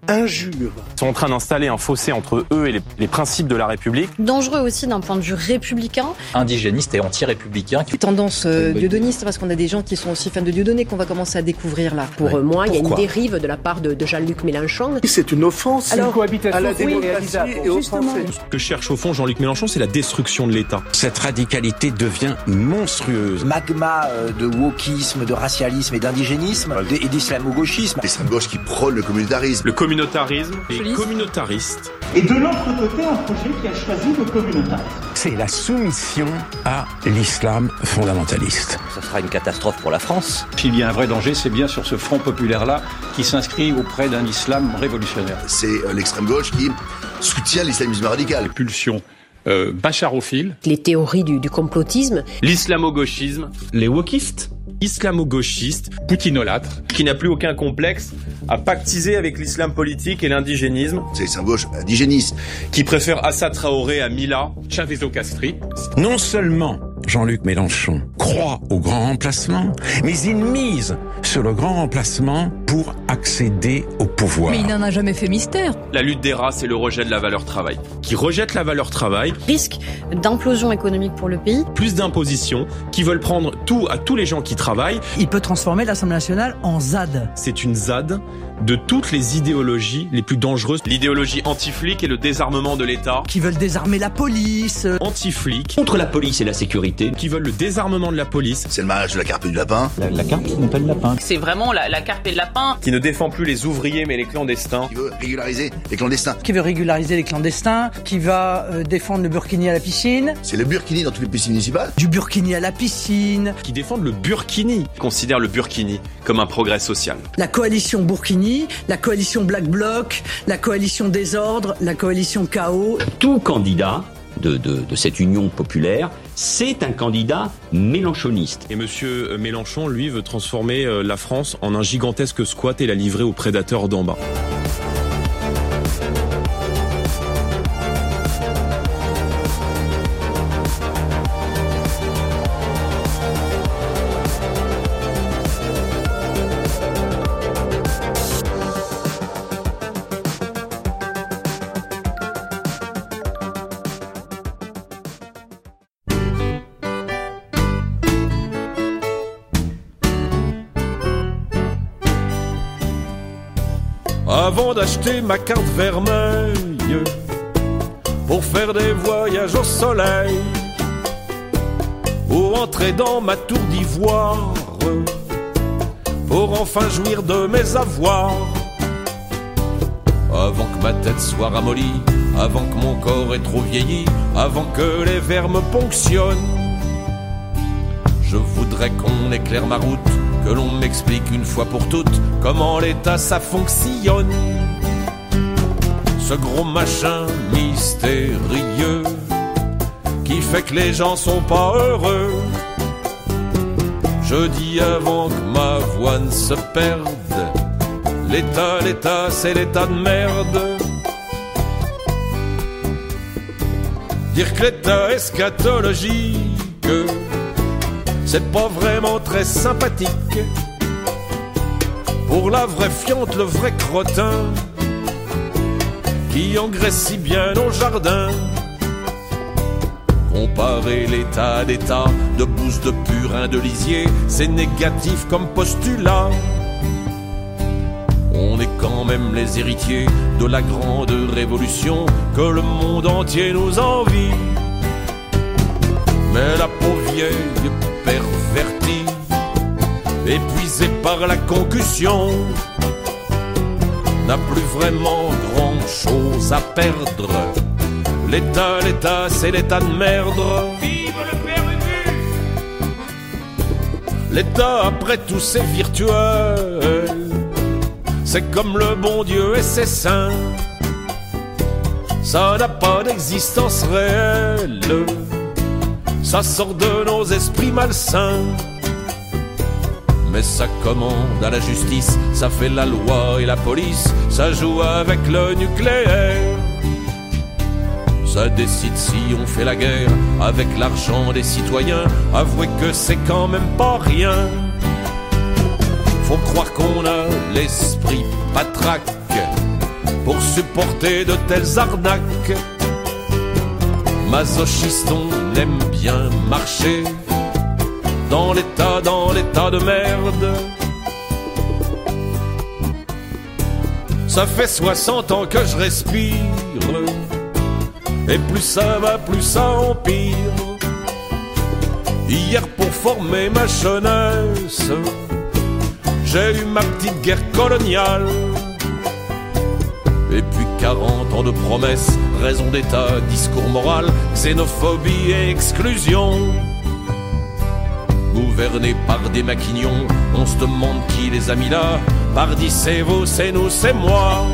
injure. Ils sont en train d'installer un fossé entre eux et les principes de la République. Dangereux aussi d'un point de vue républicain. Indigéniste et anti-républicain. Tendance dieudoniste, parce qu'on a des gens qui sont aussi fans de Dieudonné qu'on va commencer à découvrir là. Pour moi, il y a une dérive de la part de Jean-Luc Mélenchon. C'est une offense. Alors, une cohabitation à la démocratie et aux Français. Ce que cherche au fond Jean-Luc Mélenchon, c'est la destruction de l'État. Cette radicalité devient monstrueuse. Magma de wokisme, de racialisme et d'indigénisme et d'islamo-gauchisme. L'extrême-gauche qui prône le communautarisme. Le communautarisme. Les communautaristes. Et de l'autre côté, un projet qui a choisi le communautarisme. C'est la soumission à l'islam fondamentaliste. Ça sera une catastrophe pour la France. S'il y a un vrai danger, c'est bien sur ce front populaire-là qui s'inscrit auprès d'un islam révolutionnaire. C'est l'extrême-gauche qui soutient l'islamisme radical. Pulsion bacharophile. Les théories du complotisme. L'islamo-gauchisme. Les wokistes. Islamo-gauchistes. Poutinolâtres. Qui n'a plus aucun complexe à pactiser avec l'islam politique et l'indigénisme. C'est l'extrême-gauche indigéniste. Qui préfère Assa Traoré à Mila. Chavézo-Castri. Non seulement Jean-Luc Mélenchon croit au grand remplacement, mais il mise sur le grand remplacement pour accéder au pouvoir. Mais il n'en a jamais fait mystère. La lutte des races et le rejet de la valeur travail. Qui rejettent la valeur travail. Risque d'implosion économique pour le pays. Plus d'imposition, qui veulent prendre tout à tous les gens qui travaillent. Il peut transformer l'Assemblée nationale en ZAD. C'est une ZAD de toutes les idéologies les plus dangereuses. L'idéologie anti-flic et le désarmement de l'État. Qui veulent désarmer la police. Anti-flic. Contre la police et la sécurité. Qui veulent le désarmement de la police. C'est le mariage de la carpe et du lapin. La carpe, non pas le lapin. C'est vraiment la carpe et le lapin. Qui ne défend plus les ouvriers mais les clandestins. Qui veut régulariser les clandestins. Qui veut régulariser les clandestins. Qui va défendre le burkini à la piscine. C'est le burkini dans toutes les piscines municipales. Du burkini à la piscine. Qui défendent le burkini. Considère le burkini comme un progrès social. La coalition burkini, la coalition Black Bloc, la coalition désordre, la coalition chaos. Tout candidat de cette union populaire, c'est un candidat mélenchoniste. Et monsieur Mélenchon, lui, veut transformer la France en un gigantesque squat et la livrer aux prédateurs d'en bas. Avant d'acheter ma carte vermeille pour faire des voyages au soleil, ou entrer dans ma tour d'ivoire pour enfin jouir de mes avoirs. Avant que ma tête soit ramollie, avant que mon corps ait trop vieilli, avant que les vers me ponctionnent, je voudrais qu'on éclaire ma route, que l'on m'explique une fois pour toutes comment l'État ça fonctionne. Ce gros machin mystérieux qui fait que les gens sont pas heureux. Je dis avant que ma voix ne se perde, l'État, c'est l'État de merde. Dire que l'État eschatologique, c'est pas vraiment très sympathique. Pour la vraie fiente, le vrai crottin qui engraisse si bien nos jardins. Comparer l'état d'État de bouse de purin de lisier, c'est négatif comme postulat. On est quand même les héritiers de la grande révolution que le monde entier nous envie. Mais la pauvre vieille pervertie, épuisée par la concussion, n'a plus vraiment grand chose à perdre. L'État, c'est l'État de merde. Vive le PMU! L'État, après tout, c'est virtuel. C'est comme le bon Dieu et ses saints. Ça n'a pas d'existence réelle. Ça sort de nos esprits malsains. Mais ça commande à la justice, ça fait la loi et la police, ça joue avec le nucléaire. Ça décide si on fait la guerre avec l'argent des citoyens. Avouez que c'est quand même pas rien. Faut croire qu'on a l'esprit patraque pour supporter de telles arnaques. Masochiste, on aime bien marcher dans l'état de merde. Ça fait 60 ans que je respire, et plus ça va, plus ça empire. Hier pour former ma jeunesse, j'ai eu ma petite guerre coloniale. Et puis 40 ans de promesses, raison d'état, discours moral, xénophobie et exclusion. Gouvernés par des maquignons, on se demande qui les a mis là. Pardi, c'est vous, c'est nous, c'est moi.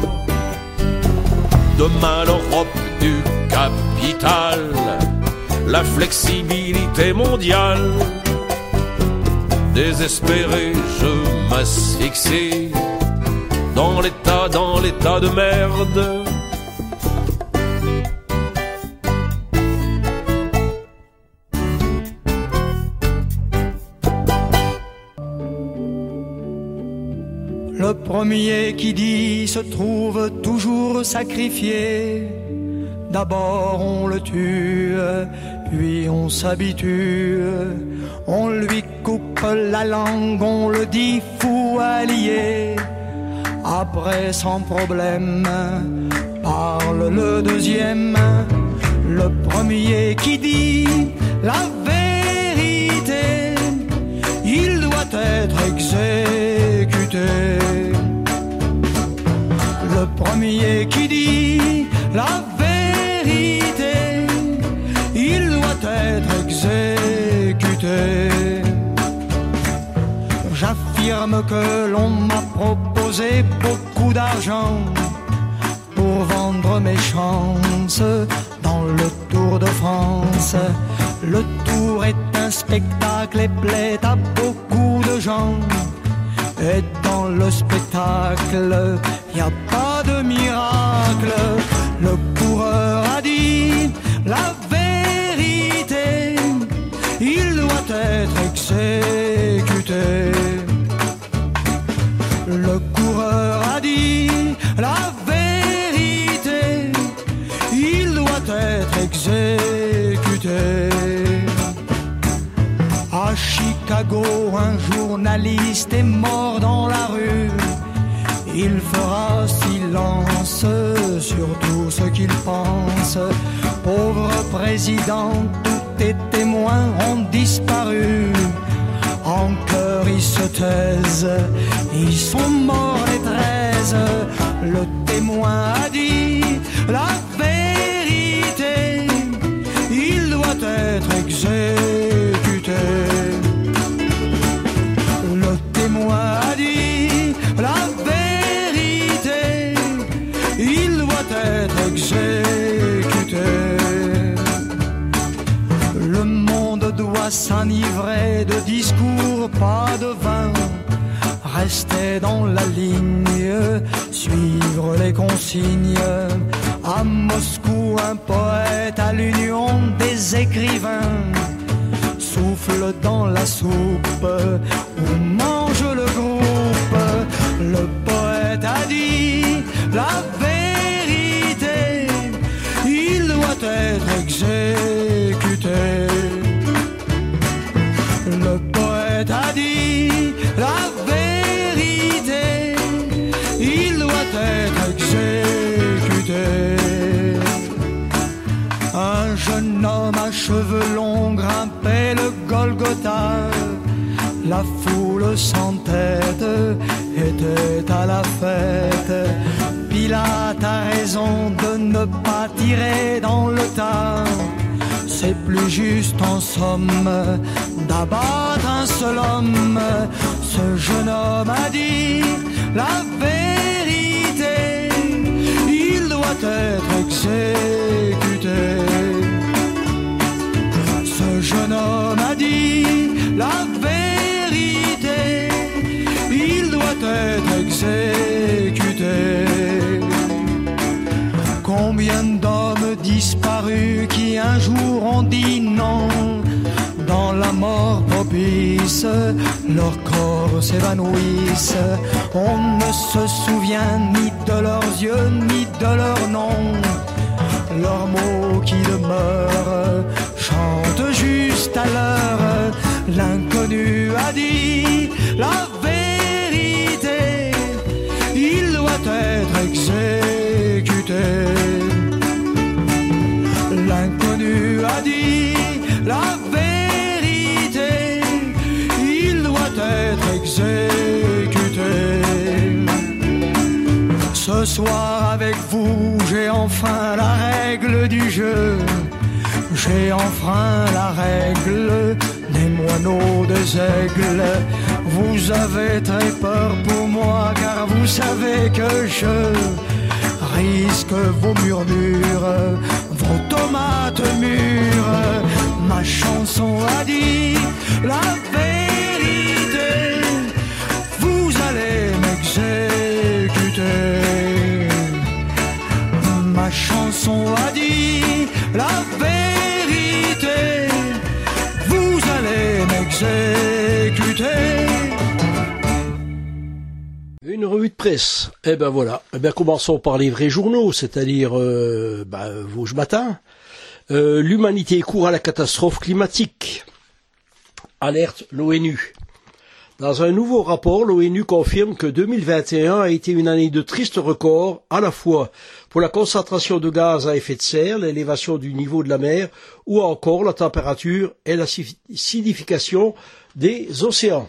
Demain l'Europe du capital, la flexibilité mondiale. Désespéré, je m'asphyxie dans l'état de merde. Le premier qui dit se trouve toujours sacrifié. D'abord on le tue, puis on s'habitue. On lui coupe la langue, on le dit fou allié. Après sans problème, parle le deuxième. Le premier qui dit la vérité, il doit être exécuté. Le premier qui dit la vérité, il doit être exécuté. J'affirme que l'on m'a proposé beaucoup d'argent pour vendre mes chances dans le Tour de France. Le Tour est un spectacle et plaît à beaucoup de gens. Et dans le spectacle, y a pas de miracle. Le coureur a dit la vérité, il doit être exécuté. Le coureur a dit la vérité, il doit être exécuté. À Chicago, un journaliste est mort dans la rue. Il fera silence sur tout ce qu'il pense. Pauvre président, tous tes témoins ont disparu. En chœur ils se taisent, ils sont morts les 13. Le témoin a dit la vérité, il doit être exécuté. Le témoin a dit la vérité, il doit être exécuté. Le monde doit s'enivrer de discours, pas de vin. Rester dans la ligne, suivre les consignes. À Moscou, un poète à l'union des écrivains souffle dans la soupe où mange le groupe. Le poète a dit la vérité, il doit être exécuté. Le poète a dit la vérité, il doit être exécuté. Un jeune homme à cheveux longs grimpait le Golgotha. La foule sans tête était à la fête. Pilate a raison de ne pas tirer dans le tas. C'est plus juste en somme d'abattre un seul homme. Ce jeune homme a dit la vérité, il doit être exécuté. Ce jeune homme a dit la vérité, il doit être exécuté. Combien d'hommes disparus qui un jour ont dit non, dans la mort propice, leurs corps s'évanouissent. On ne se souvient ni de leurs yeux, ni de leur nom. Leurs mots qui demeurent chantent juste à l'heure. L'inconnu a dit la vérité, il doit être exécuté. L'inconnu a dit la vérité, il doit être exécuté. Ce soir avec vous, j'ai enfreint la règle du jeu. J'ai enfreint la règle des moineaux, des aigles. Vous avez très peur pour moi, car vous savez que je risque vos murmures, vos tomates mûres. Ma chanson a dit la vérité, vous allez m'exécuter. Ma chanson a dit la vérité, vous allez m'exécuter. Une revue de presse. Eh ben voilà. Eh ben commençons par les vrais journaux, c'est-à-dire Vosges Matin. L'humanité court à la catastrophe climatique. Alerte l'ONU. Dans un nouveau rapport, l'ONU confirme que 2021 a été une année de tristes records, à la fois pour la concentration de gaz à effet de serre, l'élévation du niveau de la mer, ou encore la température et l'acidification des océans.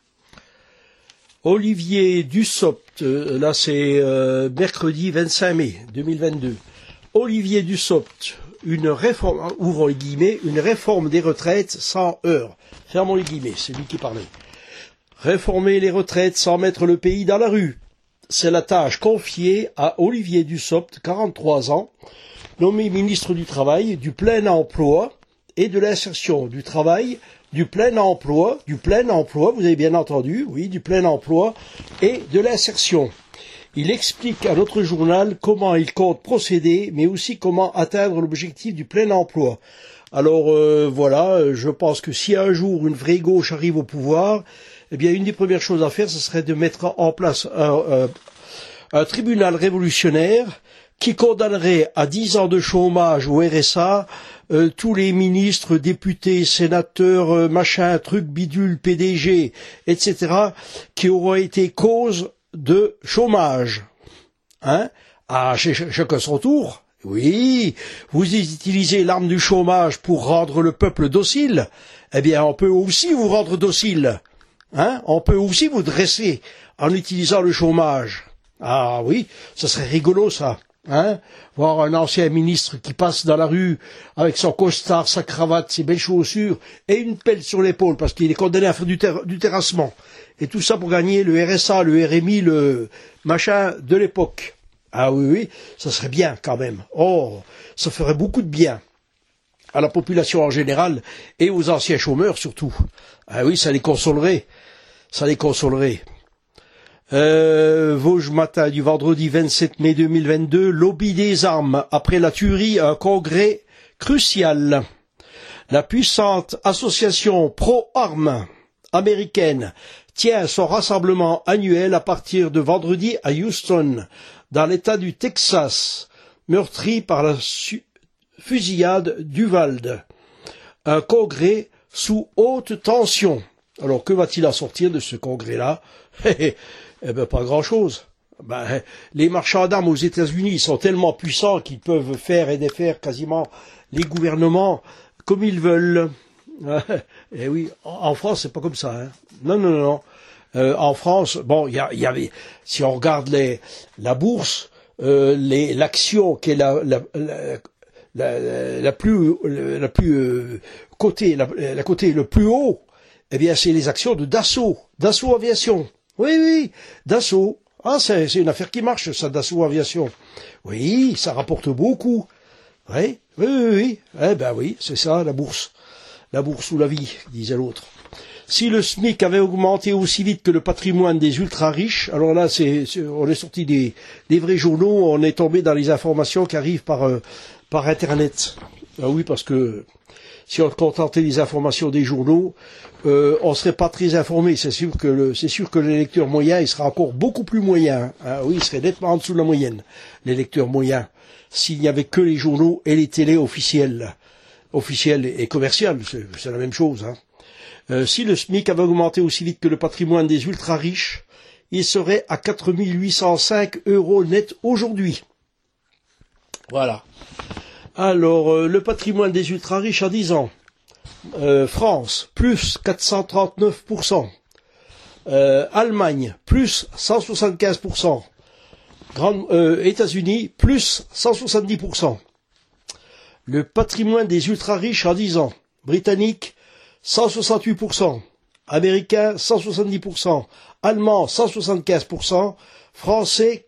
Olivier Dussopt, là c'est mercredi 25 mai 2022. Olivier Dussopt, une réforme, ouvrons les guillemets, une réforme des retraites sans heurts. Fermons les guillemets, c'est lui qui parlait. Réformer les retraites sans mettre le pays dans la rue. C'est la tâche confiée à Olivier Dussopt, 43 ans, nommé ministre du Travail, du plein emploi et de l'insertion, du travail, du plein emploi, vous avez bien entendu, oui, du plein emploi et de l'insertion. Il explique à notre journal comment il compte procéder, mais aussi comment atteindre l'objectif du plein emploi. Alors voilà, je pense que si un jour une vraie gauche arrive au pouvoir, eh bien une des premières choses à faire, ce serait de mettre en place un tribunal révolutionnaire qui condamnerait à 10 ans de chômage au RSA tous les ministres, députés, sénateurs, machin, truc bidule, PDG, etc., qui auraient été cause de chômage. Hein? Ah, chacun son tour. Oui, vous utilisez l'arme du chômage pour rendre le peuple docile. Eh bien, on peut aussi vous rendre docile. Hein? On peut aussi vous dresser en utilisant le chômage. Ah oui, ça serait rigolo ça. Hein? Voir un ancien ministre qui passe dans la rue avec son costard, sa cravate, ses belles chaussures et une pelle sur l'épaule parce qu'il est condamné à faire du terrassement. Et tout ça pour gagner le RSA, le RMI, le machin de l'époque. Ah oui, oui, ça serait bien quand même. Oh, ça ferait beaucoup de bien à la population en général et aux anciens chômeurs surtout. Ah oui, ça les consolerait. Ça les consolerait. Vosges Matin du vendredi 27 mai 2022, lobby des armes. Après la tuerie, un congrès crucial. La puissante association pro-armes américaine tient son rassemblement annuel à partir de vendredi à Houston, dans l'État du Texas, meurtri par la fusillade d'Uvalde. Un congrès sous haute tension. Alors que va-t-il en sortir de ce congrès-là? Eh ben pas grand-chose. Ben, les marchands d'armes aux États-Unis sont tellement puissants qu'ils peuvent faire et défaire quasiment les gouvernements comme ils veulent. Eh oui, en France c'est pas comme ça. Hein. Non, non, non. En France, bon, il y avait, si on regarde la bourse, l'action qui est la plus cotée, la cotée le plus haut, eh bien c'est les actions de Dassault Aviation. Oui, oui, Dassault. Ah, c'est une affaire qui marche, ça, Dassault Aviation. Oui, ça rapporte beaucoup. Oui, oui, oui, oui. Eh ben oui, c'est ça, la bourse. La bourse ou la vie, disait l'autre. Si le SMIC avait augmenté aussi vite que le patrimoine des ultra-riches, alors là, on est sorti des vrais journaux, on est tombé dans les informations qui arrivent par Internet. Ah oui, parce que si on contentait les informations des journaux, on serait pas très informé. C'est sûr que le lecteur moyen, il sera encore beaucoup plus moyen. Hein. Oui, il serait nettement en dessous de la moyenne, les lecteurs moyens, s'il n'y avait que les journaux et les télés officielles et commerciales. C'est la même chose. Hein. Si le SMIC avait augmenté aussi vite que le patrimoine des ultra-riches, il serait à 4 805 € net aujourd'hui. Voilà. Alors, le patrimoine des ultra-riches à 10 ans. France, plus 439%. Allemagne, plus 175%. États-Unis, plus 170%. Le patrimoine des ultra-riches à 10 ans. Britannique, 168%. Américain, 170%. Allemand, 175%. Français,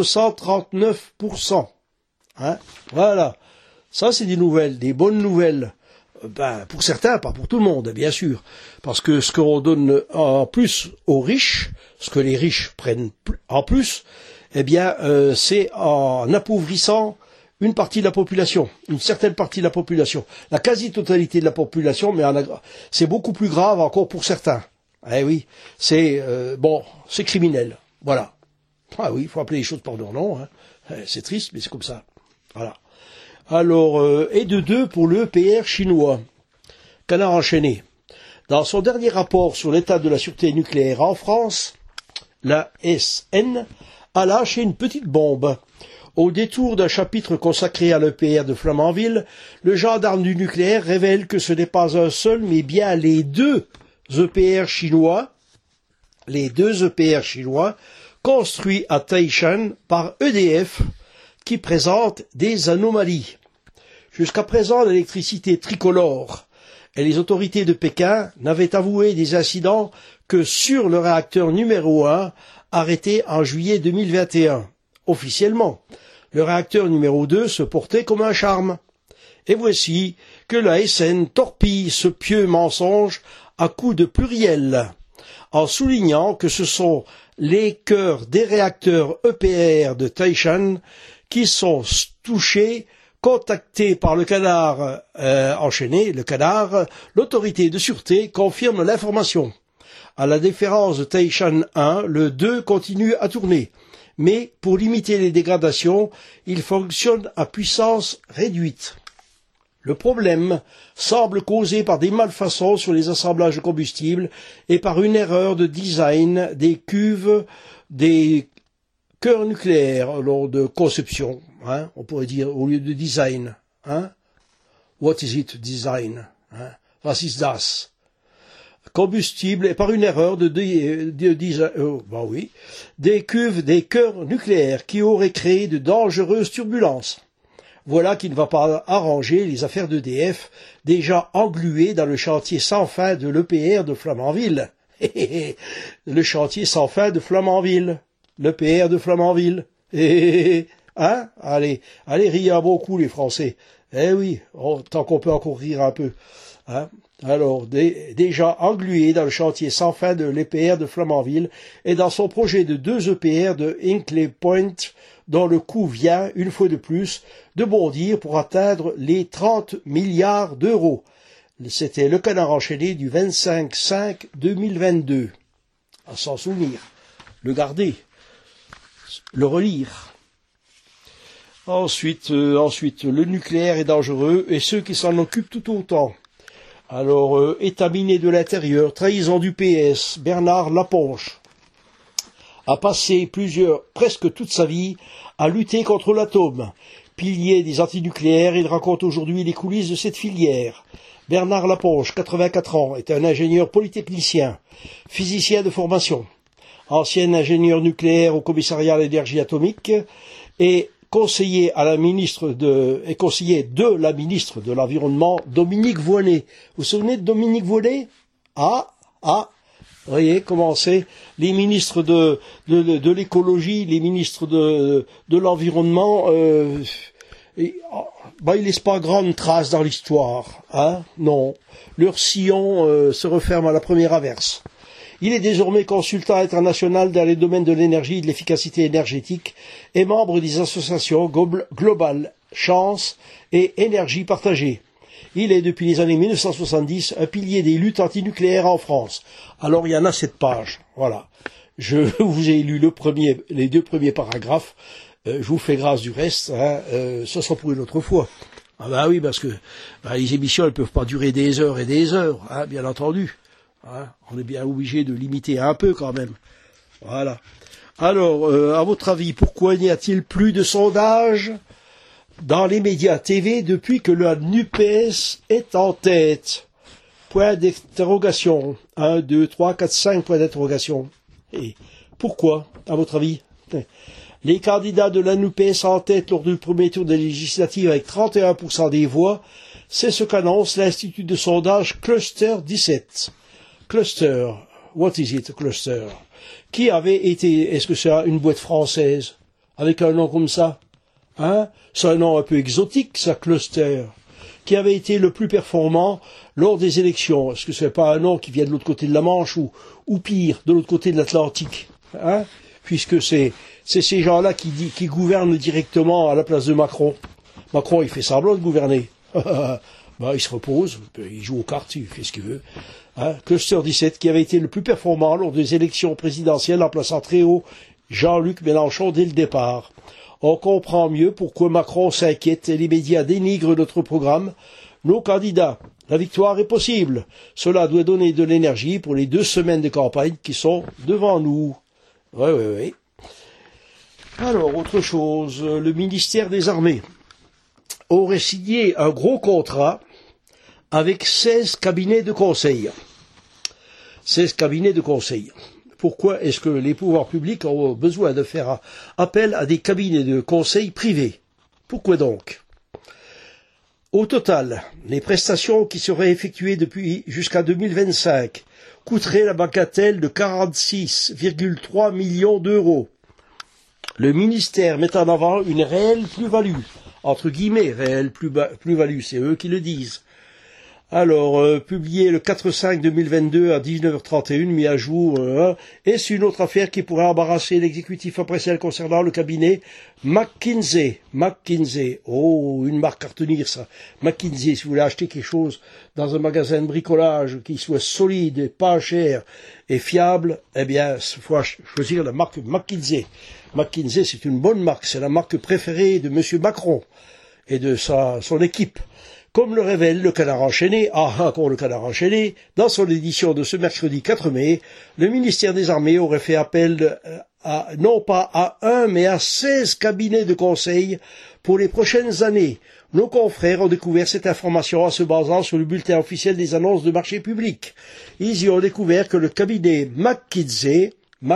439%. Hein? Voilà. Ça, c'est des nouvelles, des bonnes nouvelles. Pour certains, pas pour tout le monde, bien sûr. Parce que ce qu'on donne en plus aux riches, ce que les riches prennent en plus, eh bien, c'est en appauvrissant une partie de la population, une certaine partie de la population. La quasi-totalité de la population, mais c'est beaucoup plus grave encore pour certains. Eh oui, c'est c'est criminel. Voilà. Ah oui, il faut appeler les choses par leur nom. Hein. C'est triste, mais c'est comme ça. Voilà. Alors, et de 2 pour le EPR chinois. Canard enchaîné. Dans son dernier rapport sur l'état de la sûreté nucléaire en France, la SN a lâché une petite bombe. Au détour d'un chapitre consacré à l'EPR de Flamanville, le gendarme du nucléaire révèle que ce n'est pas un seul, mais bien les deux EPR chinois, construits à Taishan par EDF, qui présentent des anomalies. Jusqu'à présent, l'électricité tricolore et les autorités de Pékin n'avaient avoué des incidents que sur le réacteur numéro 1, arrêté en juillet 2021. Officiellement, le réacteur numéro 2 se portait comme un charme. Et voici que la SN torpille ce pieux mensonge à coups de pluriel, en soulignant que ce sont les cœurs des réacteurs EPR de Taishan qui sont touchés, contactés par le canard enchaîné, l'autorité de sûreté confirme l'information. À la différence de Taishan 1, le 2 continue à tourner. Mais pour limiter les dégradations, il fonctionne à puissance réduite. Le problème semble causé par des malfaçons sur les assemblages de combustible et par une erreur de design des cuves des cœurs nucléaires lors de conception. Hein, on pourrait dire au lieu de design. Hein? What is it, design? Hein? Was ist das? Combustible et par une erreur de design. Des cuves des cœurs nucléaires qui auraient créé de dangereuses turbulences. Voilà qui ne va pas arranger les affaires d'EDF, déjà engluées dans le chantier sans fin de l'EPR de Flamanville. Le chantier sans fin de Flamanville. L'EPR de Flamanville. Hein? Allez, riez un bon coup, les Français. Eh oui, tant qu'on peut encore rire un peu. Hein? Alors, déjà englué dans le chantier sans fin de l'EPR de Flamanville et dans son projet de 2 EPR de Hinkley Point, dont le coût vient, une fois de plus, de bondir pour atteindre les 30 milliards d'euros. C'était le canard enchaîné du 25/5/2022. À s'en souvenir, le garder, le relire. Ensuite, le nucléaire est dangereux et ceux qui s'en occupent tout autant. Alors, état miné de l'intérieur, trahison du PS, Bernard Laponche a passé presque toute sa vie à lutter contre l'atome. Pilier des antinucléaires, il raconte aujourd'hui les coulisses de cette filière. Bernard Laponche, 84 ans, est un ingénieur polytechnicien, physicien de formation, ancien ingénieur nucléaire au commissariat à l'énergie atomique et conseiller de la ministre de l'Environnement, Dominique Voynet. Vous vous souvenez de Dominique Voynet? Vous voyez comment c'est, les ministres de l'écologie, les ministres de l'environnement, ils laissent pas grande trace dans l'histoire, hein? Non. Leur sillon se referme à la première averse. Il est désormais consultant international dans les domaines de l'énergie et de l'efficacité énergétique et membre des associations Global chance et énergie partagée. Il est, depuis les années 1970, un pilier des luttes antinucléaires en France. Alors, il y en a 7 pages. Voilà. Je vous ai lu les 2 premiers paragraphes. Je vous fais grâce du reste. Ça sera pour une autre fois. Ah bah oui, parce que les émissions, elles peuvent pas durer des heures et des heures, bien entendu. On est bien obligé de limiter un peu quand même. Voilà. Alors, à votre avis, pourquoi n'y a-t-il plus de sondages dans les médias TV depuis que la NUPES est en tête? Point d'interrogation. 1, 2, 3, 4, 5 points d'interrogation. Et pourquoi, à votre avis? Les candidats de la NUPES en tête lors du premier tour des législatives avec 31% des voix, c'est ce qu'annonce l'Institut de sondage Cluster 17. Cluster, what is it, Cluster? Qui avait été, est-ce que c'est une boîte française, avec un nom comme ça? C'est un nom un peu exotique, ça, Cluster. Qui avait été le plus performant lors des élections? Est-ce que c'est pas un nom qui vient de l'autre côté de la Manche, ou pire, de l'autre côté de l'Atlantique? Puisque c'est ces gens-là qui gouvernent directement à la place de Macron. Macron, il fait semblant de gouverner. Il se repose, il joue aux cartes, il fait ce qu'il veut. Cluster 17, qui avait été le plus performant lors des élections présidentielles en plaçant très haut Jean-Luc Mélenchon dès le départ. On comprend mieux pourquoi Macron s'inquiète et les médias dénigrent notre programme. Nos candidats, la victoire est possible. Cela doit donner de l'énergie pour les 2 semaines de campagne qui sont devant nous. Oui. Alors, autre chose, le ministère des Armées aurait signé un gros contrat avec 16 cabinets de conseil. 16 cabinets de conseil. Pourquoi est-ce que les pouvoirs publics ont besoin de faire appel à des cabinets de conseil privés? Pourquoi donc? Au total, les prestations qui seraient effectuées jusqu'à 2025 coûteraient la bagatelle de 46,3 millions d'euros. Le ministère met en avant une réelle plus-value, entre guillemets, réelle plus-value, c'est eux qui le disent. Alors, publié le 4/5/2022 à 19h31, mis à jour, et c'est une autre affaire qui pourrait embarrasser l'exécutif après celle concernant le cabinet McKinsey. McKinsey, une marque à retenir ça. McKinsey, si vous voulez acheter quelque chose dans un magasin de bricolage qui soit solide, et pas cher et fiable, il faut choisir la marque McKinsey. McKinsey, c'est une bonne marque, c'est la marque préférée de Monsieur Macron et de son équipe. Comme le révèle le Canard enchaîné, encore le Canard enchaîné, dans son édition de ce mercredi 4 mai, le ministère des Armées aurait fait appel non pas à 1, mais à 16 cabinets de conseil pour les prochaines années. Nos confrères ont découvert cette information en se basant sur le bulletin officiel des annonces de marché public. Ils y ont découvert que le cabinet McKinsey,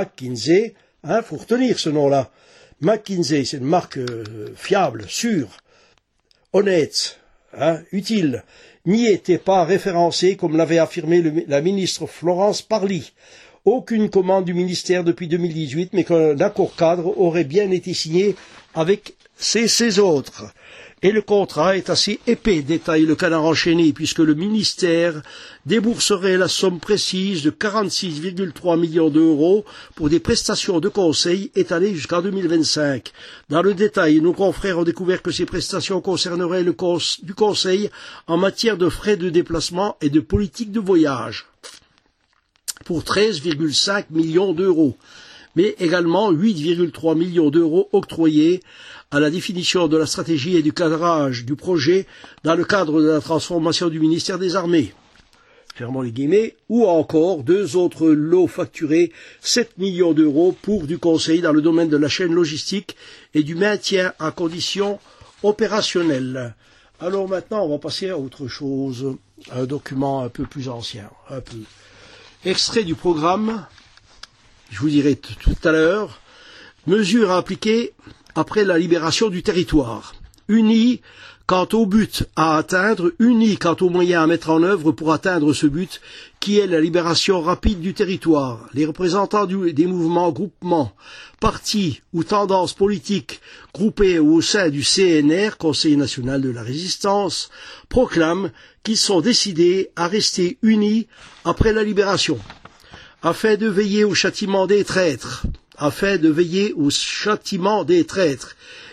faut retenir ce nom-là. McKinsey, c'est une marque fiable, sûre, honnête, utile, n'y était pas référencé comme l'avait affirmé la ministre Florence Parly. Aucune commande du ministère depuis 2018, mais qu'un accord cadre aurait bien été signé avec ces autres. Et le contrat est assez épais, détaille le Canard enchaîné, puisque le ministère débourserait la somme précise de 46,3 millions d'euros pour des prestations de conseil étalées jusqu'en 2025. Dans le détail, nos confrères ont découvert que ces prestations concerneraient du conseil en matière de frais de déplacement et de politique de voyage, pour 13,5 millions d'euros, mais également 8,3 millions d'euros octroyés à la définition de la stratégie et du cadrage du projet dans le cadre de la transformation du ministère des Armées, fermons les guillemets, ou encore 2 autres lots facturés 7 millions d'euros pour du conseil dans le domaine de la chaîne logistique et du maintien en condition opérationnelle. Alors maintenant, on va passer à autre chose, un document un peu plus ancien, extrait du programme, je vous dirai tout à l'heure, mesures à appliquer après la libération du territoire, unis quant au but à atteindre, unis quant aux moyens à mettre en œuvre pour atteindre ce but, qui est la libération rapide du territoire. Les représentants des mouvements, groupements, partis ou tendances politiques groupés au sein du CNR, Conseil national de la résistance, proclament qu'ils sont décidés à rester unis après la libération, afin de veiller au châtiment des traîtres,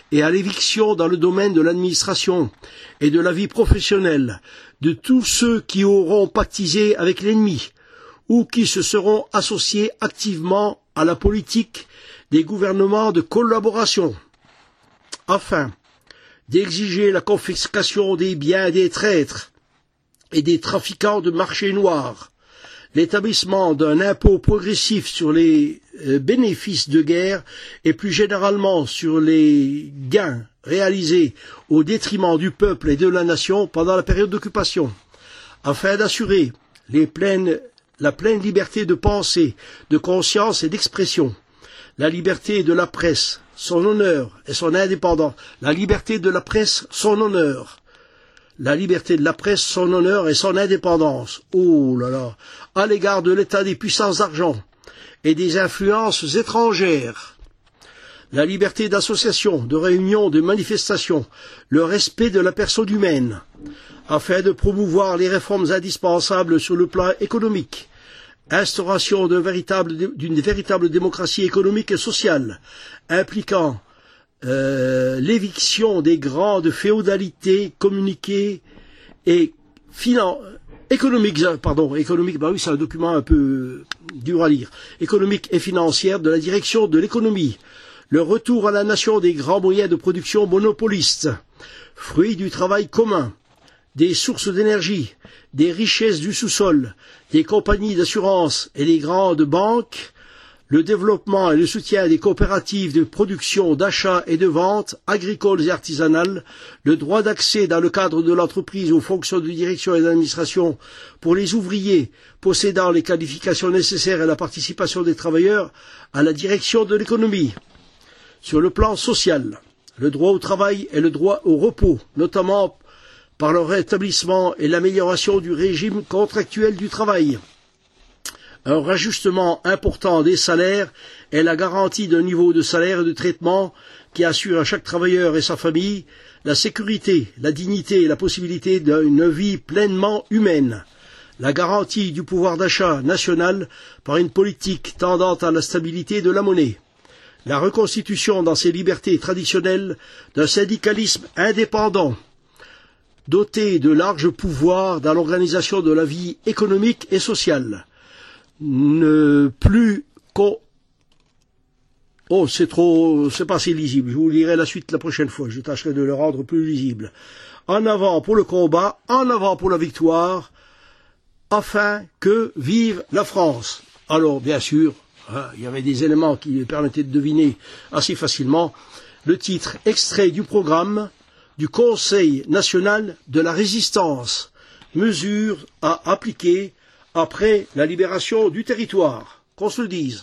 et à l'éviction dans le domaine de l'administration et de la vie professionnelle de tous ceux qui auront pactisé avec l'ennemi ou qui se seront associés activement à la politique des gouvernements de collaboration, afin d'exiger la confiscation des biens des traîtres et des trafiquants de marché noir, l'établissement d'un impôt progressif sur les bénéfices de guerre et plus généralement sur les gains réalisés au détriment du peuple et de la nation pendant la période d'occupation, afin d'assurer la pleine liberté de pensée, de conscience et d'expression, la liberté de la presse, son honneur et son indépendance, la liberté de la presse, son honneur, la liberté de la presse, son honneur et son indépendance, oh là là, à l'égard de l'état des puissances d'argent et des influences étrangères, la liberté d'association, de réunion, de manifestation, le respect de la personne humaine, afin de promouvoir les réformes indispensables sur le plan économique, instauration d'une véritable démocratie économique et sociale, impliquant l'éviction des grandes féodalités communiquées et économiques, bah oui, c'est un document un peu dur à lire, économique et financière de la direction de l'économie, le retour à la nation des grands moyens de production monopolistes, fruits du travail commun, des sources d'énergie, des richesses du sous-sol, des compagnies d'assurance et des grandes banques, le développement et le soutien des coopératives de production, d'achat et de vente, agricoles et artisanales, le droit d'accès dans le cadre de l'entreprise aux fonctions de direction et d'administration pour les ouvriers possédant les qualifications nécessaires et la participation des travailleurs à la direction de l'économie. Sur le plan social, le droit au travail et le droit au repos, notamment par le rétablissement et l'amélioration du régime contractuel du travail, un rajustement important des salaires et la garantie d'un niveau de salaire et de traitement qui assure à chaque travailleur et sa famille la sécurité, la dignité et la possibilité d'une vie pleinement humaine, la garantie du pouvoir d'achat national par une politique tendant à la stabilité de la monnaie, la reconstitution dans ses libertés traditionnelles d'un syndicalisme indépendant, doté de larges pouvoirs dans l'organisation de la vie économique et sociale, ne plus qu'au... Oh, c'est pas assez lisible, je vous lirai la suite la prochaine fois, je tâcherai de le rendre plus lisible. En avant pour le combat, en avant pour la victoire, afin que vive la France. Alors, bien sûr, il y avait des éléments qui permettaient de deviner assez facilement le titre extrait du programme du Conseil national de la résistance, mesures à appliquer après la libération du territoire. Qu'on se le dise.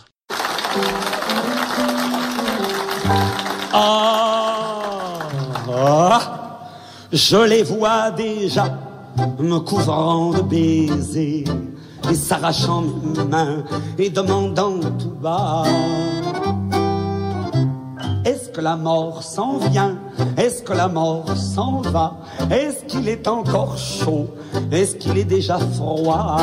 Je les vois déjà me couvrant de baisers et s'arrachant mes mains et demandant tout bas: est-ce que la mort s'en vient? Est-ce que la mort s'en va? Est-ce qu'il est encore chaud? Est-ce qu'il est déjà froid?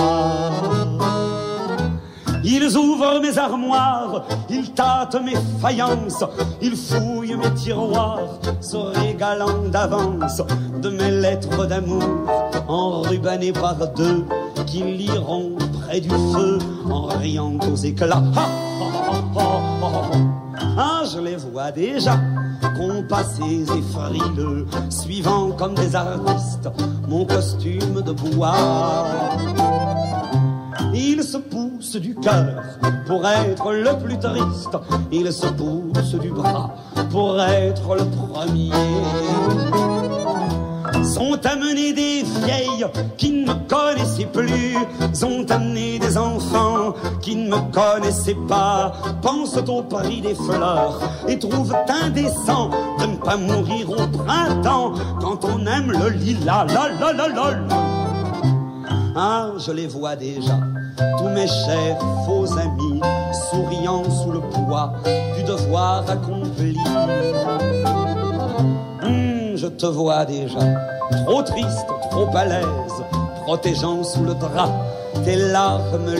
Ils ouvrent mes armoires, ils tâtent mes faïences, ils fouillent mes tiroirs, se régalant d'avance de mes lettres d'amour, enrubannées par deux, qui liront près du feu en riant aux éclats. Ah, je les vois déjà, compassés et frileux, suivant comme des artistes mon costume de bois. Ils se poussent du cœur pour être le plus triste, ils se poussent du bras pour être le premier. Sont amenés des vieilles qui ne me connaissaient plus, sont amenés des enfants qui ne me connaissaient pas, pensent au prix des fleurs et trouvent indécent de ne pas mourir au printemps quand on aime le lilas. Ah, je les vois déjà, tous mes chers faux amis, souriant sous le poids du devoir accompli. Je te vois déjà, trop triste, trop à l'aise, protégeant sous le drap tes larmes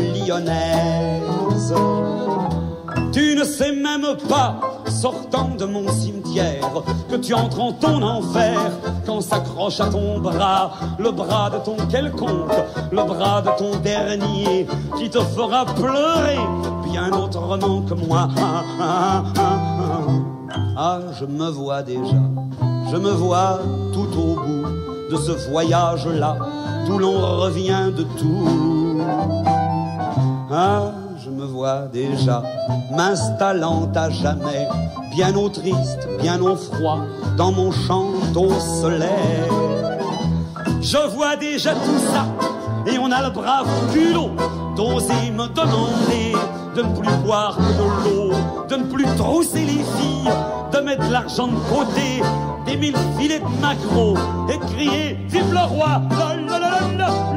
lyonnaises. Tu ne sais même pas, sortant de mon cimetière, fier que tu entres en ton enfer quand s'accroche à ton bras le bras de ton quelconque, le bras de ton dernier qui te fera pleurer bien autrement que moi. Ah, je me vois déjà, je me vois tout au bout de ce voyage-là d'où l'on revient de tout. Ah, je me vois déjà m'installant à jamais, bien au triste, bien au froid, dans mon champ au soleil. Je vois déjà tout ça, et on a le brave culot d'oser me demander de ne plus boire que de l'eau, de ne plus trousser les filles, de mettre l'argent de côté, des 1000 filets de maquereau, et crier vive le roi, la la la la.